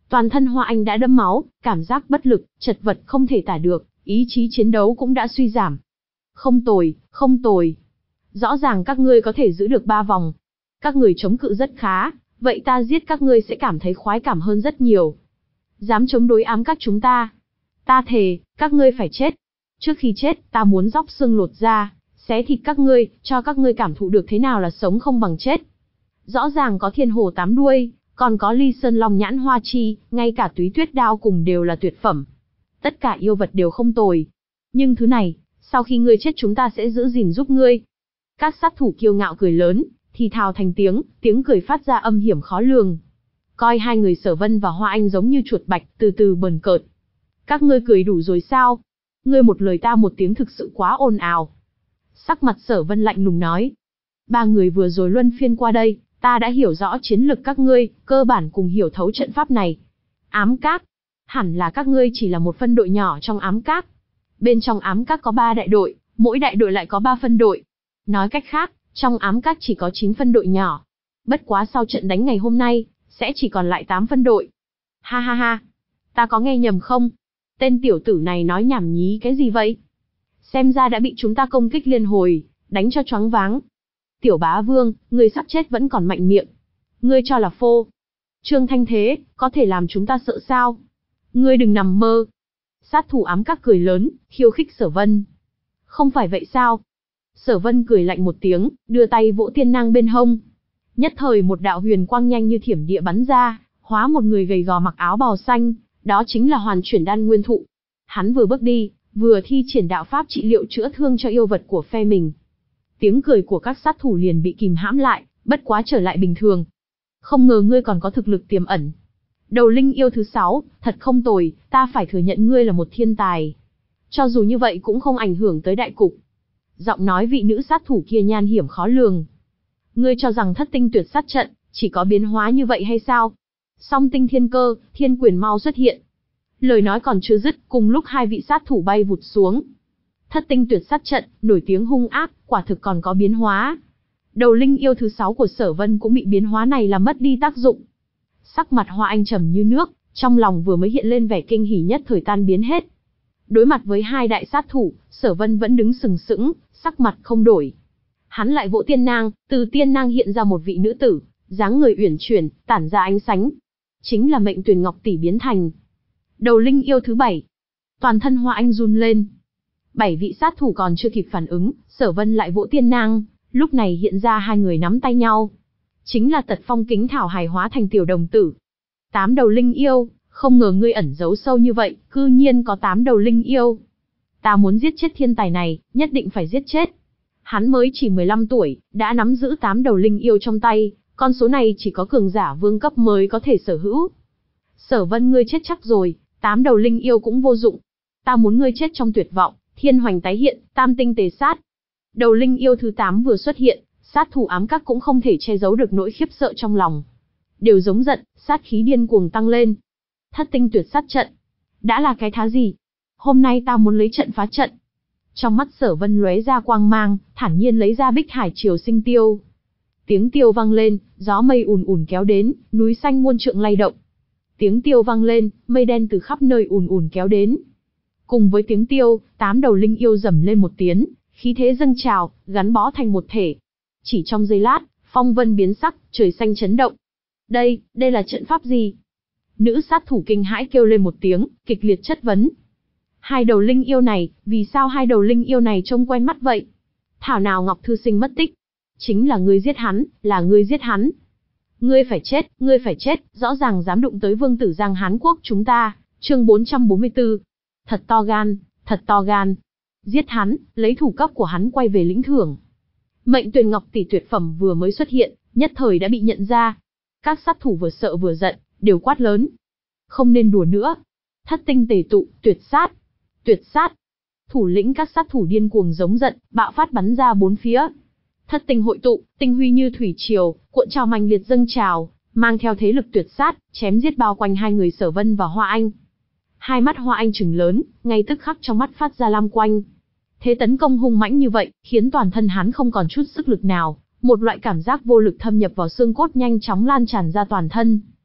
Toàn thân Hoa Anh đã đẫm máu, cảm giác bất lực, chật vật không thể tả được, ý chí chiến đấu cũng đã suy giảm. Không tồi, không tồi. Rõ ràng các ngươi có thể giữ được ba vòng. Các người chống cự rất khá, vậy ta giết các ngươi sẽ cảm thấy khoái cảm hơn rất nhiều. Dám chống đối ám các chúng ta. Ta thề, các ngươi phải chết. Trước khi chết, ta muốn róc xương lột da, xé thịt các ngươi, cho các ngươi cảm thụ được thế nào là sống không bằng chết. Rõ ràng có thiên hồ tám đuôi, còn có ly sơn long nhãn hoa chi, ngay cả túy tuyết đao cùng đều là tuyệt phẩm. Tất cả yêu vật đều không tồi. Nhưng thứ này, sau khi ngươi chết chúng ta sẽ giữ gìn giúp ngươi. Các sát thủ kiêu ngạo cười lớn, thì thào thành tiếng, tiếng cười phát ra âm hiểm khó lường. Coi hai người Sở Vân và Hoa Anh giống như chuột bạch, từ từ bần cợt. Các ngươi cười đủ rồi sao? Ngươi một lời ta một tiếng thực sự quá ồn ào. Sắc mặt Sở Vân lạnh lùng nói. Ba người vừa rồi luân phiên qua đây, ta đã hiểu rõ chiến lực các ngươi, cơ bản cùng hiểu thấu trận pháp này. Ám các. Hẳn là các ngươi chỉ là một phân đội nhỏ trong ám các. Bên trong ám các có ba đại đội, mỗi đại đội lại có ba phân đội. Nói cách khác, trong ám các chỉ có chín phân đội nhỏ. Bất quá sau trận đánh ngày hôm nay, sẽ chỉ còn lại tám phân đội. Ha ha ha. Ta có nghe nhầm không? Tên tiểu tử này nói nhảm nhí cái gì vậy? Xem ra đã bị chúng ta công kích liên hồi, đánh cho choáng váng. Tiểu bá vương, ngươi sắp chết vẫn còn mạnh miệng. Ngươi cho là phô. Trương Thanh Thế, có thể làm chúng ta sợ sao? Ngươi đừng nằm mơ. Sát thủ ám các cười lớn, khiêu khích Sở Vân. Không phải vậy sao? Sở Vân cười lạnh một tiếng, đưa tay vỗ tiên nang bên hông. Nhất thời một đạo huyền quang nhanh như thiểm địa bắn ra, hóa một người gầy gò mặc áo bào xanh, đó chính là Hoàn Chuyển Đan Nguyên Thụ. Hắn vừa bước đi, vừa thi triển đạo pháp trị liệu chữa thương cho yêu vật của phe mình. Tiếng cười của các sát thủ liền bị kìm hãm lại, bất quá trở lại bình thường. Không ngờ ngươi còn có thực lực tiềm ẩn. Đầu linh yêu thứ sáu, thật không tồi, ta phải thừa nhận ngươi là một thiên tài. Cho dù như vậy cũng không ảnh hưởng tới đại cục. Giọng nói vị nữ sát thủ kia nhan hiểm khó lường. Ngươi cho rằng thất tinh tuyệt sát trận, chỉ có biến hóa như vậy hay sao? Song tinh thiên cơ, thiên quyền mau xuất hiện. Lời nói còn chưa dứt, cùng lúc hai vị sát thủ bay vụt xuống. Thất tinh tuyệt sát trận, nổi tiếng hung ác, quả thực còn có biến hóa. Đầu linh yêu thứ sáu của Sở Vân cũng bị biến hóa này làm mất đi tác dụng. Sắc mặt Hoa Anh trầm như nước, trong lòng vừa mới hiện lên vẻ kinh hỉ nhất thời tan biến hết. Đối mặt với hai đại sát thủ, Sở Vân vẫn đứng sừng sững, sắc mặt không đổi. Hắn lại vỗ tiên nang, từ tiên nang hiện ra một vị nữ tử, dáng người uyển chuyển, tản ra ánh sáng. Chính là Mệnh Tuyền Ngọc tỷ biến thành. Đầu linh yêu thứ bảy. Toàn thân Hoa Anh run lên. Bảy vị sát thủ còn chưa kịp phản ứng, Sở Vân lại vỗ tiên nang, lúc này hiện ra hai người nắm tay nhau. Chính là Tật Phong Kính Thảo hài hóa thành tiểu đồng tử. Tám đầu linh yêu, không ngờ ngươi ẩn giấu sâu như vậy, cư nhiên có tám đầu linh yêu. Ta muốn giết chết thiên tài này, nhất định phải giết chết. Hắn mới chỉ mười lăm tuổi, đã nắm giữ tám đầu linh yêu trong tay, con số này chỉ có cường giả vương cấp mới có thể sở hữu. Sở Vân ngươi chết chắc rồi, tám đầu linh yêu cũng vô dụng. Ta muốn ngươi chết trong tuyệt vọng, thiên hoành tái hiện, tam tinh tề sát. Đầu linh yêu thứ tám vừa xuất hiện, sát thủ ám các cũng không thể che giấu được nỗi khiếp sợ trong lòng. Đều giống giận, sát khí điên cuồng tăng lên. Thất tinh tuyệt sát trận. Đã là cái thá gì? Hôm nay ta muốn lấy trận phá trận. Trong mắt Sở Vân lóe ra quang mang, thản nhiên lấy ra Bích Hải Triều Sinh Tiêu. Tiếng tiêu vang lên, gió mây ùn ùn kéo đến, núi xanh muôn trượng lay động. Tiếng tiêu vang lên, mây đen từ khắp nơi ùn ùn kéo đến. Cùng với tiếng tiêu, tám đầu linh yêu rầm lên một tiếng, khí thế dâng trào, gắn bó thành một thể. Chỉ trong giây lát, phong vân biến sắc, trời xanh chấn động. Đây, đây là trận pháp gì? Nữ sát thủ kinh hãi kêu lên một tiếng, kịch liệt chất vấn. Hai đầu linh yêu này, vì sao hai đầu linh yêu này trông quen mắt vậy? Thảo nào Ngọc Thư Sinh mất tích? Chính là ngươi giết hắn, là ngươi giết hắn. Ngươi phải chết, ngươi phải chết, rõ ràng dám đụng tới vương tử Giang Hán Quốc chúng ta. Chương bốn trăm bốn mươi tư. Thật to gan, thật to gan. Giết hắn, lấy thủ cấp của hắn quay về lĩnh thưởng. Mệnh Tuyền Ngọc tỷ tuyệt phẩm vừa mới xuất hiện, nhất thời đã bị nhận ra. Các sát thủ vừa sợ vừa giận, đều quát lớn. Không nên đùa nữa. Thất tinh tề tụ, tuyệt sát. Tuyệt sát. Thủ lĩnh các sát thủ điên cuồng giống giận, bạo phát bắn ra bốn phía. Thất tinh hội tụ, tinh huy như thủy triều, cuộn trào mạnh liệt dâng trào, mang theo thế lực tuyệt sát, chém giết bao quanh hai người Sở Vân và Hoa Anh. Hai mắt Hoa Anh trừng lớn, ngay tức khắc trong mắt phát ra lam quanh. Thế tấn công hung mãnh như vậy, khiến toàn thân hắn không còn chút sức lực nào, một loại cảm giác vô lực thâm nhập vào xương cốt nhanh chóng lan tràn ra toàn thân.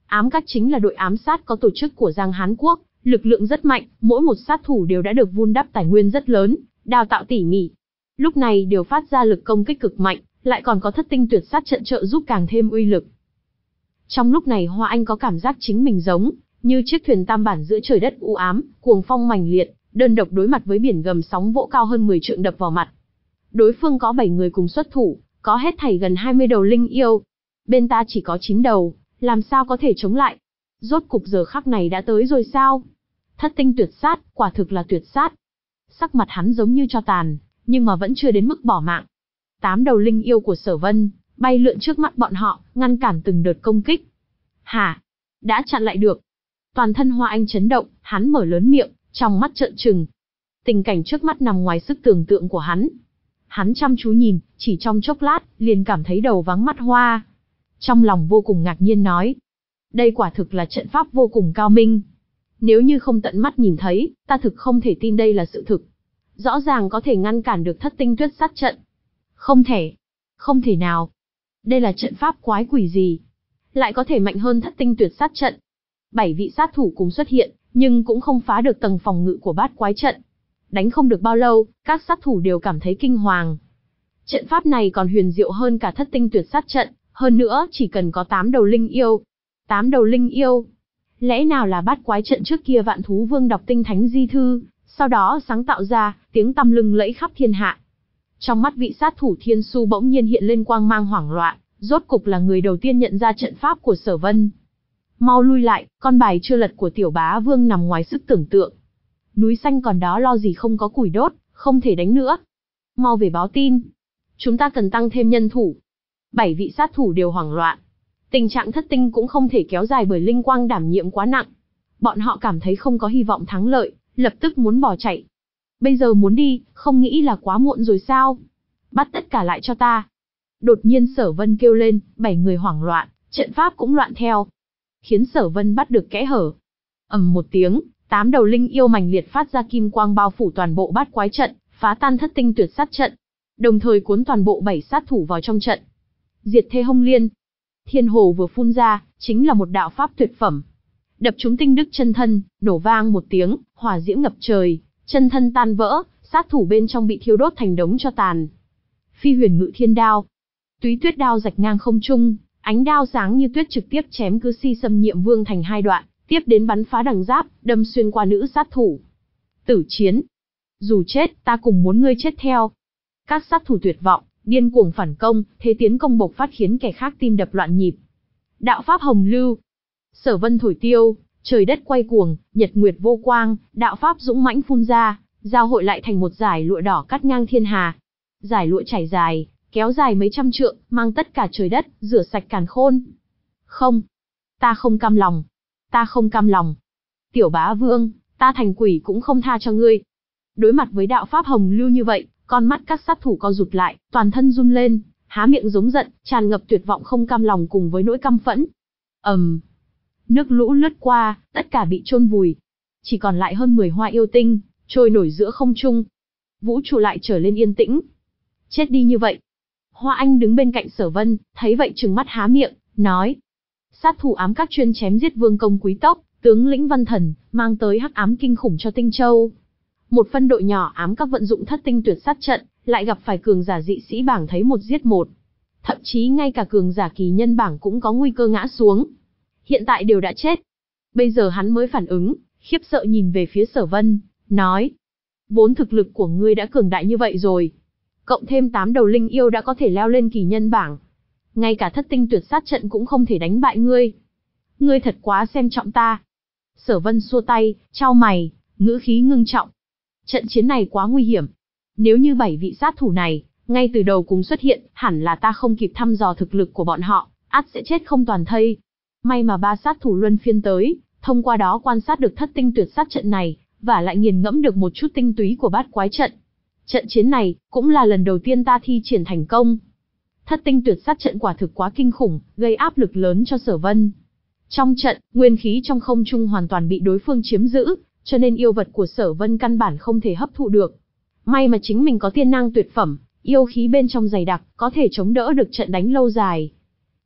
Ám các chính là đội ám sát có tổ chức của Giang Hán Quốc, lực lượng rất mạnh, mỗi một sát thủ đều đã được vun đắp tài nguyên rất lớn, đào tạo tỉ mỉ. Lúc này đều phát ra lực công kích cực mạnh, lại còn có thất tinh tuyệt sát trận trợ giúp càng thêm uy lực. Trong lúc này Hoa Anh có cảm giác chính mình giống như chiếc thuyền tam bản giữa trời đất u ám, cuồng phong mãnh liệt, đơn độc đối mặt với biển gầm sóng vỗ cao hơn mười trượng đập vào mặt. Đối phương có bảy người cùng xuất thủ, có hết thảy gần hai mươi đầu linh yêu. Bên ta chỉ có chín đầu, làm sao có thể chống lại? Rốt cục giờ khắc này đã tới rồi sao? Thất tinh tuyệt sát, quả thực là tuyệt sát. Sắc mặt hắn giống như tro tàn, nhưng mà vẫn chưa đến mức bỏ mạng. Tám đầu linh yêu của Sở Vân bay lượn trước mắt bọn họ, ngăn cản từng đợt công kích. Hả? Đã chặn lại được. Toàn thân Hoa Anh chấn động, hắn mở lớn miệng, trong mắt trợn trừng. Tình cảnh trước mắt nằm ngoài sức tưởng tượng của hắn. Hắn chăm chú nhìn, chỉ trong chốc lát, liền cảm thấy đầu váng mắt hoa. Trong lòng vô cùng ngạc nhiên nói. Đây quả thực là trận pháp vô cùng cao minh. Nếu như không tận mắt nhìn thấy, ta thực không thể tin đây là sự thực. Rõ ràng có thể ngăn cản được thất tinh tuyết sát trận. Không thể. Không thể nào. Đây là trận pháp quái quỷ gì? Lại có thể mạnh hơn thất tinh tuyệt sát trận. Bảy vị sát thủ cùng xuất hiện, nhưng cũng không phá được tầng phòng ngự của bát quái trận. Đánh không được bao lâu, các sát thủ đều cảm thấy kinh hoàng. Trận pháp này còn huyền diệu hơn cả thất tinh tuyệt sát trận, hơn nữa chỉ cần có tám đầu linh yêu. Tám đầu linh yêu. Lẽ nào là bát quái trận trước kia Vạn Thú Vương đọc tinh thánh di thư, sau đó sáng tạo ra, tiếng tăm lừng lẫy khắp thiên hạ. Trong mắt vị sát thủ Thiên Su bỗng nhiên hiện lên quang mang hoảng loạn, rốt cục là người đầu tiên nhận ra trận pháp của Sở Vân. Mau lui lại, con bài chưa lật của Tiểu Bá Vương nằm ngoài sức tưởng tượng. Núi xanh còn đó lo gì không có củi đốt, không thể đánh nữa. Mau về báo tin. Chúng ta cần tăng thêm nhân thủ. Bảy vị sát thủ đều hoảng loạn. Tình trạng thất tinh cũng không thể kéo dài bởi linh quang đảm nhiệm quá nặng. Bọn họ cảm thấy không có hy vọng thắng lợi, lập tức muốn bỏ chạy. Bây giờ muốn đi, không nghĩ là quá muộn rồi sao? Bắt tất cả lại cho ta. Đột nhiên Sở Vân kêu lên, bảy người hoảng loạn, trận pháp cũng loạn theo. Khiến Sở Vân bắt được kẽ hở. Ầm một tiếng, tám đầu linh yêu mãnh liệt phát ra kim quang bao phủ toàn bộ bát quái trận, phá tan thất tinh tuyệt sát trận, đồng thời cuốn toàn bộ bảy sát thủ vào trong trận. Diệt thế hông liên. Thiên hồ vừa phun ra, chính là một đạo pháp tuyệt phẩm. Đập trúng tinh đức chân thân, nổ vang một tiếng, hỏa diễm ngập trời, chân thân tan vỡ, sát thủ bên trong bị thiêu đốt thành đống tro tàn. Phi huyền ngự thiên đao. Túy tuyết đao rạch ngang không trung, ánh đao sáng như tuyết trực tiếp chém cứ Si Xâm Nhiệm Vương thành hai đoạn, tiếp đến bắn phá đằng giáp, đâm xuyên qua nữ sát thủ. Tử chiến. Dù chết, ta cùng muốn ngươi chết theo. Các sát thủ tuyệt vọng, điên cuồng phản công, thế tiến công bộc phát khiến kẻ khác tim đập loạn nhịp. Đạo pháp hồng lưu. Sở Vân thổi tiêu, trời đất quay cuồng, nhật nguyệt vô quang, đạo pháp dũng mãnh phun ra, giao hội lại thành một dải lụa đỏ cắt ngang thiên hà. Dải lụa chảy dài, kéo dài mấy trăm trượng, mang tất cả trời đất, rửa sạch càn khôn. Không, ta không cam lòng, ta không cam lòng. Tiểu Bá Vương, ta thành quỷ cũng không tha cho ngươi. Đối mặt với đạo pháp hồng lưu như vậy, con mắt các sát thủ co rụt lại, toàn thân run lên, há miệng giống giận, tràn ngập tuyệt vọng không cam lòng cùng với nỗi căm phẫn. ầm, um, nước lũ lướt qua, tất cả bị chôn vùi, chỉ còn lại hơn mười hoa yêu tinh trôi nổi giữa không trung. Vũ trụ lại trở lên yên tĩnh. Chết đi như vậy. Hoa Anh đứng bên cạnh Sở Vân, thấy vậy trừng mắt há miệng, nói: sát thủ ám các chuyên chém giết vương công quý tộc, tướng lĩnh Văn Thần, mang tới hắc ám kinh khủng cho Tinh Châu. Một phân đội nhỏ ám các vận dụng thất tinh tuyệt sát trận, lại gặp phải cường giả dị sĩ bảng thấy một giết một. Thậm chí ngay cả cường giả kỳ nhân bảng cũng có nguy cơ ngã xuống. Hiện tại đều đã chết. Bây giờ hắn mới phản ứng, khiếp sợ nhìn về phía Sở Vân, nói: vốn thực lực của ngươi đã cường đại như vậy rồi. Cộng thêm tám đầu linh yêu đã có thể leo lên kỳ nhân bảng. Ngay cả thất tinh tuyệt sát trận cũng không thể đánh bại ngươi. Ngươi thật quá xem trọng ta. Sở Vân xua tay, chau mày, ngữ khí ngưng trọng. Trận chiến này quá nguy hiểm. Nếu như bảy vị sát thủ này, ngay từ đầu cùng xuất hiện, hẳn là ta không kịp thăm dò thực lực của bọn họ, ắt sẽ chết không toàn thây. May mà ba sát thủ luân phiên tới, thông qua đó quan sát được thất tinh tuyệt sát trận này, và lại nghiền ngẫm được một chút tinh túy của bát quái trận. Trận chiến này, cũng là lần đầu tiên ta thi triển thành công. Thất tinh tuyệt sát trận quả thực quá kinh khủng, gây áp lực lớn cho Sở Vân. Trong trận, nguyên khí trong không trung hoàn toàn bị đối phương chiếm giữ, cho nên yêu vật của Sở Vân căn bản không thể hấp thụ được. May mà chính mình có tiên năng tuyệt phẩm, yêu khí bên trong dày đặc, có thể chống đỡ được trận đánh lâu dài.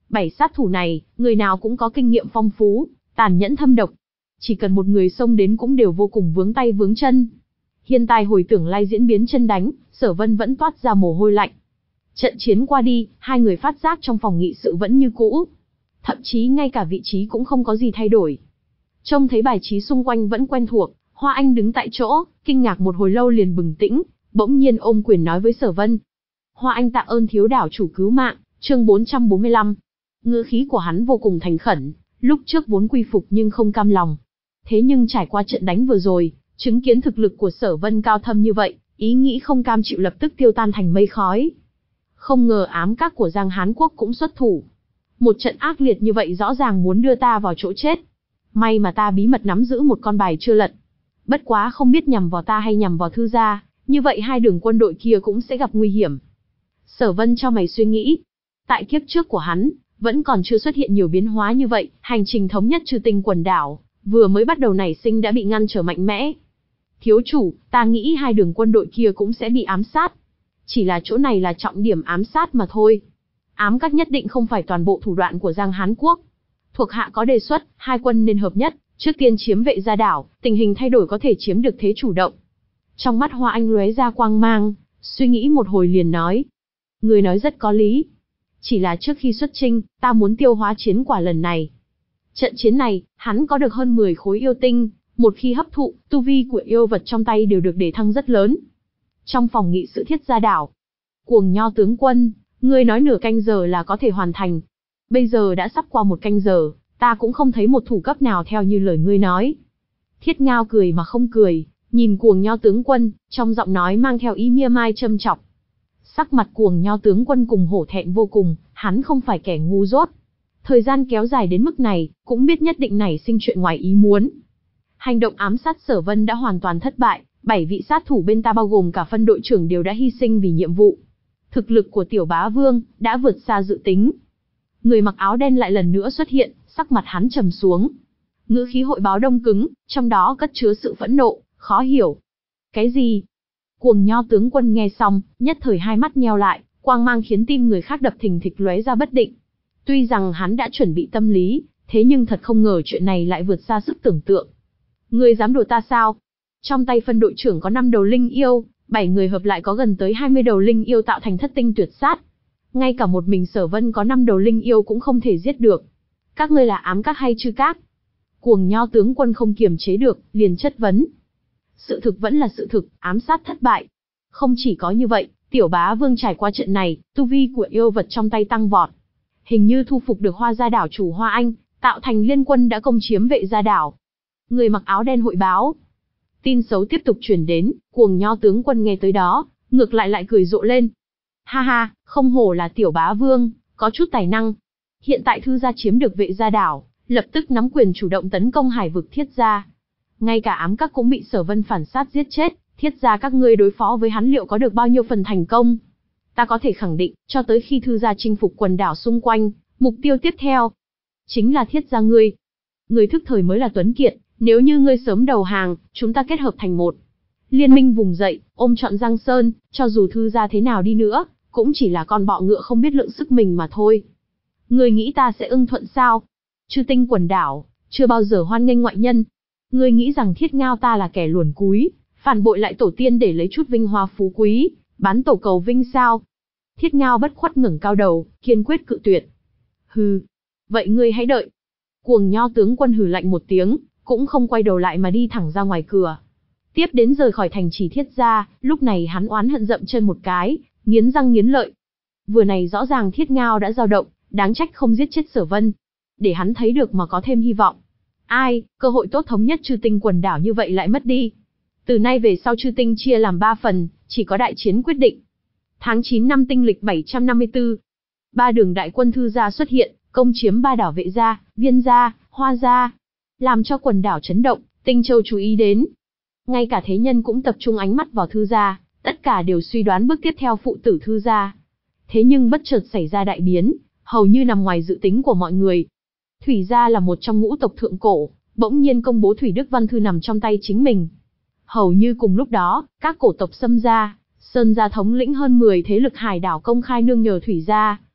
Bảy sát thủ này, người nào cũng có kinh nghiệm phong phú, tàn nhẫn thâm độc. Chỉ cần một người xông đến cũng đều vô cùng vướng tay vướng chân. Hiện tại hồi tưởng lại diễn biến chân đánh, Sở Vân vẫn toát ra mồ hôi lạnh. Trận chiến qua đi, hai người phát giác trong phòng nghị sự vẫn như cũ. Thậm chí ngay cả vị trí cũng không có gì thay đổi. Trông thấy bài trí xung quanh vẫn quen thuộc, Hoa Anh đứng tại chỗ, kinh ngạc một hồi lâu liền bừng tỉnh, bỗng nhiên ôm quyền nói với Sở Vân. Hoa Anh tạ ơn thiếu đảo chủ cứu mạng, chương bốn trăm bốn mươi lăm. Ngữ khí của hắn vô cùng thành khẩn, lúc trước vốn quy phục nhưng không cam lòng. Thế nhưng trải qua trận đánh vừa rồi, chứng kiến thực lực của Sở Vân cao thâm như vậy, ý nghĩ không cam chịu lập tức tiêu tan thành mây khói. Không ngờ ám các của Giang Hán Quốc cũng xuất thủ. Một trận ác liệt như vậy rõ ràng muốn đưa ta vào chỗ chết. May mà ta bí mật nắm giữ một con bài chưa lật. Bất quá không biết nhằm vào ta hay nhằm vào thư gia, như vậy hai đường quân đội kia cũng sẽ gặp nguy hiểm. Sở Vân cho mày suy nghĩ. Tại kiếp trước của hắn, vẫn còn chưa xuất hiện nhiều biến hóa như vậy, hành trình thống nhất Chư Tinh quần đảo, vừa mới bắt đầu nảy sinh đã bị ngăn trở mạnh mẽ. Thiếu chủ, ta nghĩ hai đường quân đội kia cũng sẽ bị ám sát. Chỉ là chỗ này là trọng điểm ám sát mà thôi. Ám các nhất định không phải toàn bộ thủ đoạn của Giang Hán Quốc. Thuộc hạ có đề xuất, hai quân nên hợp nhất, trước tiên chiếm Vệ Gia đảo, tình hình thay đổi có thể chiếm được thế chủ động. Trong mắt Hoa Anh lóe ra quang mang, suy nghĩ một hồi liền nói. Người nói rất có lý. Chỉ là trước khi xuất chinh, ta muốn tiêu hóa chiến quả lần này. Trận chiến này, hắn có được hơn mười khối yêu tinh, một khi hấp thụ, tu vi của yêu vật trong tay đều được đề thăng rất lớn. Trong phòng nghị sự Thiết Gia đảo, Cuồng Nho tướng quân, ngươi nói nửa canh giờ là có thể hoàn thành. Bây giờ đã sắp qua một canh giờ, ta cũng không thấy một thủ cấp nào theo như lời ngươi nói. Thiết Ngao cười mà không cười, nhìn Cuồng Nho tướng quân, trong giọng nói mang theo ý mỉa mai châm chọc. Sắc mặt Cuồng Nho tướng quân cùng hổ thẹn vô cùng, hắn không phải kẻ ngu dốt. Thời gian kéo dài đến mức này, cũng biết nhất định nảy sinh chuyện ngoài ý muốn. Hành động ám sát Sở Vân đã hoàn toàn thất bại, bảy vị sát thủ bên ta bao gồm cả phân đội trưởng đều đã hy sinh vì nhiệm vụ. Thực lực của Tiểu Bá Vương đã vượt xa dự tính. Người mặc áo đen lại lần nữa xuất hiện, sắc mặt hắn trầm xuống. Ngữ khí hội báo đông cứng, trong đó cất chứa sự phẫn nộ, khó hiểu. Cái gì? Cuồng Nho tướng quân nghe xong, nhất thời hai mắt nheo lại, quang mang khiến tim người khác đập thình thịch lóe ra bất định. Tuy rằng hắn đã chuẩn bị tâm lý, thế nhưng thật không ngờ chuyện này lại vượt xa sức tưởng tượng. Ngươi dám đùa ta sao? Trong tay phân đội trưởng có năm đầu linh yêu, bảy người hợp lại có gần tới hai mươi đầu linh yêu tạo thành thất tinh tuyệt sát. Ngay cả một mình Sở Vân có năm đầu linh yêu cũng không thể giết được. Các ngươi là ám các hay chư các? Cuồng Nho tướng quân không kiềm chế được, liền chất vấn. Sự thực vẫn là sự thực, ám sát thất bại. Không chỉ có như vậy, Tiểu Bá Vương trải qua trận này, tu vi của yêu vật trong tay tăng vọt. Hình như thu phục được Hoa Gia đảo chủ Hoa Anh, tạo thành liên quân đã công chiếm Vệ Gia đảo. Người mặc áo đen hội báo. Tin xấu tiếp tục truyền đến, Cuồng Nho tướng quân nghe tới đó, ngược lại lại cười rộ lên. Ha ha, không hổ là Tiểu Bá Vương, có chút tài năng. Hiện tại thư gia chiếm được Vệ Gia đảo, lập tức nắm quyền chủ động tấn công hải vực Thiết gia. Ngay cả ám các cũng bị Sở Vân phản sát giết chết, Thiết gia các ngươi đối phó với hắn liệu có được bao nhiêu phần thành công? Ta có thể khẳng định, cho tới khi thư gia chinh phục quần đảo xung quanh, mục tiêu tiếp theo chính là Thiết gia ngươi. Ngươi thức thời mới là tuấn kiệt, nếu như ngươi sớm đầu hàng, chúng ta kết hợp thành một liên minh vùng dậy, ôm trọn Giang Sơn, cho dù thư gia thế nào đi nữa, cũng chỉ là con bọ ngựa không biết lượng sức mình mà thôi. Ngươi nghĩ ta sẽ ưng thuận sao? Chư Tinh quần đảo, chưa bao giờ hoan nghênh ngoại nhân. Ngươi nghĩ rằng Thiết Ngao ta là kẻ luồn cúi, phản bội lại tổ tiên để lấy chút vinh hoa phú quý, bán tổ cầu vinh sao? Thiết Ngao bất khuất ngẩng cao đầu, kiên quyết cự tuyệt. Hừ, vậy ngươi hãy đợi. Cuồng Nho tướng quân hừ lạnh một tiếng, cũng không quay đầu lại mà đi thẳng ra ngoài cửa. Tiếp đến rời khỏi thành trì Thiết gia, lúc này hắn oán hận dậm chân một cái, nghiến răng nghiến lợi. Vừa này rõ ràng Thiết Ngao đã dao động, đáng trách không giết chết Sở Vân, để hắn thấy được mà có thêm hy vọng. Ai, cơ hội tốt thống nhất Chư Tinh quần đảo như vậy lại mất đi. Từ nay về sau Chư Tinh chia làm ba phần, chỉ có đại chiến quyết định. Tháng chín năm Tinh lịch bảy trăm năm mươi tư, ba đường đại quân thư gia xuất hiện, công chiếm ba đảo Vệ gia, Viên gia, Hoa gia, làm cho quần đảo chấn động, Tinh Châu chú ý đến. Ngay cả thế nhân cũng tập trung ánh mắt vào thư gia, tất cả đều suy đoán bước tiếp theo phụ tử thư gia. Thế nhưng bất chợt xảy ra đại biến, hầu như nằm ngoài dự tính của mọi người. Thủy gia là một trong ngũ tộc thượng cổ, bỗng nhiên công bố Thủy Đức Văn Thư nằm trong tay chính mình. Hầu như cùng lúc đó, các cổ tộc Sâm gia, Sơn gia thống lĩnh hơn mười thế lực hải đảo công khai nương nhờ Thủy gia.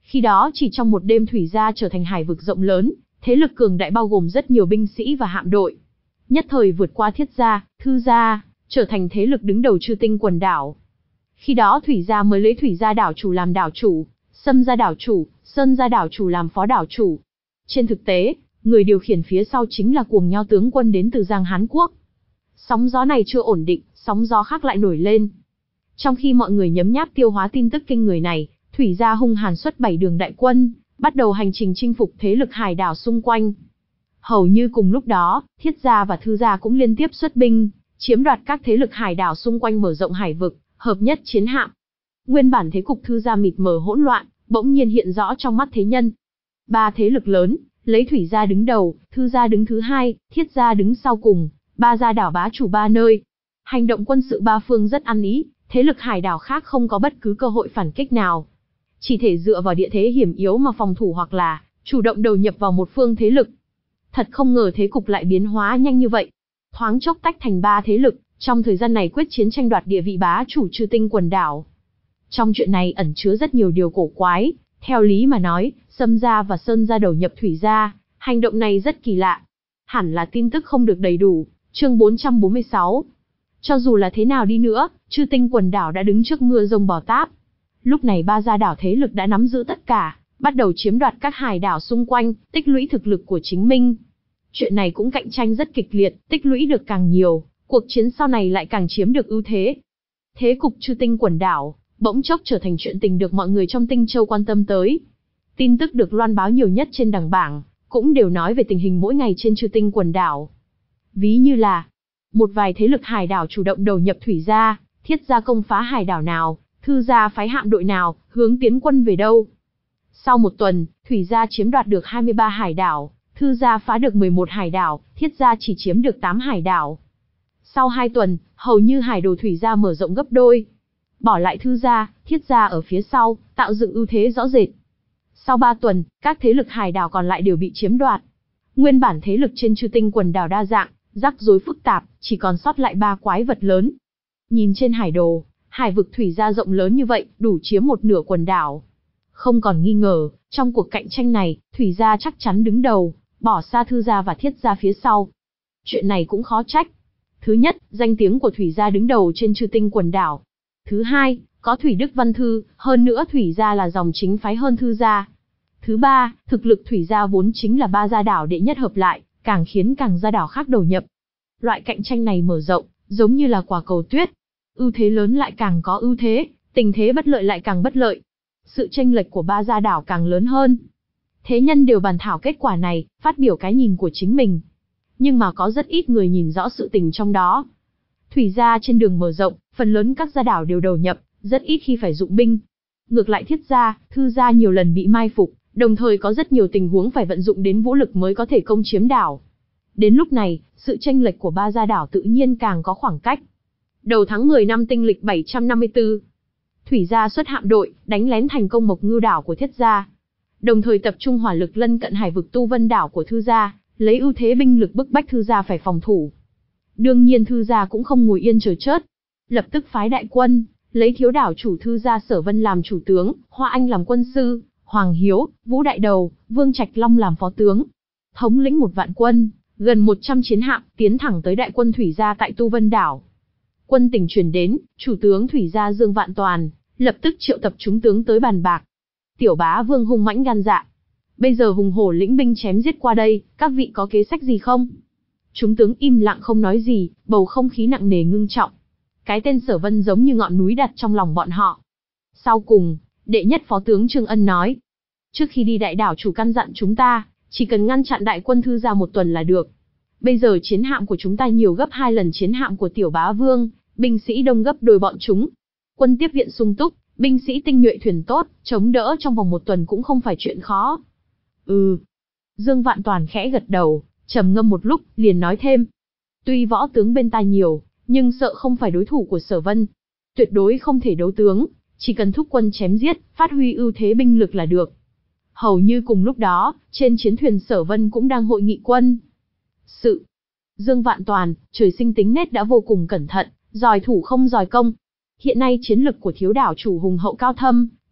Khi đó chỉ trong một đêm Thủy gia trở thành hải vực rộng lớn, thế lực cường đại bao gồm rất nhiều binh sĩ và hạm đội. Nhất thời vượt qua Thiết gia, Thư gia, trở thành thế lực đứng đầu Chư Tinh quần đảo. Khi đó Thủy gia mới lấy Thủy gia đảo chủ làm đảo chủ, Sâm gia đảo chủ, Sơn gia đảo chủ làm phó đảo chủ. Trên thực tế, người điều khiển phía sau chính là Cuồng Nho tướng quân đến từ Giang Hán Quốc. Sóng gió này chưa ổn định, sóng gió khác lại nổi lên. Trong khi mọi người nhấm nháp tiêu hóa tin tức kinh người này, Thủy gia hung hàn xuất bảy đường đại quân, bắt đầu hành trình chinh phục thế lực hải đảo xung quanh. Hầu như cùng lúc đó, Thiết gia và Thư gia cũng liên tiếp xuất binh, chiếm đoạt các thế lực hải đảo xung quanh, mở rộng hải vực, hợp nhất chiến hạm. Nguyên bản thế cục Thư gia mịt mờ hỗn loạn, bỗng nhiên hiện rõ trong mắt thế nhân. Ba thế lực lớn, lấy Thủy gia đứng đầu, Thư gia đứng thứ hai, Thiết gia đứng sau cùng, ba gia đảo bá chủ ba nơi. Hành động quân sự ba phương rất ăn ý, thế lực hải đảo khác không có bất cứ cơ hội phản kích nào. Chỉ thể dựa vào địa thế hiểm yếu mà phòng thủ hoặc là chủ động đầu nhập vào một phương thế lực. Thật không ngờ thế cục lại biến hóa nhanh như vậy. Thoáng chốc tách thành ba thế lực, trong thời gian này quyết chiến tranh đoạt địa vị bá chủ Chư Tinh quần đảo. Trong chuyện này ẩn chứa rất nhiều điều cổ quái, theo lý mà nói, Sâm gia và Sơn gia đầu nhập Thủy gia, hành động này rất kỳ lạ. Hẳn là tin tức không được đầy đủ. Chương bốn trăm bốn mươi sáu. Cho dù là thế nào đi nữa, Chư Tinh quần đảo đã đứng trước mưa rông bò táp. Lúc này ba gia đảo thế lực đã nắm giữ tất cả, bắt đầu chiếm đoạt các hải đảo xung quanh, tích lũy thực lực của chính mình. Chuyện này cũng cạnh tranh rất kịch liệt, tích lũy được càng nhiều, cuộc chiến sau này lại càng chiếm được ưu thế. Thế cục Chư Tinh quần đảo bỗng chốc trở thành chuyện tình được mọi người trong Tinh Châu quan tâm tới. Tin tức được loan báo nhiều nhất trên đằng bảng, cũng đều nói về tình hình mỗi ngày trên Chư Tinh quần đảo. Ví như là, một vài thế lực hải đảo chủ động đầu nhập Thủy gia, Thiết gia công phá hải đảo nào, Thư gia phái hạm đội nào, hướng tiến quân về đâu. Sau một tuần, Thủy gia chiếm đoạt được hai mươi ba hải đảo, Thư gia phá được mười một hải đảo, Thiết gia chỉ chiếm được tám hải đảo. Sau hai tuần, hầu như hải đồ Thủy gia mở rộng gấp đôi. Bỏ lại Thư gia, Thiết gia ở phía sau, tạo dựng ưu thế rõ rệt. Sau ba tuần, các thế lực hải đảo còn lại đều bị chiếm đoạt. Nguyên bản thế lực trên Chư Tinh quần đảo đa dạng, rắc rối phức tạp, chỉ còn sót lại ba quái vật lớn. Nhìn trên hải đồ, hải vực Thủy gia rộng lớn như vậy, đủ chiếm một nửa quần đảo. Không còn nghi ngờ, trong cuộc cạnh tranh này, Thủy gia chắc chắn đứng đầu, bỏ xa Thư gia và Thiết gia phía sau. Chuyện này cũng khó trách. Thứ nhất, danh tiếng của Thủy gia đứng đầu trên Chư Tinh quần đảo. Thứ hai, có Thủy Đức Văn Thư, hơn nữa Thủy gia là dòng chính phái hơn Thư gia. Thứ ba, thực lực Thủy gia vốn chính là ba gia đảo đệ nhất hợp lại, càng khiến càng gia đảo khác đầu nhập. Loại cạnh tranh này mở rộng, giống như là quả cầu tuyết. Ưu thế lớn lại càng có ưu thế, tình thế bất lợi lại càng bất lợi. Sự chênh lệch của ba gia đảo càng lớn hơn. Thế nhân đều bàn thảo kết quả này, phát biểu cái nhìn của chính mình. Nhưng mà có rất ít người nhìn rõ sự tình trong đó. Thủy gia trên đường mở rộng, phần lớn các gia đảo đều đầu nhập, rất ít khi phải dụng binh. Ngược lại Thiết gia, Thư gia nhiều lần bị mai phục, đồng thời có rất nhiều tình huống phải vận dụng đến vũ lực mới có thể công chiếm đảo. Đến lúc này, sự chênh lệch của ba gia đảo tự nhiên càng có khoảng cách. Đầu tháng mười năm tinh lịch bảy trăm năm mươi tư, Thủy gia xuất hạm đội, đánh lén thành công Mộc Ngư đảo của Thiết gia. Đồng thời tập trung hỏa lực lân cận hải vực Tu Vân đảo của Thư gia, lấy ưu thế binh lực bức bách Thư gia phải phòng thủ. Đương nhiên Thư gia cũng không ngồi yên chờ chết, lập tức phái đại quân, lấy thiếu đảo chủ Thư gia Sở Vân làm chủ tướng, Hoa Anh làm quân sư, Hoàng Hiếu, Vũ Đại Đầu, Vương Trạch Long làm phó tướng. Thống lĩnh một vạn quân, gần một trăm chiến hạm, tiến thẳng tới đại quân Thủy gia tại Tu Vân đảo. Quân tình truyền đến, chủ tướng Thủy gia Dương Vạn Toàn, lập tức triệu tập chúng tướng tới bàn bạc. Tiểu bá Vương hung mãnh gan dạ. Bây giờ hùng hổ lĩnh binh chém giết qua đây, các vị có kế sách gì không? Chúng tướng im lặng không nói gì, bầu không khí nặng nề ngưng trọng. Cái tên Sở Vân giống như ngọn núi đặt trong lòng bọn họ. Sau cùng, đệ nhất phó tướng Trương Ân nói. Trước khi đi đại đảo chủ căn dặn chúng ta, chỉ cần ngăn chặn đại quân Thư gia một tuần là được. Bây giờ chiến hạm của chúng ta nhiều gấp hai lần chiến hạm của Tiểu bá Vương, binh sĩ đông gấp đôi bọn chúng. Quân tiếp viện sung túc, binh sĩ tinh nhuệ thuyền tốt, chống đỡ trong vòng một tuần cũng không phải chuyện khó. Ừ. Dương Vạn Toàn khẽ gật đầu, trầm ngâm một lúc, liền nói thêm. Tuy võ tướng bên ta nhiều, nhưng sợ không phải đối thủ của Sở Vân. Tuyệt đối không thể đấu tướng, chỉ cần thúc quân chém giết, phát huy ưu thế binh lực là được. Hầu như cùng lúc đó, trên chiến thuyền Sở Vân cũng đang hội nghị quân. Sự. Dương Vạn Toàn, trời sinh tính nết đã vô cùng cẩn thận, giỏi thủ không giỏi công. Hiện nay chiến lực của thiếu đảo chủ hùng hậu cao thâm,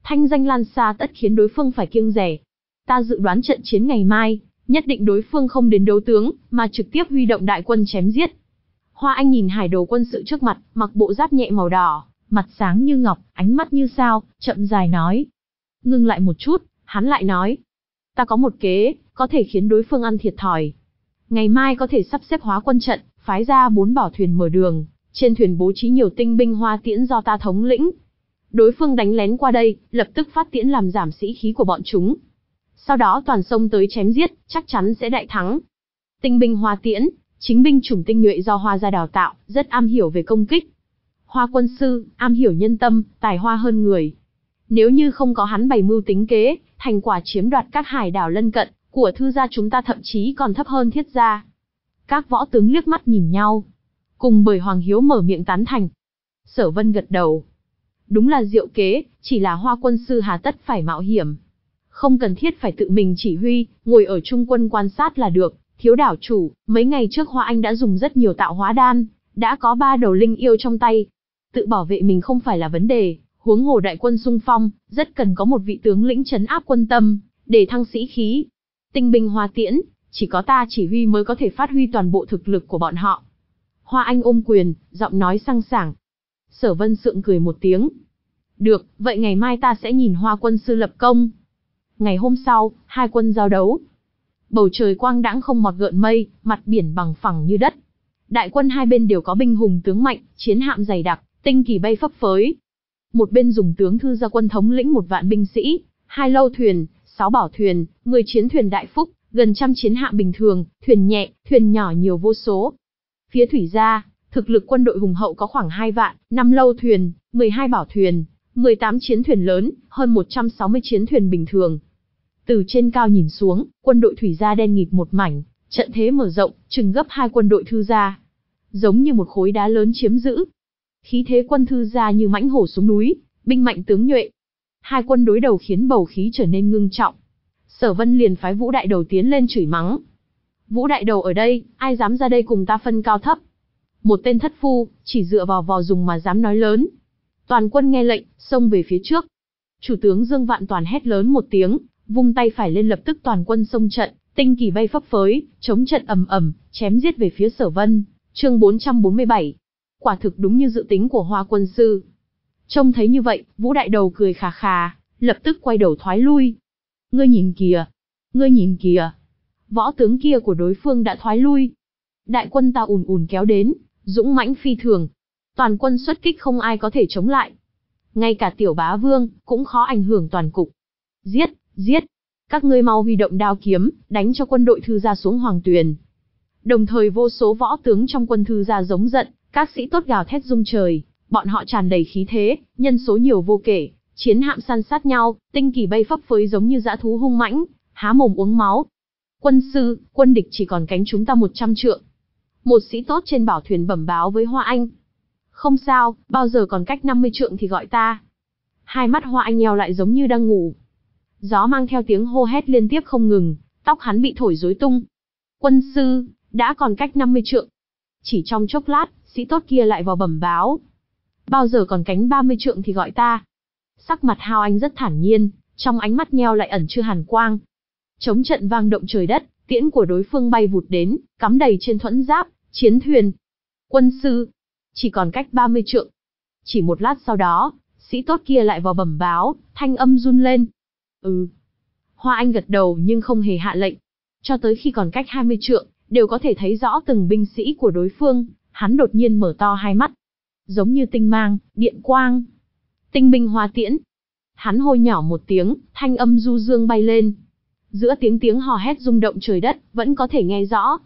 thanh danh lan xa tất khiến đối phương phải kiêng dè. Ta dự đoán trận chiến ngày mai, nhất định đối phương không đến đấu tướng, mà trực tiếp huy động đại quân chém giết. Hoa Anh nhìn hải đồ quân sự trước mặt, mặc bộ giáp nhẹ màu đỏ, mặt sáng như ngọc, ánh mắt như sao, chậm dài nói. Ngưng lại một chút, hắn lại nói. Ta có một kế, có thể khiến đối phương ăn thiệt thòi. Ngày mai có thể sắp xếp hóa quân trận, phái ra bốn bảo thuyền mở đường, trên thuyền bố trí nhiều tinh binh hoa tiễn do ta thống lĩnh. Đối phương đánh lén qua đây, lập tức phát tiễn làm giảm sĩ khí của bọn chúng. Sau đó toàn sông tới chém giết, chắc chắn sẽ đại thắng. Tinh binh hoa tiễn, chính binh chủng tinh nhuệ do Hoa gia đào tạo, rất am hiểu về công kích. Hoa quân sư, am hiểu nhân tâm, tài hoa hơn người. Nếu như không có hắn bày mưu tính kế, thành quả chiếm đoạt các hải đảo lân cận của Thư gia chúng ta thậm chí còn thấp hơn Thiết gia. Các võ tướng liếc mắt nhìn nhau, cùng bởi Hoàng Hiếu mở miệng tán thành. Sở Vân gật đầu. Đúng là diệu kế, chỉ là Hoa quân sư hà tất phải mạo hiểm. Không cần thiết phải tự mình chỉ huy, ngồi ở trung quân quan sát là được. Thiếu đảo chủ, mấy ngày trước Hoa Anh đã dùng rất nhiều tạo hóa đan, đã có ba đầu linh yêu trong tay. Tự bảo vệ mình không phải là vấn đề, huống hồ đại quân xung phong, rất cần có một vị tướng lĩnh trấn áp quân tâm, để thăng sĩ khí. Tinh binh hoa tiễn, chỉ có ta chỉ huy mới có thể phát huy toàn bộ thực lực của bọn họ. Hoa Anh ôm quyền, giọng nói sang sảng. Sở Vân sượng cười một tiếng. Được, vậy ngày mai ta sẽ nhìn Hoa quân sư lập công. Ngày hôm sau, hai quân giao đấu. Bầu trời quang đãng không một gợn mây, mặt biển bằng phẳng như đất. Đại quân hai bên đều có binh hùng tướng mạnh, chiến hạm dày đặc, tinh kỳ bay phấp phới. Một bên dùng tướng Thư gia quân thống lĩnh một vạn binh sĩ, hai lâu thuyền, sáu bảo thuyền, mười chiến thuyền đại phúc, gần trăm chiến hạm bình thường, thuyền nhẹ, thuyền nhỏ nhiều vô số. Phía Thủy gia, thực lực quân đội hùng hậu có khoảng hai vạn, năm lâu thuyền, mười hai bảo thuyền, mười tám chiến thuyền lớn, hơn một trăm sáu mươi chiến thuyền bình thường. Từ trên cao nhìn xuống, quân đội Thủy gia đen nghịt một mảnh, trận thế mở rộng, chừng gấp hai quân đội Thư gia, giống như một khối đá lớn chiếm giữ. Khí thế quân Thư gia như mãnh hổ xuống núi, binh mạnh tướng nhuệ. Hai quân đối đầu khiến bầu khí trở nên ngưng trọng. Sở Vân liền phái Vũ Đại Đầu tiến lên chửi mắng. Vũ Đại Đầu ở đây, ai dám ra đây cùng ta phân cao thấp? Một tên thất phu, chỉ dựa vào vò dùng mà dám nói lớn. Toàn quân nghe lệnh, xông về phía trước. Chủ tướng Dương Vạn Toàn hét lớn một tiếng, vung tay phải lên lập tức toàn quân xông trận, tinh kỳ bay phấp phới, chống trận ầm ầm, chém giết về phía Sở Vân. Chương bốn trăm bốn mươi bảy. Quả thực đúng như dự tính của Hoa quân sư. Trông thấy như vậy, Vũ Đại Đầu cười khà khà, lập tức quay đầu thoái lui. Ngươi nhìn kìa, ngươi nhìn kìa. Võ tướng kia của đối phương đã thoái lui. Đại quân ta ùn ùn kéo đến, dũng mãnh phi thường. Toàn quân xuất kích không ai có thể chống lại. Ngay cả tiểu bá vương, cũng khó ảnh hưởng toàn cục. Giết, giết. Các ngươi mau huy động đao kiếm, đánh cho quân đội Thư gia xuống hoàng tuyền. Đồng thời vô số võ tướng trong quân Thư gia giống giận, các sĩ tốt gào thét rung trời, bọn họ tràn đầy khí thế, nhân số nhiều vô kể, chiến hạm san sát nhau, tinh kỳ bay phấp phới giống như dã thú hung mãnh, há mồm uống máu. Quân sư, quân địch chỉ còn cánh chúng ta một trăm trượng. Một sĩ tốt trên bảo thuyền bẩm báo với Hoa Anh. Không sao, bao giờ còn cách năm mươi trượng thì gọi ta. Hai mắt Hoa Anh nheo lại giống như đang ngủ. Gió mang theo tiếng hô hét liên tiếp không ngừng, tóc hắn bị thổi rối tung. Quân sư, đã còn cách năm mươi trượng. Chỉ trong chốc lát, sĩ tốt kia lại vào bẩm báo. Bao giờ còn cánh ba mươi trượng thì gọi ta. Sắc mặt Hao Anh rất thản nhiên, trong ánh mắt nheo lại ẩn chứa hàn quang. Chống trận vang động trời đất, tiễn của đối phương bay vụt đến, cắm đầy trên thuẫn giáp, chiến thuyền. Quân sư, chỉ còn cách ba mươi trượng. Chỉ một lát sau đó, sĩ tốt kia lại vào bẩm báo, thanh âm run lên. Ừ. Hoa Anh gật đầu nhưng không hề hạ lệnh. Cho tới khi còn cách hai mươi trượng, đều có thể thấy rõ từng binh sĩ của đối phương, hắn đột nhiên mở to hai mắt. Giống như tinh mang, điện quang. Tinh binh hoa tiễn. Hắn hô nhỏ một tiếng, thanh âm du dương bay lên. Giữa tiếng tiếng hò hét rung động trời đất, vẫn có thể nghe rõ.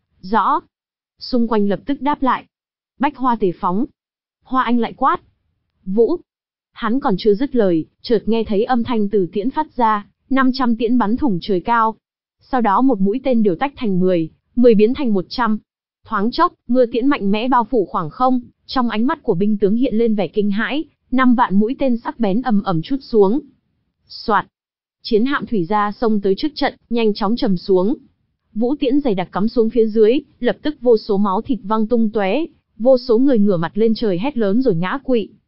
Rõ. Xung quanh lập tức đáp lại. Bách hoa tề phóng. Hoa Anh lại quát. Vũ. Hắn còn chưa dứt lời, chợt nghe thấy âm thanh từ tiễn phát ra, năm trăm tiễn bắn thủng trời cao. Sau đó một mũi tên đều tách thành mười, mười biến thành một trăm. Thoáng chốc, mưa tiễn mạnh mẽ bao phủ khoảng không, trong ánh mắt của binh tướng hiện lên vẻ kinh hãi, năm vạn mũi tên sắc bén ầm ầm trút xuống. Soạt. Chiến hạm Thủy gia xông tới trước trận, nhanh chóng trầm xuống. Vũ tiễn dày đặc cắm xuống phía dưới, lập tức vô số máu thịt văng tung tóe, vô số người ngửa mặt lên trời hét lớn rồi ngã quỵ.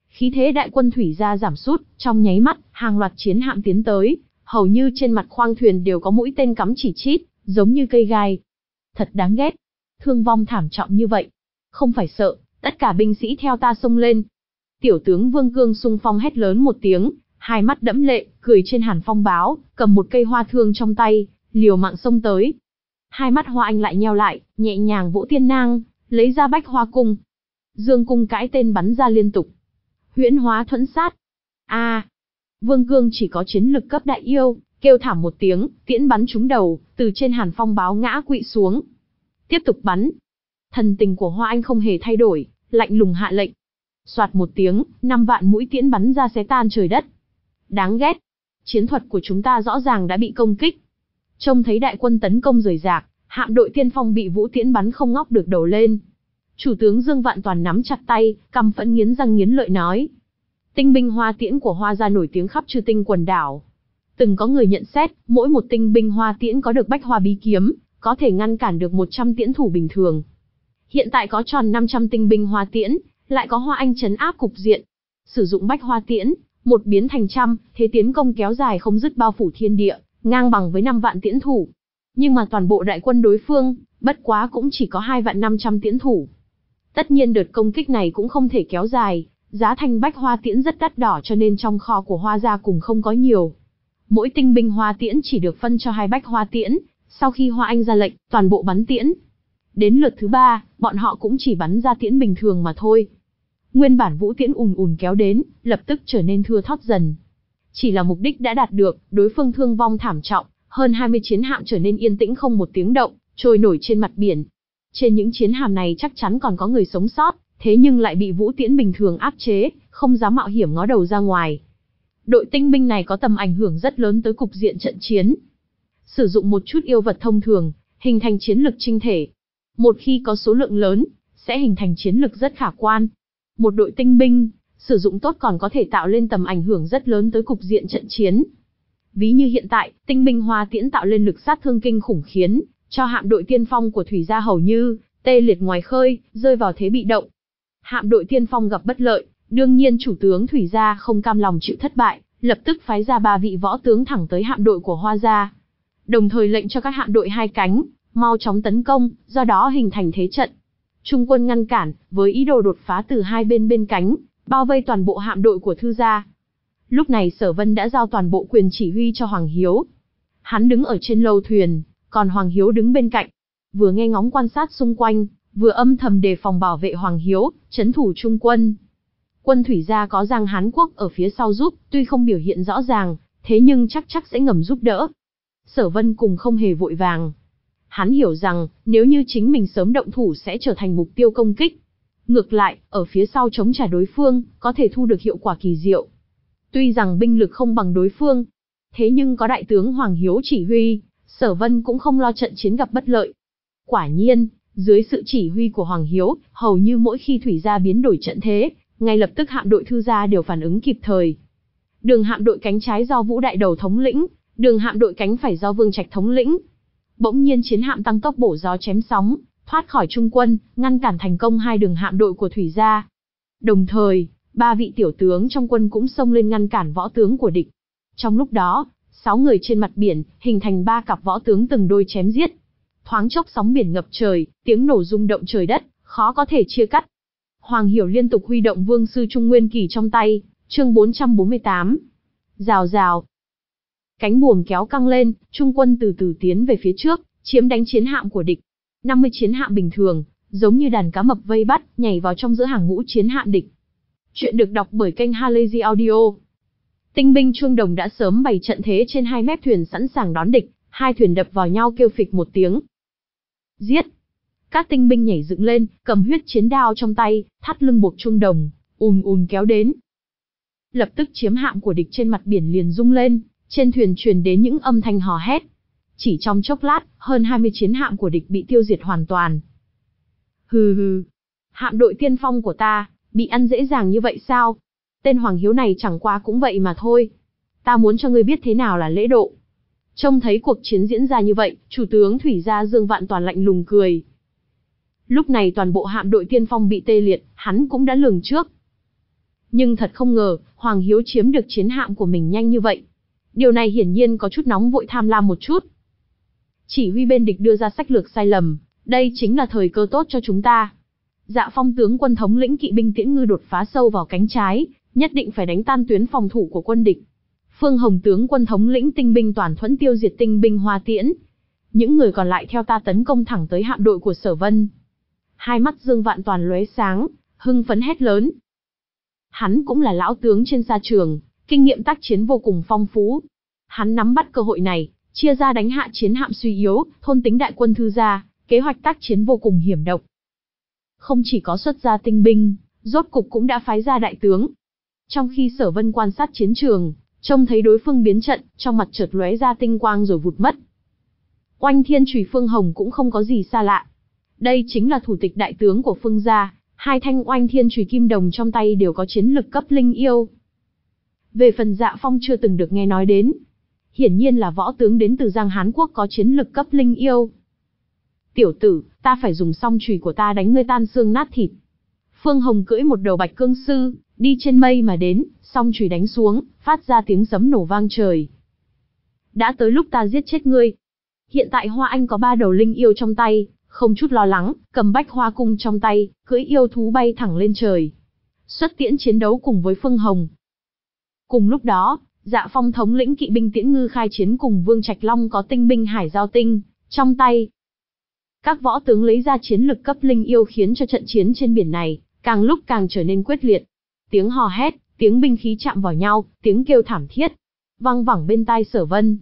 Khí thế đại quân thủy gia giảm sút, trong nháy mắt, hàng loạt chiến hạm tiến tới, hầu như trên mặt khoang thuyền đều có mũi tên cắm chỉ chít, giống như cây gai. Thật đáng ghét. Thương vong thảm trọng như vậy. Không phải sợ, tất cả binh sĩ theo ta xông lên. Tiểu tướng Vương Cương xung phong hét lớn một tiếng, hai mắt đẫm lệ, cười trên Hàn Phong báo, cầm một cây hoa thương trong tay, liều mạng xông tới. Hai mắt Hoa Anh lại nheo lại, nhẹ nhàng vỗ tiên nang, lấy ra bách hoa cung. Dương cung cãi tên bắn ra liên tục. Huyễn hóa thuẫn sát. A, Vương Cương chỉ có chiến lực cấp đại yêu, kêu thảm một tiếng, tiễn bắn trúng đầu, từ trên Hàn Phong báo ngã quỵ xuống. Tiếp tục bắn. Thần tình của Hoa Anh không hề thay đổi, lạnh lùng hạ lệnh. Soạt một tiếng, năm vạn mũi tiễn bắn ra xé tan trời đất. Đáng ghét. Chiến thuật của chúng ta rõ ràng đã bị công kích. Trông thấy đại quân tấn công rời rạc, hạm đội tiên phong bị vũ tiễn bắn không ngóc được đầu lên. Chủ tướng Dương Vạn Toàn nắm chặt tay, căm phẫn nghiến răng nghiến lợi nói. Tinh binh hoa tiễn của Hoa gia nổi tiếng khắp Chư Tinh quần đảo. Từng có người nhận xét, mỗi một tinh binh hoa tiễn có được bách hoa bí kiếm, có thể ngăn cản được một trăm tiễn thủ bình thường. Hiện tại có tròn năm trăm tinh binh hoa tiễn, lại có Hoa Anh trấn áp cục diện. Sử dụng bách hoa tiễn, một biến thành trăm, thế tiến công kéo dài không dứt bao phủ thiên địa, ngang bằng với năm vạn tiễn thủ. Nhưng mà toàn bộ đại quân đối phương, bất quá cũng chỉ có hai vạn năm trăm tiễn thủ. Tất nhiên đợt công kích này cũng không thể kéo dài, giá thành bách hoa tiễn rất đắt đỏ cho nên trong kho của Hoa gia cùng không có nhiều. Mỗi tinh binh hoa tiễn chỉ được phân cho hai bách hoa tiễn, sau khi Hoa Anh ra lệnh, toàn bộ bắn tiễn. Đến lượt thứ ba, bọn họ cũng chỉ bắn ra tiễn bình thường mà thôi. Nguyên bản vũ tiễn ùn ùn kéo đến, lập tức trở nên thưa thót dần. Chỉ là mục đích đã đạt được, đối phương thương vong thảm trọng, hơn hai mươi chiến hạm trở nên yên tĩnh không một tiếng động, trôi nổi trên mặt biển. Trên những chiến hạm này chắc chắn còn có người sống sót, thế nhưng lại bị vũ tiễn bình thường áp chế, không dám mạo hiểm ngó đầu ra ngoài. Đội tinh binh này có tầm ảnh hưởng rất lớn tới cục diện trận chiến. Sử dụng một chút yêu vật thông thường, hình thành chiến lực chinh thể. Một khi có số lượng lớn, sẽ hình thành chiến lực rất khả quan. Một đội tinh binh, sử dụng tốt còn có thể tạo lên tầm ảnh hưởng rất lớn tới cục diện trận chiến. Ví như hiện tại, tinh binh hoa tiễn tạo lên lực sát thương kinh khủng khiến cho hạm đội tiên phong của thủy gia hầu như tê liệt ngoài khơi, rơi vào thế bị động. Hạm đội tiên phong gặp bất lợi, đương nhiên chủ tướng thủy gia không cam lòng chịu thất bại, lập tức phái ra ba vị võ tướng thẳng tới hạm đội của Hoa gia, đồng thời lệnh cho các hạm đội hai cánh mau chóng tấn công, do đó hình thành thế trận. Trung quân ngăn cản, với ý đồ đột phá từ hai bên bên cánh, bao vây toàn bộ hạm đội của Thư gia. Lúc này Sở Vân đã giao toàn bộ quyền chỉ huy cho Hoàng Hiếu. Hắn đứng ở trên lâu thuyền, còn Hoàng Hiếu đứng bên cạnh, vừa nghe ngóng quan sát xung quanh, vừa âm thầm đề phòng bảo vệ Hoàng Hiếu, trấn thủ trung quân. Quân thủy gia có Giang Hán Quốc ở phía sau giúp, tuy không biểu hiện rõ ràng, thế nhưng chắc chắc sẽ ngầm giúp đỡ. Sở Vân cùng không hề vội vàng. Hắn hiểu rằng, nếu như chính mình sớm động thủ sẽ trở thành mục tiêu công kích. Ngược lại, ở phía sau chống trả đối phương, có thể thu được hiệu quả kỳ diệu. Tuy rằng binh lực không bằng đối phương, thế nhưng có đại tướng Hoàng Hiếu chỉ huy, Sở Vân cũng không lo trận chiến gặp bất lợi. Quả nhiên, dưới sự chỉ huy của Hoàng Hiếu, hầu như mỗi khi thủy gia biến đổi trận thế, ngay lập tức hạm đội Thư gia đều phản ứng kịp thời. Đường hạm đội cánh trái do Vũ Đại Đầu thống lĩnh, đường hạm đội cánh phải do Vương Trạch thống lĩnh. Bỗng nhiên chiến hạm tăng tốc bổ gió chém sóng, thoát khỏi trung quân, ngăn cản thành công hai đường hạm đội của thủy gia. Đồng thời, ba vị tiểu tướng trong quân cũng xông lên ngăn cản võ tướng của địch. Trong lúc đó, sáu người trên mặt biển, hình thành ba cặp võ tướng từng đôi chém giết. Thoáng chốc sóng biển ngập trời, tiếng nổ rung động trời đất, khó có thể chia cắt. Hoàng Hiểu liên tục huy động Vương sư Trung Nguyên Kỳ trong tay, chương bốn trăm bốn mươi tám. Rào rào. Cánh buồm kéo căng lên, trung quân từ từ tiến về phía trước, chiếm đánh chiến hạm của địch. năm mươi chiến hạm bình thường, giống như đàn cá mập vây bắt, nhảy vào trong giữa hàng ngũ chiến hạm địch. Chuyện được đọc bởi kênh Halazy Audio. Tinh binh Chuông Đồng đã sớm bày trận thế trên hai mép thuyền sẵn sàng đón địch, hai thuyền đập vào nhau kêu phịch một tiếng. Giết! Các tinh binh nhảy dựng lên, cầm huyết chiến đao trong tay, thắt lưng buộc Chuông Đồng, ùn ùn kéo đến. Lập tức chiếm hạm của địch trên mặt biển liền rung lên, trên thuyền truyền đến những âm thanh hò hét. Chỉ trong chốc lát, hơn hai mươi chiến hạm của địch bị tiêu diệt hoàn toàn. Hừ hừ, hạm đội tiên phong của ta, bị ăn dễ dàng như vậy sao? Tên Hoàng Hiếu này chẳng qua cũng vậy mà thôi. Ta muốn cho ngươi biết thế nào là lễ độ. Trông thấy cuộc chiến diễn ra như vậy, chủ tướng thủy gia Dương Vạn Toàn lạnh lùng cười. Lúc này toàn bộ hạm đội tiên phong bị tê liệt, hắn cũng đã lường trước. Nhưng thật không ngờ, Hoàng Hiếu chiếm được chiến hạm của mình nhanh như vậy. Điều này hiển nhiên có chút nóng vội tham lam một chút. Chỉ huy bên địch đưa ra sách lược sai lầm, đây chính là thời cơ tốt cho chúng ta. Dạ Phong tướng quân thống lĩnh kỵ binh Tiễn Ngư đột phá sâu vào cánh trái, nhất định phải đánh tan tuyến phòng thủ của quân địch. Phương Hồng tướng quân thống lĩnh tinh binh Toàn Thuẫn tiêu diệt tinh binh Hoa Tiễn. Những người còn lại theo ta tấn công thẳng tới hạm đội của Sở Vân. Hai mắt Dương Vạn Toàn lóe sáng, hưng phấn hét lớn. Hắn cũng là lão tướng trên sa trường, kinh nghiệm tác chiến vô cùng phong phú. Hắn nắm bắt cơ hội này, chia ra đánh hạ chiến hạm suy yếu, thôn tính đại quân Thư gia, kế hoạch tác chiến vô cùng hiểm độc. Không chỉ có xuất ra tinh binh, rốt cục cũng đã phái ra đại tướng. Trong khi Sở Vân quan sát chiến trường, trông thấy đối phương biến trận, trong mặt chợt lóe ra tinh quang rồi vụt mất. Oanh Thiên Chùy Phương Hồng cũng không có gì xa lạ. Đây chính là thủ tịch đại tướng của Phương gia, hai thanh Oanh Thiên Chùy kim đồng trong tay đều có chiến lực cấp linh yêu. Về phần Dạ Phong chưa từng được nghe nói đến. Hiển nhiên là võ tướng đến từ Giang Hán Quốc có chiến lực cấp linh yêu. Tiểu tử, ta phải dùng song chùy của ta đánh ngươi tan xương nát thịt. Phương Hồng cưỡi một đầu bạch cương sư, đi trên mây mà đến, song chùy đánh xuống, phát ra tiếng sấm nổ vang trời. Đã tới lúc ta giết chết ngươi. Hiện tại Hoa Anh có ba đầu linh yêu trong tay, không chút lo lắng, cầm bách hoa cung trong tay, cưỡi yêu thú bay thẳng lên trời. Xuất tiễn chiến đấu cùng với Phương Hồng. Cùng lúc đó, Dạ Phong thống lĩnh kỵ binh Tiễn Ngư khai chiến cùng Vương Trạch Long có tinh binh Hải Giao Tinh trong tay. Các võ tướng lấy ra chiến lực cấp linh yêu khiến cho trận chiến trên biển này càng lúc càng trở nên quyết liệt. Tiếng hò hét, tiếng binh khí chạm vào nhau, tiếng kêu thảm thiết vang vẳng bên tai Sở Vân.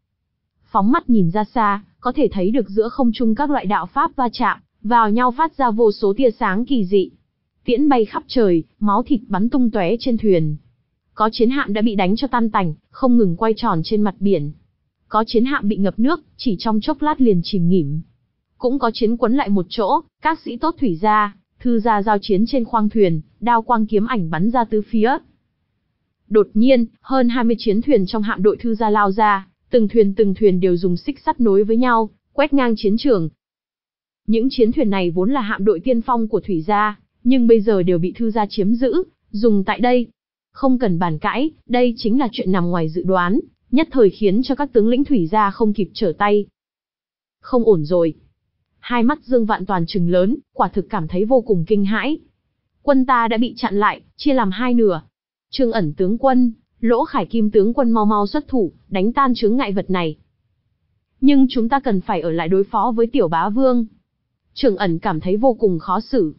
Phóng mắt nhìn ra xa, có thể thấy được giữa không trung các loại đạo pháp va chạm vào nhau phát ra vô số tia sáng kỳ dị. Tiễn bay khắp trời, máu thịt bắn tung tóe trên thuyền. Có chiến hạm đã bị đánh cho tan tành, không ngừng quay tròn trên mặt biển. Có chiến hạm bị ngập nước, chỉ trong chốc lát liền chìm nghỉm. Cũng có chiến quấn lại một chỗ, các sĩ tốt thủy gia, Thư gia giao chiến trên khoang thuyền, đao quang kiếm ảnh bắn ra tứ phía. Đột nhiên, hơn hai mươi chiến thuyền trong hạm đội Thư gia lao ra, từng thuyền từng thuyền đều dùng xích sắt nối với nhau, quét ngang chiến trường. Những chiến thuyền này vốn là hạm đội tiên phong của thủy gia, nhưng bây giờ đều bị Thư gia chiếm giữ, dùng tại đây. Không cần bàn cãi, đây chính là chuyện nằm ngoài dự đoán, nhất thời khiến cho các tướng lĩnh thủy gia không kịp trở tay. Không ổn rồi. Hai mắt Dương Vạn Toàn trừng lớn, quả thực cảm thấy vô cùng kinh hãi. Quân ta đã bị chặn lại, chia làm hai nửa. Trương Ẩn tướng quân, Lỗ Khải Kim tướng quân mau mau xuất thủ, đánh tan chướng ngại vật này. Nhưng chúng ta cần phải ở lại đối phó với Tiểu Bá Vương. Trương Ẩn cảm thấy vô cùng khó xử.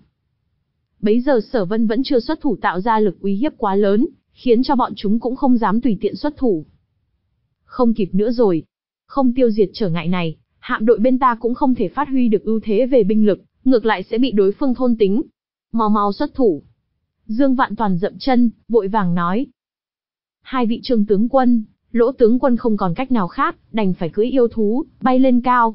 Bấy giờ Sở Vân vẫn chưa xuất thủ tạo ra lực uy hiếp quá lớn, khiến cho bọn chúng cũng không dám tùy tiện xuất thủ. Không kịp nữa rồi. Không tiêu diệt trở ngại này, hạm đội bên ta cũng không thể phát huy được ưu thế về binh lực, ngược lại sẽ bị đối phương thôn tính. Mau mau xuất thủ. Dương Vạn Toàn dậm chân, vội vàng nói. Hai vị Trương tướng quân, Lỗ tướng quân không còn cách nào khác, đành phải cưỡi yêu thú, bay lên cao.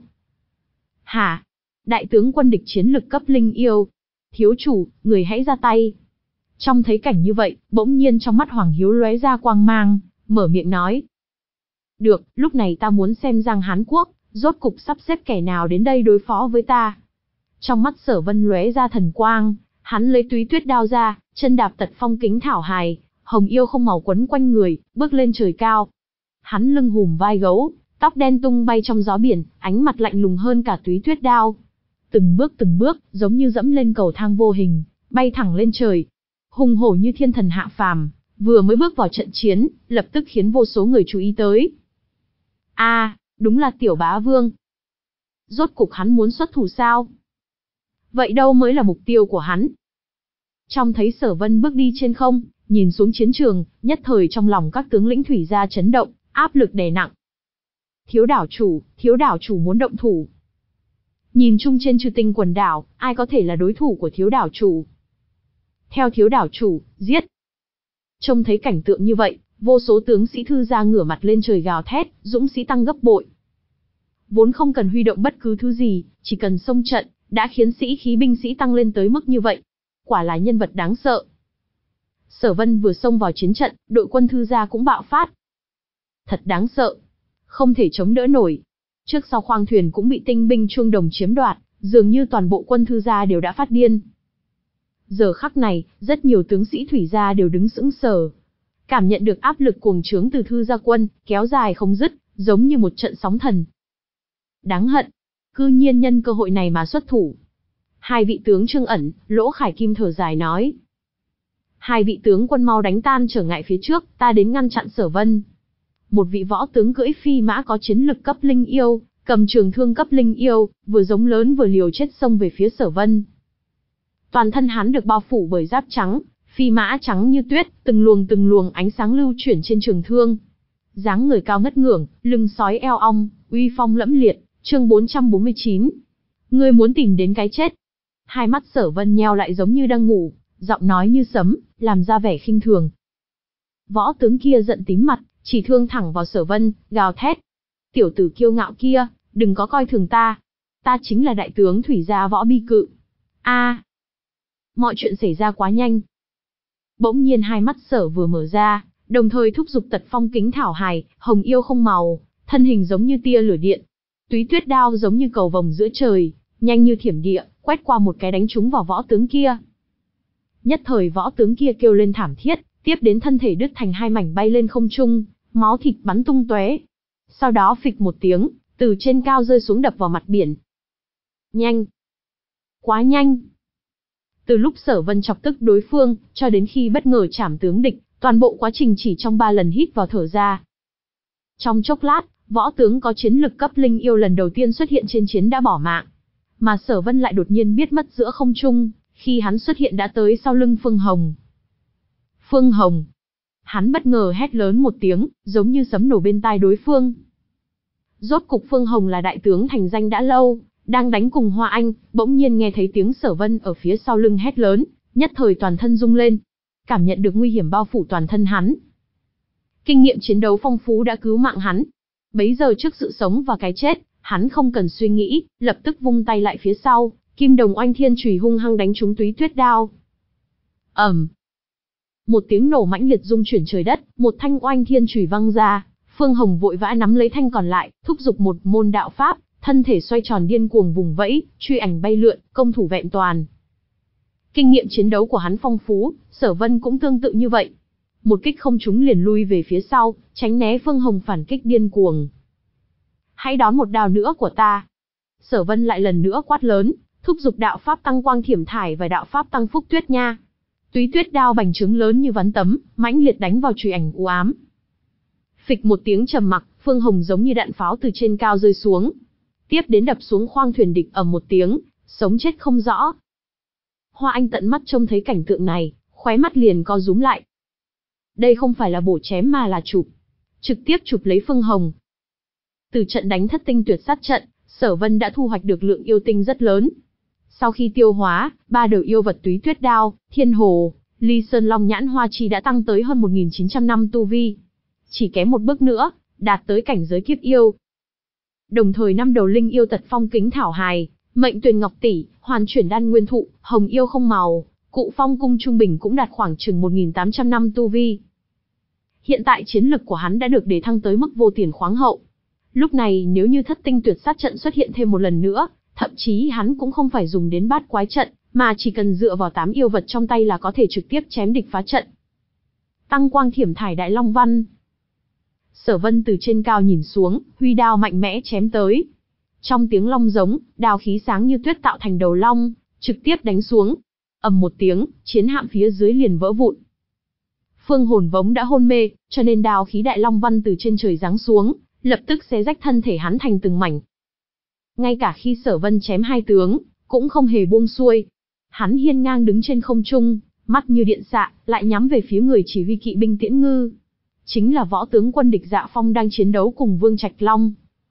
Hả? Đại tướng quân địch chiến lực cấp linh yêu. Thiếu chủ, người hãy ra tay. Trong thấy cảnh như vậy, bỗng nhiên trong mắt Hoàng Hiếu lóe ra quang mang, mở miệng nói. Được, lúc này ta muốn xem Giang Hán Quốc, rốt cục sắp xếp kẻ nào đến đây đối phó với ta. Trong mắt Sở Vân lóe ra thần quang, hắn lấy túy tuyết đao ra, chân đạp tật phong kính thảo hài, hồng yêu không màu quấn quanh người, bước lên trời cao. Hắn lưng hùm vai gấu, tóc đen tung bay trong gió biển, ánh mặt lạnh lùng hơn cả túy tuyết đao. Từng bước từng bước, giống như dẫm lên cầu thang vô hình, bay thẳng lên trời. Hùng hổ như thiên thần hạ phàm, vừa mới bước vào trận chiến, lập tức khiến vô số người chú ý tới. A, à, đúng là Tiểu Bá Vương. Rốt cục hắn muốn xuất thủ sao? Vậy đâu mới là mục tiêu của hắn? Trong thấy Sở Vân bước đi trên không, nhìn xuống chiến trường, nhất thời trong lòng các tướng lĩnh thủy gia chấn động, áp lực đè nặng. Thiếu đảo chủ, thiếu đảo chủ muốn động thủ. Nhìn chung trên Chư Tinh quần đảo, ai có thể là đối thủ của thiếu đảo chủ? Theo thiếu đảo chủ, giết. Trông thấy cảnh tượng như vậy, vô số tướng sĩ Thư gia ngửa mặt lên trời gào thét, dũng sĩ tăng gấp bội. Vốn không cần huy động bất cứ thứ gì, chỉ cần xông trận, đã khiến sĩ khí binh sĩ tăng lên tới mức như vậy. Quả là nhân vật đáng sợ. Sở Vân vừa xông vào chiến trận, đội quân Thư gia cũng bạo phát. Thật đáng sợ. Không thể chống đỡ nổi. Trước sau khoang thuyền cũng bị tinh binh Chuông Đồng chiếm đoạt, dường như toàn bộ quân Thư gia đều đã phát điên. Giờ khắc này, rất nhiều tướng sĩ Thủy gia đều đứng sững sờ. Cảm nhận được áp lực cuồng trướng từ Thư gia quân, kéo dài không dứt, giống như một trận sóng thần. Đáng hận, cư nhiên nhân cơ hội này mà xuất thủ. Hai vị tướng Trương Ẩn, Lỗ Khải Kim thở dài nói. Hai vị tướng quân mau đánh tan trở ngại phía trước, ta đến ngăn chặn Sở Vân. Một vị võ tướng cưỡi phi mã có chiến lực cấp linh yêu, cầm trường thương cấp linh yêu, vừa giống lớn vừa liều chết xông về phía Sở Vân. Toàn thân hắn được bao phủ bởi giáp trắng, phi mã trắng như tuyết, từng luồng từng luồng ánh sáng lưu chuyển trên trường thương. Dáng người cao ngất ngưởng, lưng sói eo ong, uy phong lẫm liệt, chương bốn trăm bốn mươi chín. Ngươi muốn tìm đến cái chết. Hai mắt Sở Vân nheo lại giống như đang ngủ, giọng nói như sấm, làm ra vẻ khinh thường. Võ tướng kia giận tím mặt, chỉ thương thẳng vào Sở Vân, gào thét. Tiểu tử kiêu ngạo kia, đừng có coi thường ta. Ta chính là đại tướng Thủy gia Võ Bi Cự. A, à, mọi chuyện xảy ra quá nhanh. Bỗng nhiên hai mắt Sở vừa mở ra, đồng thời thúc giục Tật Phong Kính Thảo Hài, hồng yêu không màu, thân hình giống như tia lửa điện. Túy Tuyết đao giống như cầu vồng giữa trời, nhanh như thiểm địa, quét qua một cái đánh trúng vào võ tướng kia. Nhất thời võ tướng kia kêu lên thảm thiết, tiếp đến thân thể đứt thành hai mảnh bay lên không trung, máu thịt bắn tung tóe. Sau đó phịch một tiếng, từ trên cao rơi xuống đập vào mặt biển. Nhanh! Quá nhanh! Từ lúc Sở Vân chọc tức đối phương, cho đến khi bất ngờ chảm tướng địch, toàn bộ quá trình chỉ trong ba lần hít vào thở ra. Trong chốc lát, võ tướng có chiến lực cấp linh yêu lần đầu tiên xuất hiện trên chiến đã bỏ mạng. Mà Sở Vân lại đột nhiên biết mất giữa không trung, khi hắn xuất hiện đã tới sau lưng Phương Hồng. Phương Hồng! Hắn bất ngờ hét lớn một tiếng, giống như sấm nổ bên tai đối phương. Rốt cục Phương Hồng là đại tướng thành danh đã lâu, đang đánh cùng Hoa Anh, bỗng nhiên nghe thấy tiếng Sở Vân ở phía sau lưng hét lớn, nhất thời toàn thân rung lên, cảm nhận được nguy hiểm bao phủ toàn thân hắn. Kinh nghiệm chiến đấu phong phú đã cứu mạng hắn. Bấy giờ trước sự sống và cái chết, hắn không cần suy nghĩ, lập tức vung tay lại phía sau, Kim Đồng Oanh Thiên Chùy hung hăng đánh trúng Túy Tuyết đao. Ầm. Một tiếng nổ mãnh liệt rung chuyển trời đất, một thanh Oanh Thiên Chùy văng ra, Phương Hồng vội vã nắm lấy thanh còn lại, thúc giục một môn đạo pháp, thân thể xoay tròn điên cuồng vùng vẫy, truy ảnh bay lượn, công thủ vẹn toàn. Kinh nghiệm chiến đấu của hắn phong phú, Sở Vân cũng tương tự như vậy. Một kích không trúng liền lui về phía sau, tránh né Phương Hồng phản kích điên cuồng. Hãy đón một đao nữa của ta. Sở Vân lại lần nữa quát lớn, thúc giục đạo pháp tăng quang thiểm thải và đạo pháp tăng phúc tuyết nha. Túy Tuyết đao bành trướng lớn như ván tấm, mãnh liệt đánh vào chùy ảnh u ám. Phịch một tiếng trầm mặc, Phương Hồng giống như đạn pháo từ trên cao rơi xuống. Tiếp đến đập xuống khoang thuyền địch ầm một tiếng, sống chết không rõ. Hoa Anh tận mắt trông thấy cảnh tượng này, khóe mắt liền co rúm lại. Đây không phải là bổ chém mà là chụp. Trực tiếp chụp lấy Phương Hồng. Từ trận đánh thất tinh tuyệt sát trận, Sở Vân đã thu hoạch được lượng yêu tinh rất lớn. Sau khi tiêu hóa, ba đầu yêu vật Túy Tuyết đao, Thiên Hồ, Ly Sơn Long Nhãn Hoa Chi đã tăng tới hơn một nghìn chín trăm năm tu vi. Chỉ kém một bước nữa, đạt tới cảnh giới kiếp yêu. Đồng thời năm đầu linh yêu Tật Phong Kính Thảo Hài, Mệnh Tuyền Ngọc Tỷ, Hoàn Chuyển Đan Nguyên Thụ, Hồng Yêu Không Màu, Cụ Phong Cung trung bình cũng đạt khoảng chừng một nghìn tám trăm năm tu vi. Hiện tại chiến lực của hắn đã được đề thăng tới mức vô tiền khoáng hậu. Lúc này nếu như thất tinh tuyệt sát trận xuất hiện thêm một lần nữa, thậm chí hắn cũng không phải dùng đến bát quái trận, mà chỉ cần dựa vào tám yêu vật trong tay là có thể trực tiếp chém địch phá trận. Tăng quang thiểm thải đại long văn. Sở Vân từ trên cao nhìn xuống, huy đao mạnh mẽ chém tới. Trong tiếng long giống, đao khí sáng như tuyết tạo thành đầu long, trực tiếp đánh xuống. Ầm một tiếng, chiến hạm phía dưới liền vỡ vụn. Phương Hồn Vống đã hôn mê, cho nên đao khí đại long văn từ trên trời giáng xuống, lập tức xé rách thân thể hắn thành từng mảnh. Ngay cả khi Sở Vân chém hai tướng, cũng không hề buông xuôi. Hắn hiên ngang đứng trên không trung, mắt như điện xạ, lại nhắm về phía người chỉ huy kỵ binh Tiễn Ngư. Chính là võ tướng quân địch Dạ Phong đang chiến đấu cùng Vương Trạch Long.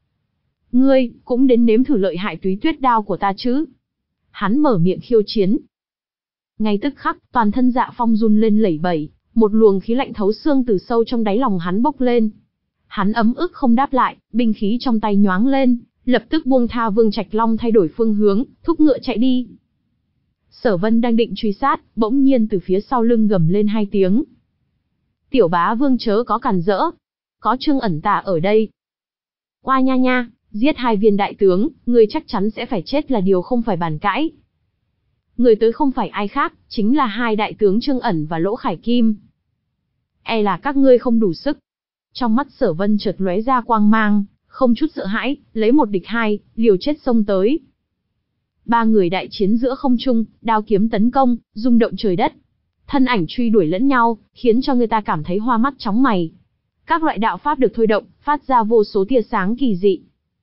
Ngươi, cũng đến nếm thử lợi hại Túy Tuyết đao của ta chứ? Hắn mở miệng khiêu chiến. Ngay tức khắc, toàn thân Dạ Phong run lên lẩy bẩy, một luồng khí lạnh thấu xương từ sâu trong đáy lòng hắn bốc lên. Hắn ấm ức không đáp lại, binh khí trong tay nhoáng lên, lập tức buông tha Vương Trạch Long thay đổi phương hướng, thúc ngựa chạy đi. Sở Vân đang định truy sát, bỗng nhiên từ phía sau lưng gầm lên hai tiếng. Tiểu bá vương chớ có cản rỡ, có Trương Ẩn Tà ở đây. Oa nha nha, giết hai viên đại tướng, ngươi chắc chắn sẽ phải chết là điều không phải bàn cãi. Người tới không phải ai khác, chính là hai đại tướng Trương ẩn và Lỗ Khải Kim. E là các ngươi không đủ sức. Trong mắt Sở Vân chợt lóe ra quang mang, không chút sợ hãi, lấy một địch hai, liều chết xông tới. Ba người đại chiến giữa không trung, đao kiếm tấn công, rung động trời đất. Thân ảnh truy đuổi lẫn nhau, khiến cho người ta cảm thấy hoa mắt chóng mày. Các loại đạo pháp được thôi động, phát ra vô số tia sáng kỳ dị.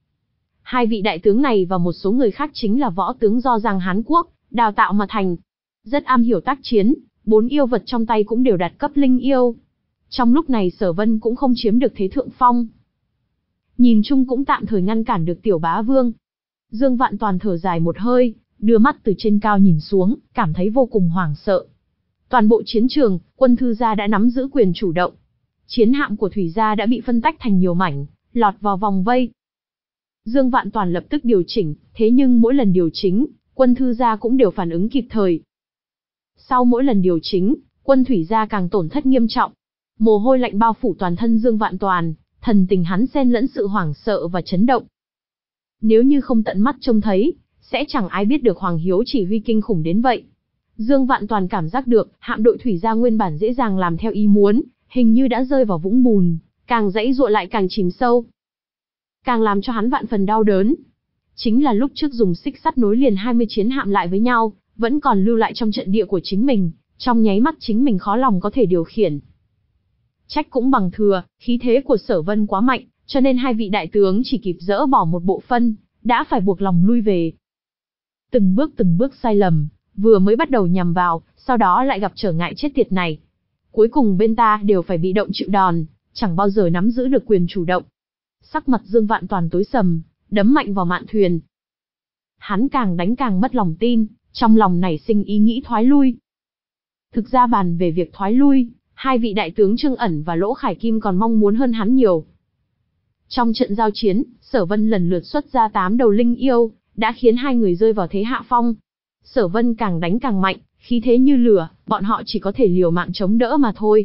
Hai vị đại tướng này và một số người khác chính là võ tướng do Giang Hán Quốc đào tạo mà thành. Rất am hiểu tác chiến, bốn yêu vật trong tay cũng đều đạt cấp linh yêu. Trong lúc này Sở Vân cũng không chiếm được thế thượng phong. Nhìn chung cũng tạm thời ngăn cản được Tiểu Bá Vương. Dương Vạn Toàn thở dài một hơi, đưa mắt từ trên cao nhìn xuống, cảm thấy vô cùng hoảng sợ. Toàn bộ chiến trường, quân Thư gia đã nắm giữ quyền chủ động. Chiến hạm của Thủy gia đã bị phân tách thành nhiều mảnh, lọt vào vòng vây. Dương Vạn Toàn lập tức điều chỉnh, thế nhưng mỗi lần điều chỉnh, quân Thư gia cũng đều phản ứng kịp thời. Sau mỗi lần điều chỉnh, quân Thủy gia càng tổn thất nghiêm trọng. Mồ hôi lạnh bao phủ toàn thân Dương Vạn Toàn, thần tình hắn xen lẫn sự hoảng sợ và chấn động. Nếu như không tận mắt trông thấy, sẽ chẳng ai biết được Hoàng Hiếu chỉ huy kinh khủng đến vậy. Dương Vạn Toàn cảm giác được, hạm đội Thủy gia nguyên bản dễ dàng làm theo ý muốn, hình như đã rơi vào vũng bùn, càng dãy dụa lại càng chìm sâu. Càng làm cho hắn vạn phần đau đớn. Chính là lúc trước dùng xích sắt nối liền hai mươi chiến hạm lại với nhau, vẫn còn lưu lại trong trận địa của chính mình, trong nháy mắt chính mình khó lòng có thể điều khiển. Trách cũng bằng thừa, khí thế của Sở Vân quá mạnh, cho nên hai vị đại tướng chỉ kịp dỡ bỏ một bộ phân, đã phải buộc lòng lui về. Từng bước từng bước sai lầm, vừa mới bắt đầu nhằm vào, sau đó lại gặp trở ngại chết tiệt này. Cuối cùng bên ta đều phải bị động chịu đòn, chẳng bao giờ nắm giữ được quyền chủ động. Sắc mặt Dương Vạn Toàn tối sầm, đấm mạnh vào mạn thuyền. Hắn càng đánh càng mất lòng tin, trong lòng nảy sinh ý nghĩ thoái lui. Thực ra bàn về việc thoái lui, hai vị đại tướng Trương ẩn và Lỗ Khải Kim còn mong muốn hơn hắn nhiều. Trong trận giao chiến, Sở Vân lần lượt xuất ra tám đầu linh yêu, đã khiến hai người rơi vào thế hạ phong. Sở Vân càng đánh càng mạnh, khí thế như lửa, bọn họ chỉ có thể liều mạng chống đỡ mà thôi.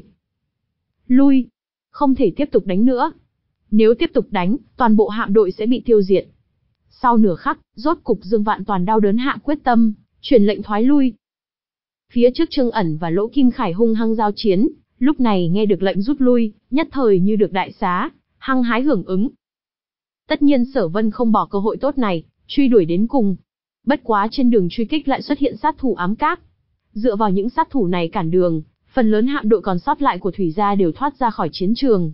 Lui, không thể tiếp tục đánh nữa. Nếu tiếp tục đánh, toàn bộ hạm đội sẽ bị tiêu diệt. Sau nửa khắc, rốt cục Dương Vạn Toàn đau đớn hạ quyết tâm, truyền lệnh thoái lui. Phía trước Trương ẩn và Lỗ Kim Khải hung hăng giao chiến, lúc này nghe được lệnh rút lui, nhất thời như được đại xá, hăng hái hưởng ứng. Tất nhiên Sở Vân không bỏ cơ hội tốt này, truy đuổi đến cùng. Bất quá trên đường truy kích lại xuất hiện sát thủ ám cáp. Dựa vào những sát thủ này cản đường, phần lớn hạm đội còn sót lại của Thủy gia đều thoát ra khỏi chiến trường.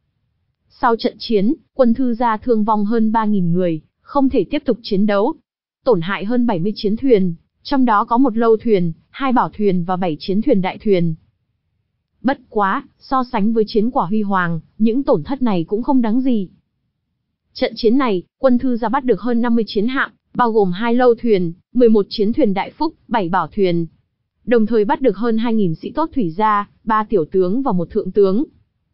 Sau trận chiến, quân Thư gia thương vong hơn ba nghìn người, không thể tiếp tục chiến đấu. Tổn hại hơn bảy mươi chiến thuyền, trong đó có một lâu thuyền, hai bảo thuyền và bảy chiến thuyền đại thuyền. Bất quá, so sánh với chiến quả huy hoàng, những tổn thất này cũng không đáng gì. Trận chiến này, quân Thư gia bắt được hơn năm mươi chiến hạm, bao gồm hai lâu thuyền, mười một chiến thuyền đại phúc, bảy bảo thuyền. Đồng thời bắt được hơn hai nghìn sĩ tốt Thủy gia, ba tiểu tướng và một thượng tướng.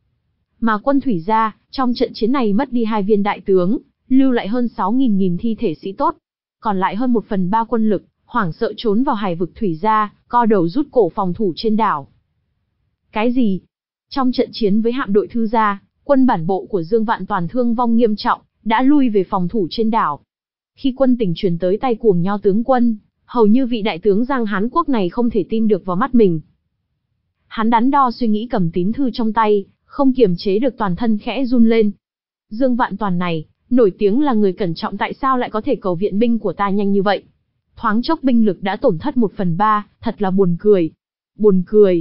Mà quân Thủy gia, trong trận chiến này mất đi hai viên đại tướng, lưu lại hơn sáu nghìn nghìn thi thể sĩ tốt. Còn lại hơn một phần ba quân lực, hoảng sợ trốn vào hải vực Thủy gia, co đầu rút cổ phòng thủ trên đảo. Cái gì? Trong trận chiến với hạm đội Thư gia, quân bản bộ của Dương Vạn Toàn thương vong nghiêm trọng, đã lui về phòng thủ trên đảo. Khi quân tình truyền tới tay Cuồng Nho tướng quân, hầu như vị đại tướng Giang Hán Quốc này không thể tin được vào mắt mình. Hắn đắn đo suy nghĩ cầm tín thư trong tay, không kiềm chế được toàn thân khẽ run lên. Dương Vạn Toàn này, nổi tiếng là người cẩn trọng, tại sao lại có thể cầu viện binh của ta nhanh như vậy? Thoáng chốc binh lực đã tổn thất một phần ba, thật là buồn cười. Buồn cười.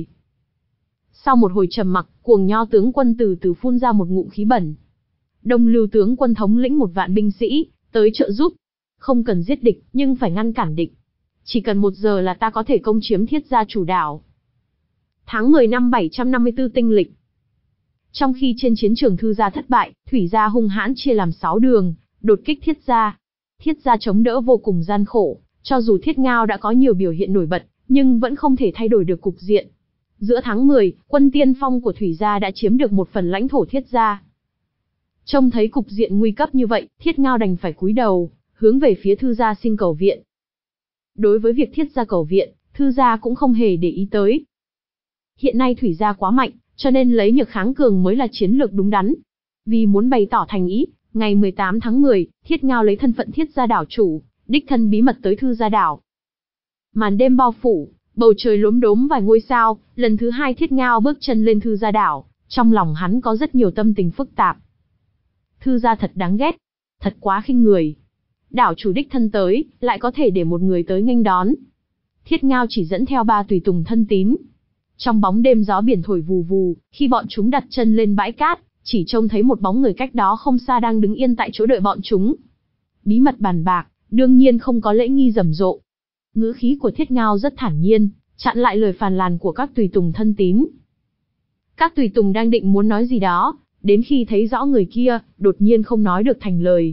Sau một hồi trầm mặc, Cuồng Nho tướng quân từ từ phun ra một ngụm khí bẩn. Đông Lưu tướng quân thống lĩnh một vạn binh sĩ, tới trợ giúp. Không cần giết địch, nhưng phải ngăn cản địch. Chỉ cần một giờ là ta có thể công chiếm Thiết gia chủ đảo. Tháng mười năm bảy trăm năm mươi tư tinh lịch. Trong khi trên chiến trường Thư gia thất bại, Thủy gia hung hãn chia làm sáu đường, đột kích Thiết gia. Thiết gia chống đỡ vô cùng gian khổ, cho dù Thiết Ngao đã có nhiều biểu hiện nổi bật, nhưng vẫn không thể thay đổi được cục diện. Giữa tháng mười, quân tiên phong của Thủy gia đã chiếm được một phần lãnh thổ Thiết gia. Trông thấy cục diện nguy cấp như vậy, Thiết Ngao đành phải cúi đầu, hướng về phía Thư gia xin cầu viện. Đối với việc Thiết gia cầu viện, Thư gia cũng không hề để ý tới. Hiện nay Thủy gia quá mạnh, cho nên lấy nhược kháng cường mới là chiến lược đúng đắn. Vì muốn bày tỏ thành ý, ngày mười tám tháng mười, Thiết Ngao lấy thân phận Thiết gia đảo chủ, đích thân bí mật tới Thư gia đảo. Màn đêm bao phủ, bầu trời lốm đốm vài ngôi sao, lần thứ hai Thiết Ngao bước chân lên Thư Gia đảo, trong lòng hắn có rất nhiều tâm tình phức tạp. Thư Gia thật đáng ghét, thật quá khinh người. Đảo chủ đích thân tới, lại có thể để một người tới nghênh đón. Thiết Ngao chỉ dẫn theo ba tùy tùng thân tín. Trong bóng đêm gió biển thổi vù vù, khi bọn chúng đặt chân lên bãi cát, chỉ trông thấy một bóng người cách đó không xa đang đứng yên tại chỗ đợi bọn chúng. Bí mật bàn bạc, đương nhiên không có lễ nghi rầm rộ. Ngữ khí của Thiết Ngao rất thản nhiên, chặn lại lời phàn nàn của các tùy tùng thân tín. Các tùy tùng đang định muốn nói gì đó, đến khi thấy rõ người kia, đột nhiên không nói được thành lời.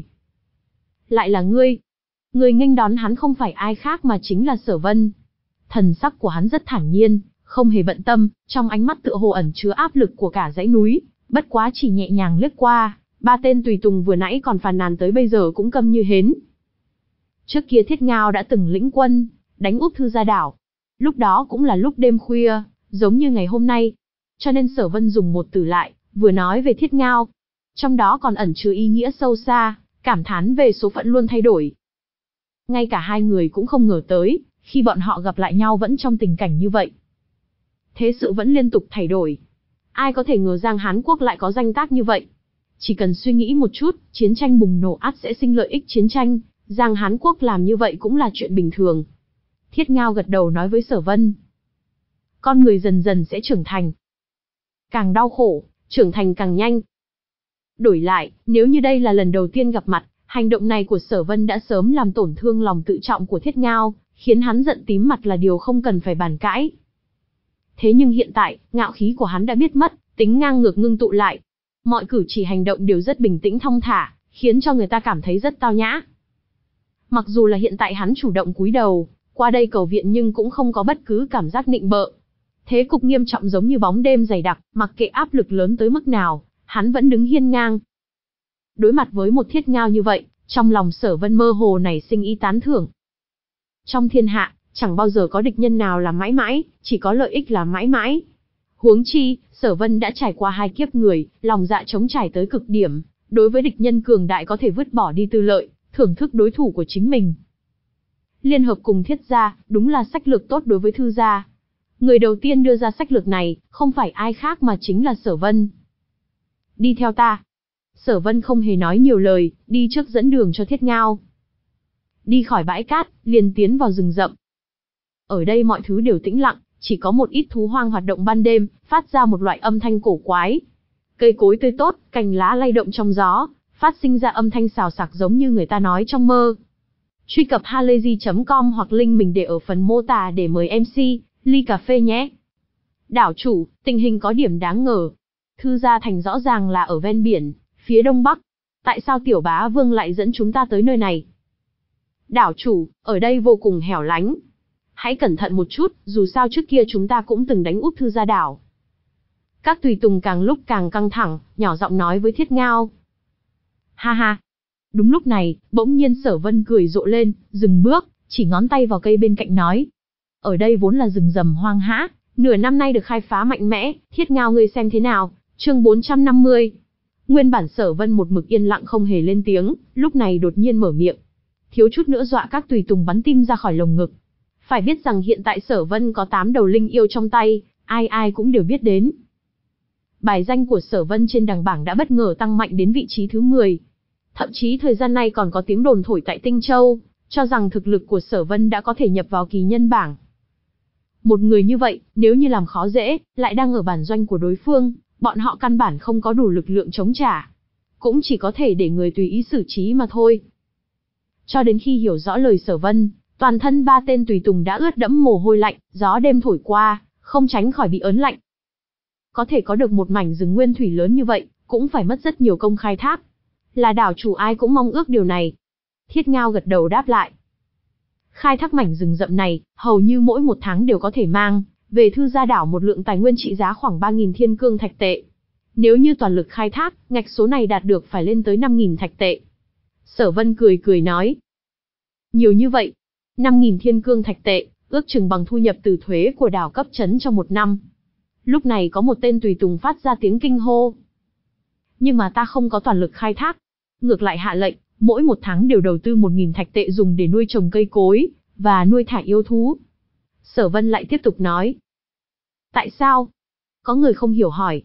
Lại là ngươi. Người nghênh đón hắn không phải ai khác mà chính là Sở Vân. Thần sắc của hắn rất thản nhiên, không hề bận tâm, trong ánh mắt tựa hồ ẩn chứa áp lực của cả dãy núi, bất quá chỉ nhẹ nhàng lướt qua, ba tên tùy tùng vừa nãy còn phàn nàn tới bây giờ cũng câm như hến. Trước kia Thiết Ngao đã từng lĩnh quân, đánh úp Thư Gia đảo. Lúc đó cũng là lúc đêm khuya, giống như ngày hôm nay. Cho nên Sở Vân dùng một từ lại, vừa nói về Thiết Ngao. Trong đó còn ẩn chứa ý nghĩa sâu xa, cảm thán về số phận luôn thay đổi. Ngay cả hai người cũng không ngờ tới, khi bọn họ gặp lại nhau vẫn trong tình cảnh như vậy. Thế sự vẫn liên tục thay đổi. Ai có thể ngờ Giang Hán Quốc lại có danh tác như vậy. Chỉ cần suy nghĩ một chút, chiến tranh bùng nổ ắt sẽ sinh lợi ích chiến tranh, Giang Hán Quốc làm như vậy cũng là chuyện bình thường. Thiết Ngao gật đầu nói với Sở Vân. Con người dần dần sẽ trưởng thành. Càng đau khổ, trưởng thành càng nhanh. Đổi lại, nếu như đây là lần đầu tiên gặp mặt, hành động này của Sở Vân đã sớm làm tổn thương lòng tự trọng của Thiết Ngao, khiến hắn giận tím mặt là điều không cần phải bàn cãi. Thế nhưng hiện tại, ngạo khí của hắn đã biết mất, tính ngang ngược ngưng tụ lại. Mọi cử chỉ hành động đều rất bình tĩnh thong thả, khiến cho người ta cảm thấy rất tao nhã. Mặc dù là hiện tại hắn chủ động cúi đầu, qua đây cầu viện nhưng cũng không có bất cứ cảm giác nịnh bợ. Thế cục nghiêm trọng giống như bóng đêm dày đặc, mặc kệ áp lực lớn tới mức nào, hắn vẫn đứng hiên ngang. Đối mặt với một Thiết Ngao như vậy, trong lòng Sở Vân mơ hồ nảy sinh ý tán thưởng. Trong thiên hạ, chẳng bao giờ có địch nhân nào là mãi mãi, chỉ có lợi ích là mãi mãi. Huống chi, Sở Vân đã trải qua hai kiếp người, lòng dạ trống trải tới cực điểm, đối với địch nhân cường đại có thể vứt bỏ đi tư lợi, thưởng thức đối thủ của chính mình. Liên hợp cùng Thiết gia, đúng là sách lược tốt đối với Thư gia. Người đầu tiên đưa ra sách lược này, không phải ai khác mà chính là Sở Vân. Đi theo ta. Sở Vân không hề nói nhiều lời, đi trước dẫn đường cho Thiết Ngao. Đi khỏi bãi cát, liền tiến vào rừng rậm. Ở đây mọi thứ đều tĩnh lặng, chỉ có một ít thú hoang hoạt động ban đêm, phát ra một loại âm thanh cổ quái. Cây cối tươi tốt, cành lá lay động trong gió, phát sinh ra âm thanh xào xạc giống như người ta nói trong mơ. Truy cập halayzi chấm com hoặc link mình để ở phần mô tả để mời em xê, ly cà phê nhé. Đảo chủ, tình hình có điểm đáng ngờ. Thư Gia Thành rõ ràng là ở ven biển, phía đông bắc. Tại sao Tiểu Bá Vương lại dẫn chúng ta tới nơi này? Đảo chủ, ở đây vô cùng hẻo lánh. Hãy cẩn thận một chút, dù sao trước kia chúng ta cũng từng đánh úp Thư Gia đảo. Các tùy tùng càng lúc càng căng thẳng, nhỏ giọng nói với Thiết Ngao. Ha ha. Đúng lúc này, bỗng nhiên Sở Vân cười rộ lên, dừng bước, chỉ ngón tay vào cây bên cạnh nói. Ở đây vốn là rừng rầm hoang dã, nửa năm nay được khai phá mạnh mẽ, Thiết Ngao ngươi xem thế nào? Chương bốn trăm năm mươi. Nguyên bản Sở Vân một mực yên lặng không hề lên tiếng, lúc này đột nhiên mở miệng. Thiếu chút nữa dọa các tùy tùng bắn tim ra khỏi lồng ngực. Phải biết rằng hiện tại Sở Vân có tám đầu linh yêu trong tay, ai ai cũng đều biết đến. Bài danh của Sở Vân trên đằng bảng đã bất ngờ tăng mạnh đến vị trí thứ mười. Thậm chí thời gian này còn có tiếng đồn thổi tại Tinh Châu, cho rằng thực lực của Sở Vân đã có thể nhập vào kỳ nhân bảng. Một người như vậy, nếu như làm khó dễ, lại đang ở bản doanh của đối phương, bọn họ căn bản không có đủ lực lượng chống trả. Cũng chỉ có thể để người tùy ý xử trí mà thôi. Cho đến khi hiểu rõ lời Sở Vân, toàn thân ba tên tùy tùng đã ướt đẫm mồ hôi lạnh, gió đêm thổi qua, không tránh khỏi bị ớn lạnh. Có thể có được một mảnh rừng nguyên thủy lớn như vậy, cũng phải mất rất nhiều công khai thác. Là đảo chủ ai cũng mong ước điều này. Thiết Ngao gật đầu đáp lại. Khai thác mảnh rừng rậm này, hầu như mỗi một tháng đều có thể mang về Thư Gia đảo một lượng tài nguyên trị giá khoảng ba nghìn thiên cương thạch tệ. Nếu như toàn lực khai thác, ngạch số này đạt được phải lên tới năm nghìn thạch tệ. Sở Vân cười cười nói. Nhiều như vậy, năm nghìn thiên cương thạch tệ, ước chừng bằng thu nhập từ thuế của đảo cấp trấn trong một năm. Lúc này có một tên tùy tùng phát ra tiếng kinh hô. Nhưng mà ta không có toàn lực khai thác. Ngược lại hạ lệnh, mỗi một tháng đều đầu tư một nghìn thạch tệ dùng để nuôi trồng cây cối, và nuôi thả yêu thú. Sở Vân lại tiếp tục nói. Tại sao? Có người không hiểu hỏi.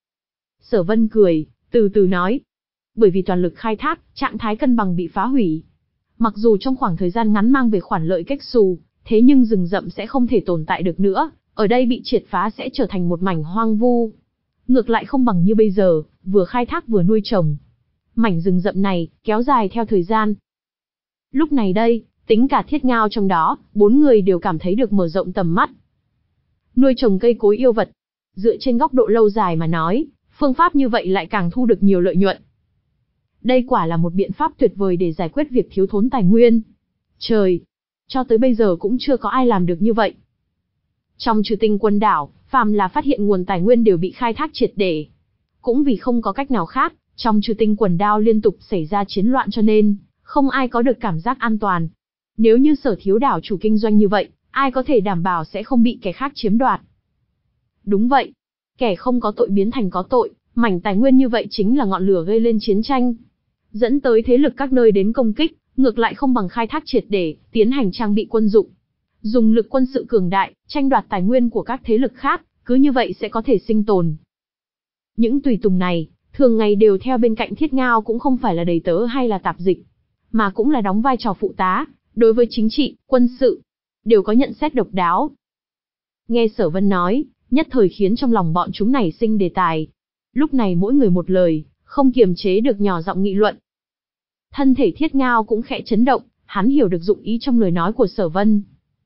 Sở Vân cười, từ từ nói. Bởi vì toàn lực khai thác, trạng thái cân bằng bị phá hủy. Mặc dù trong khoảng thời gian ngắn mang về khoản lợi cách xù, thế nhưng rừng rậm sẽ không thể tồn tại được nữa, ở đây bị triệt phá sẽ trở thành một mảnh hoang vu. Ngược lại không bằng như bây giờ, vừa khai thác vừa nuôi trồng. Mảnh rừng rậm này, kéo dài theo thời gian. Lúc này đây, tính cả Thiết Ngao trong đó, bốn người đều cảm thấy được mở rộng tầm mắt. Nuôi trồng cây cối yêu vật. Dựa trên góc độ lâu dài mà nói, phương pháp như vậy lại càng thu được nhiều lợi nhuận. Đây quả là một biện pháp tuyệt vời để giải quyết việc thiếu thốn tài nguyên. Trời! Cho tới bây giờ cũng chưa có ai làm được như vậy. Trong Trừ Tinh Quân đảo, phàm là phát hiện nguồn tài nguyên đều bị khai thác triệt để. Cũng vì không có cách nào khác, trong Trừ Tinh Quần đao liên tục xảy ra chiến loạn cho nên, không ai có được cảm giác an toàn. Nếu như Sở Thiếu đảo chủ kinh doanh như vậy, ai có thể đảm bảo sẽ không bị kẻ khác chiếm đoạt? Đúng vậy. Kẻ không có tội biến thành có tội, mảnh tài nguyên như vậy chính là ngọn lửa gây lên chiến tranh. Dẫn tới thế lực các nơi đến công kích, ngược lại không bằng khai thác triệt để, tiến hành trang bị quân dụng. Dùng lực quân sự cường đại, tranh đoạt tài nguyên của các thế lực khác, cứ như vậy sẽ có thể sinh tồn. Những tùy tùng này, thường ngày đều theo bên cạnh Thiết Ngao cũng không phải là đầy tớ hay là tạp dịch, mà cũng là đóng vai trò phụ tá, đối với chính trị, quân sự, đều có nhận xét độc đáo. Nghe Sở Vân nói, nhất thời khiến trong lòng bọn chúng nảy sinh đề tài. Lúc này mỗi người một lời, không kiềm chế được nhỏ giọng nghị luận. Thân thể Thiết Ngao cũng khẽ chấn động, hắn hiểu được dụng ý trong lời nói của Sở Vân.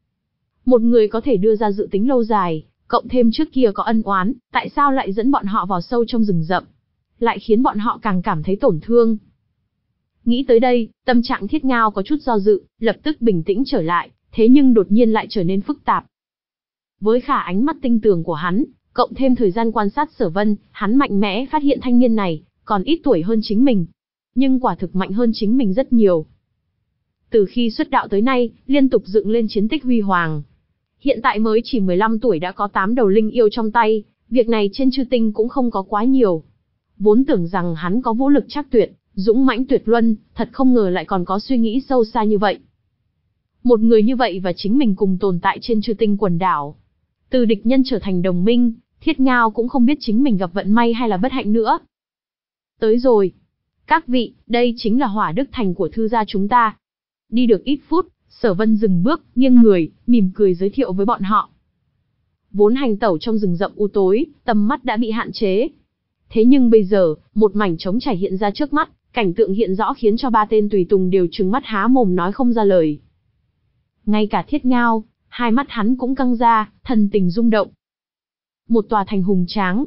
Một người có thể đưa ra dự tính lâu dài, cộng thêm trước kia có ân oán, tại sao lại dẫn bọn họ vào sâu trong rừng rậm, lại khiến bọn họ càng cảm thấy tổn thương. Nghĩ tới đây, tâm trạng Thiết Ngao có chút do dự, lập tức bình tĩnh trở lại, thế nhưng đột nhiên lại trở nên phức tạp. Với khả ánh mắt tinh tường của hắn, cộng thêm thời gian quan sát Sở Vân, hắn mạnh mẽ phát hiện thanh niên này còn ít tuổi hơn chính mình, nhưng quả thực mạnh hơn chính mình rất nhiều. Từ khi xuất đạo tới nay, liên tục dựng lên chiến tích huy hoàng. Hiện tại mới chỉ mười lăm tuổi đã có tám đầu linh yêu trong tay, việc này trên Chư Tinh cũng không có quá nhiều. Vốn tưởng rằng hắn có vũ lực trác tuyệt, dũng mãnh tuyệt luân, thật không ngờ lại còn có suy nghĩ sâu xa như vậy. Một người như vậy và chính mình cùng tồn tại trên Chư Tinh quần đảo. Từ địch nhân trở thành đồng minh, Thiết Ngao cũng không biết chính mình gặp vận may hay là bất hạnh nữa. Tới rồi. Các vị, đây chính là Hỏa Đức Thành của thư gia chúng ta. Đi được ít phút, Sở Vân dừng bước, nghiêng người, mỉm cười giới thiệu với bọn họ. Vốn hành tẩu trong rừng rậm u tối, tầm mắt đã bị hạn chế. Thế nhưng bây giờ, một mảnh trống trải hiện ra trước mắt, cảnh tượng hiện rõ khiến cho ba tên tùy tùng đều trừng mắt há mồm nói không ra lời. Ngay cả Thiết Ngao, hai mắt hắn cũng căng ra, thần tình rung động. Một tòa thành hùng tráng.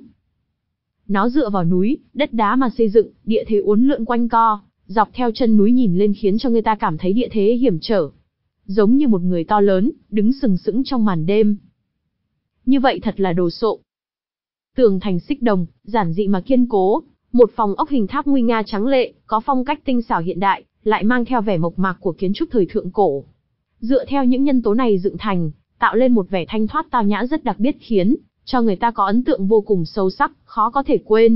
Nó dựa vào núi, đất đá mà xây dựng, địa thế uốn lượn quanh co, dọc theo chân núi nhìn lên khiến cho người ta cảm thấy địa thế hiểm trở. Giống như một người to lớn, đứng sừng sững trong màn đêm. Như vậy thật là đồ sộ. Tường thành xích đồng, giản dị mà kiên cố, một phòng ốc hình tháp nguy nga trắng lệ, có phong cách tinh xảo hiện đại, lại mang theo vẻ mộc mạc của kiến trúc thời thượng cổ. Dựa theo những nhân tố này dựng thành, tạo lên một vẻ thanh thoát tao nhã rất đặc biệt khiến cho người ta có ấn tượng vô cùng sâu sắc, khó có thể quên.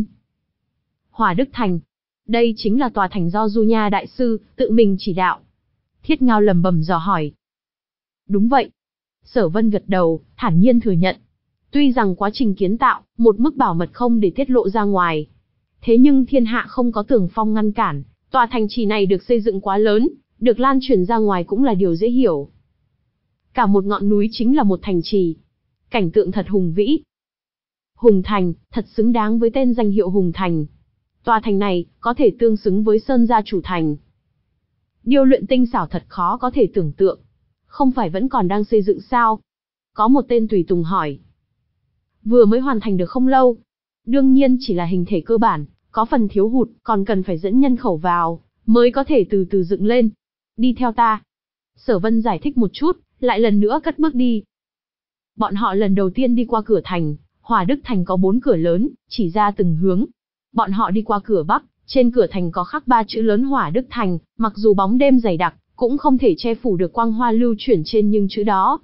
Hỏa Đức Thành. Đây chính là tòa thành do Du Nha đại sư tự mình chỉ đạo. Thiết Ngao lẩm bẩm dò hỏi. Đúng vậy. Sở Vân gật đầu, thản nhiên thừa nhận. Tuy rằng quá trình kiến tạo, một mức bảo mật không để tiết lộ ra ngoài. Thế nhưng thiên hạ không có tường phong ngăn cản, tòa thành trì này được xây dựng quá lớn, được lan truyền ra ngoài cũng là điều dễ hiểu. Cả một ngọn núi chính là một thành trì. Cảnh tượng thật hùng vĩ. Hùng Thành, thật xứng đáng với tên danh hiệu Hùng Thành. Tòa thành này, có thể tương xứng với Sơn gia chủ thành. Điêu luyện tinh xảo thật khó có thể tưởng tượng. Không phải vẫn còn đang xây dựng sao? Có một tên tùy tùng hỏi. Vừa mới hoàn thành được không lâu. Đương nhiên chỉ là hình thể cơ bản, có phần thiếu hụt, còn cần phải dẫn nhân khẩu vào, mới có thể từ từ dựng lên. Đi theo ta. Sở Vân giải thích một chút, lại lần nữa cất bước đi. Bọn họ lần đầu tiên đi qua cửa thành, Hỏa Đức Thành có bốn cửa lớn, chỉ ra từng hướng. Bọn họ đi qua cửa Bắc, trên cửa thành có khắc ba chữ lớn Hỏa Đức Thành, mặc dù bóng đêm dày đặc, cũng không thể che phủ được quang hoa lưu chuyển trên những chữ đó.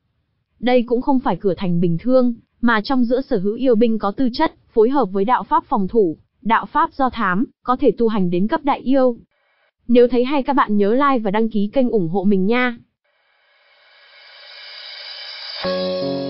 Đây cũng không phải cửa thành bình thường, mà trong giữa sở hữu yêu binh có tư chất, phối hợp với đạo pháp phòng thủ, đạo pháp do thám, có thể tu hành đến cấp đại yêu. Nếu thấy hay các bạn nhớ like và đăng ký kênh ủng hộ mình nha. Thank you.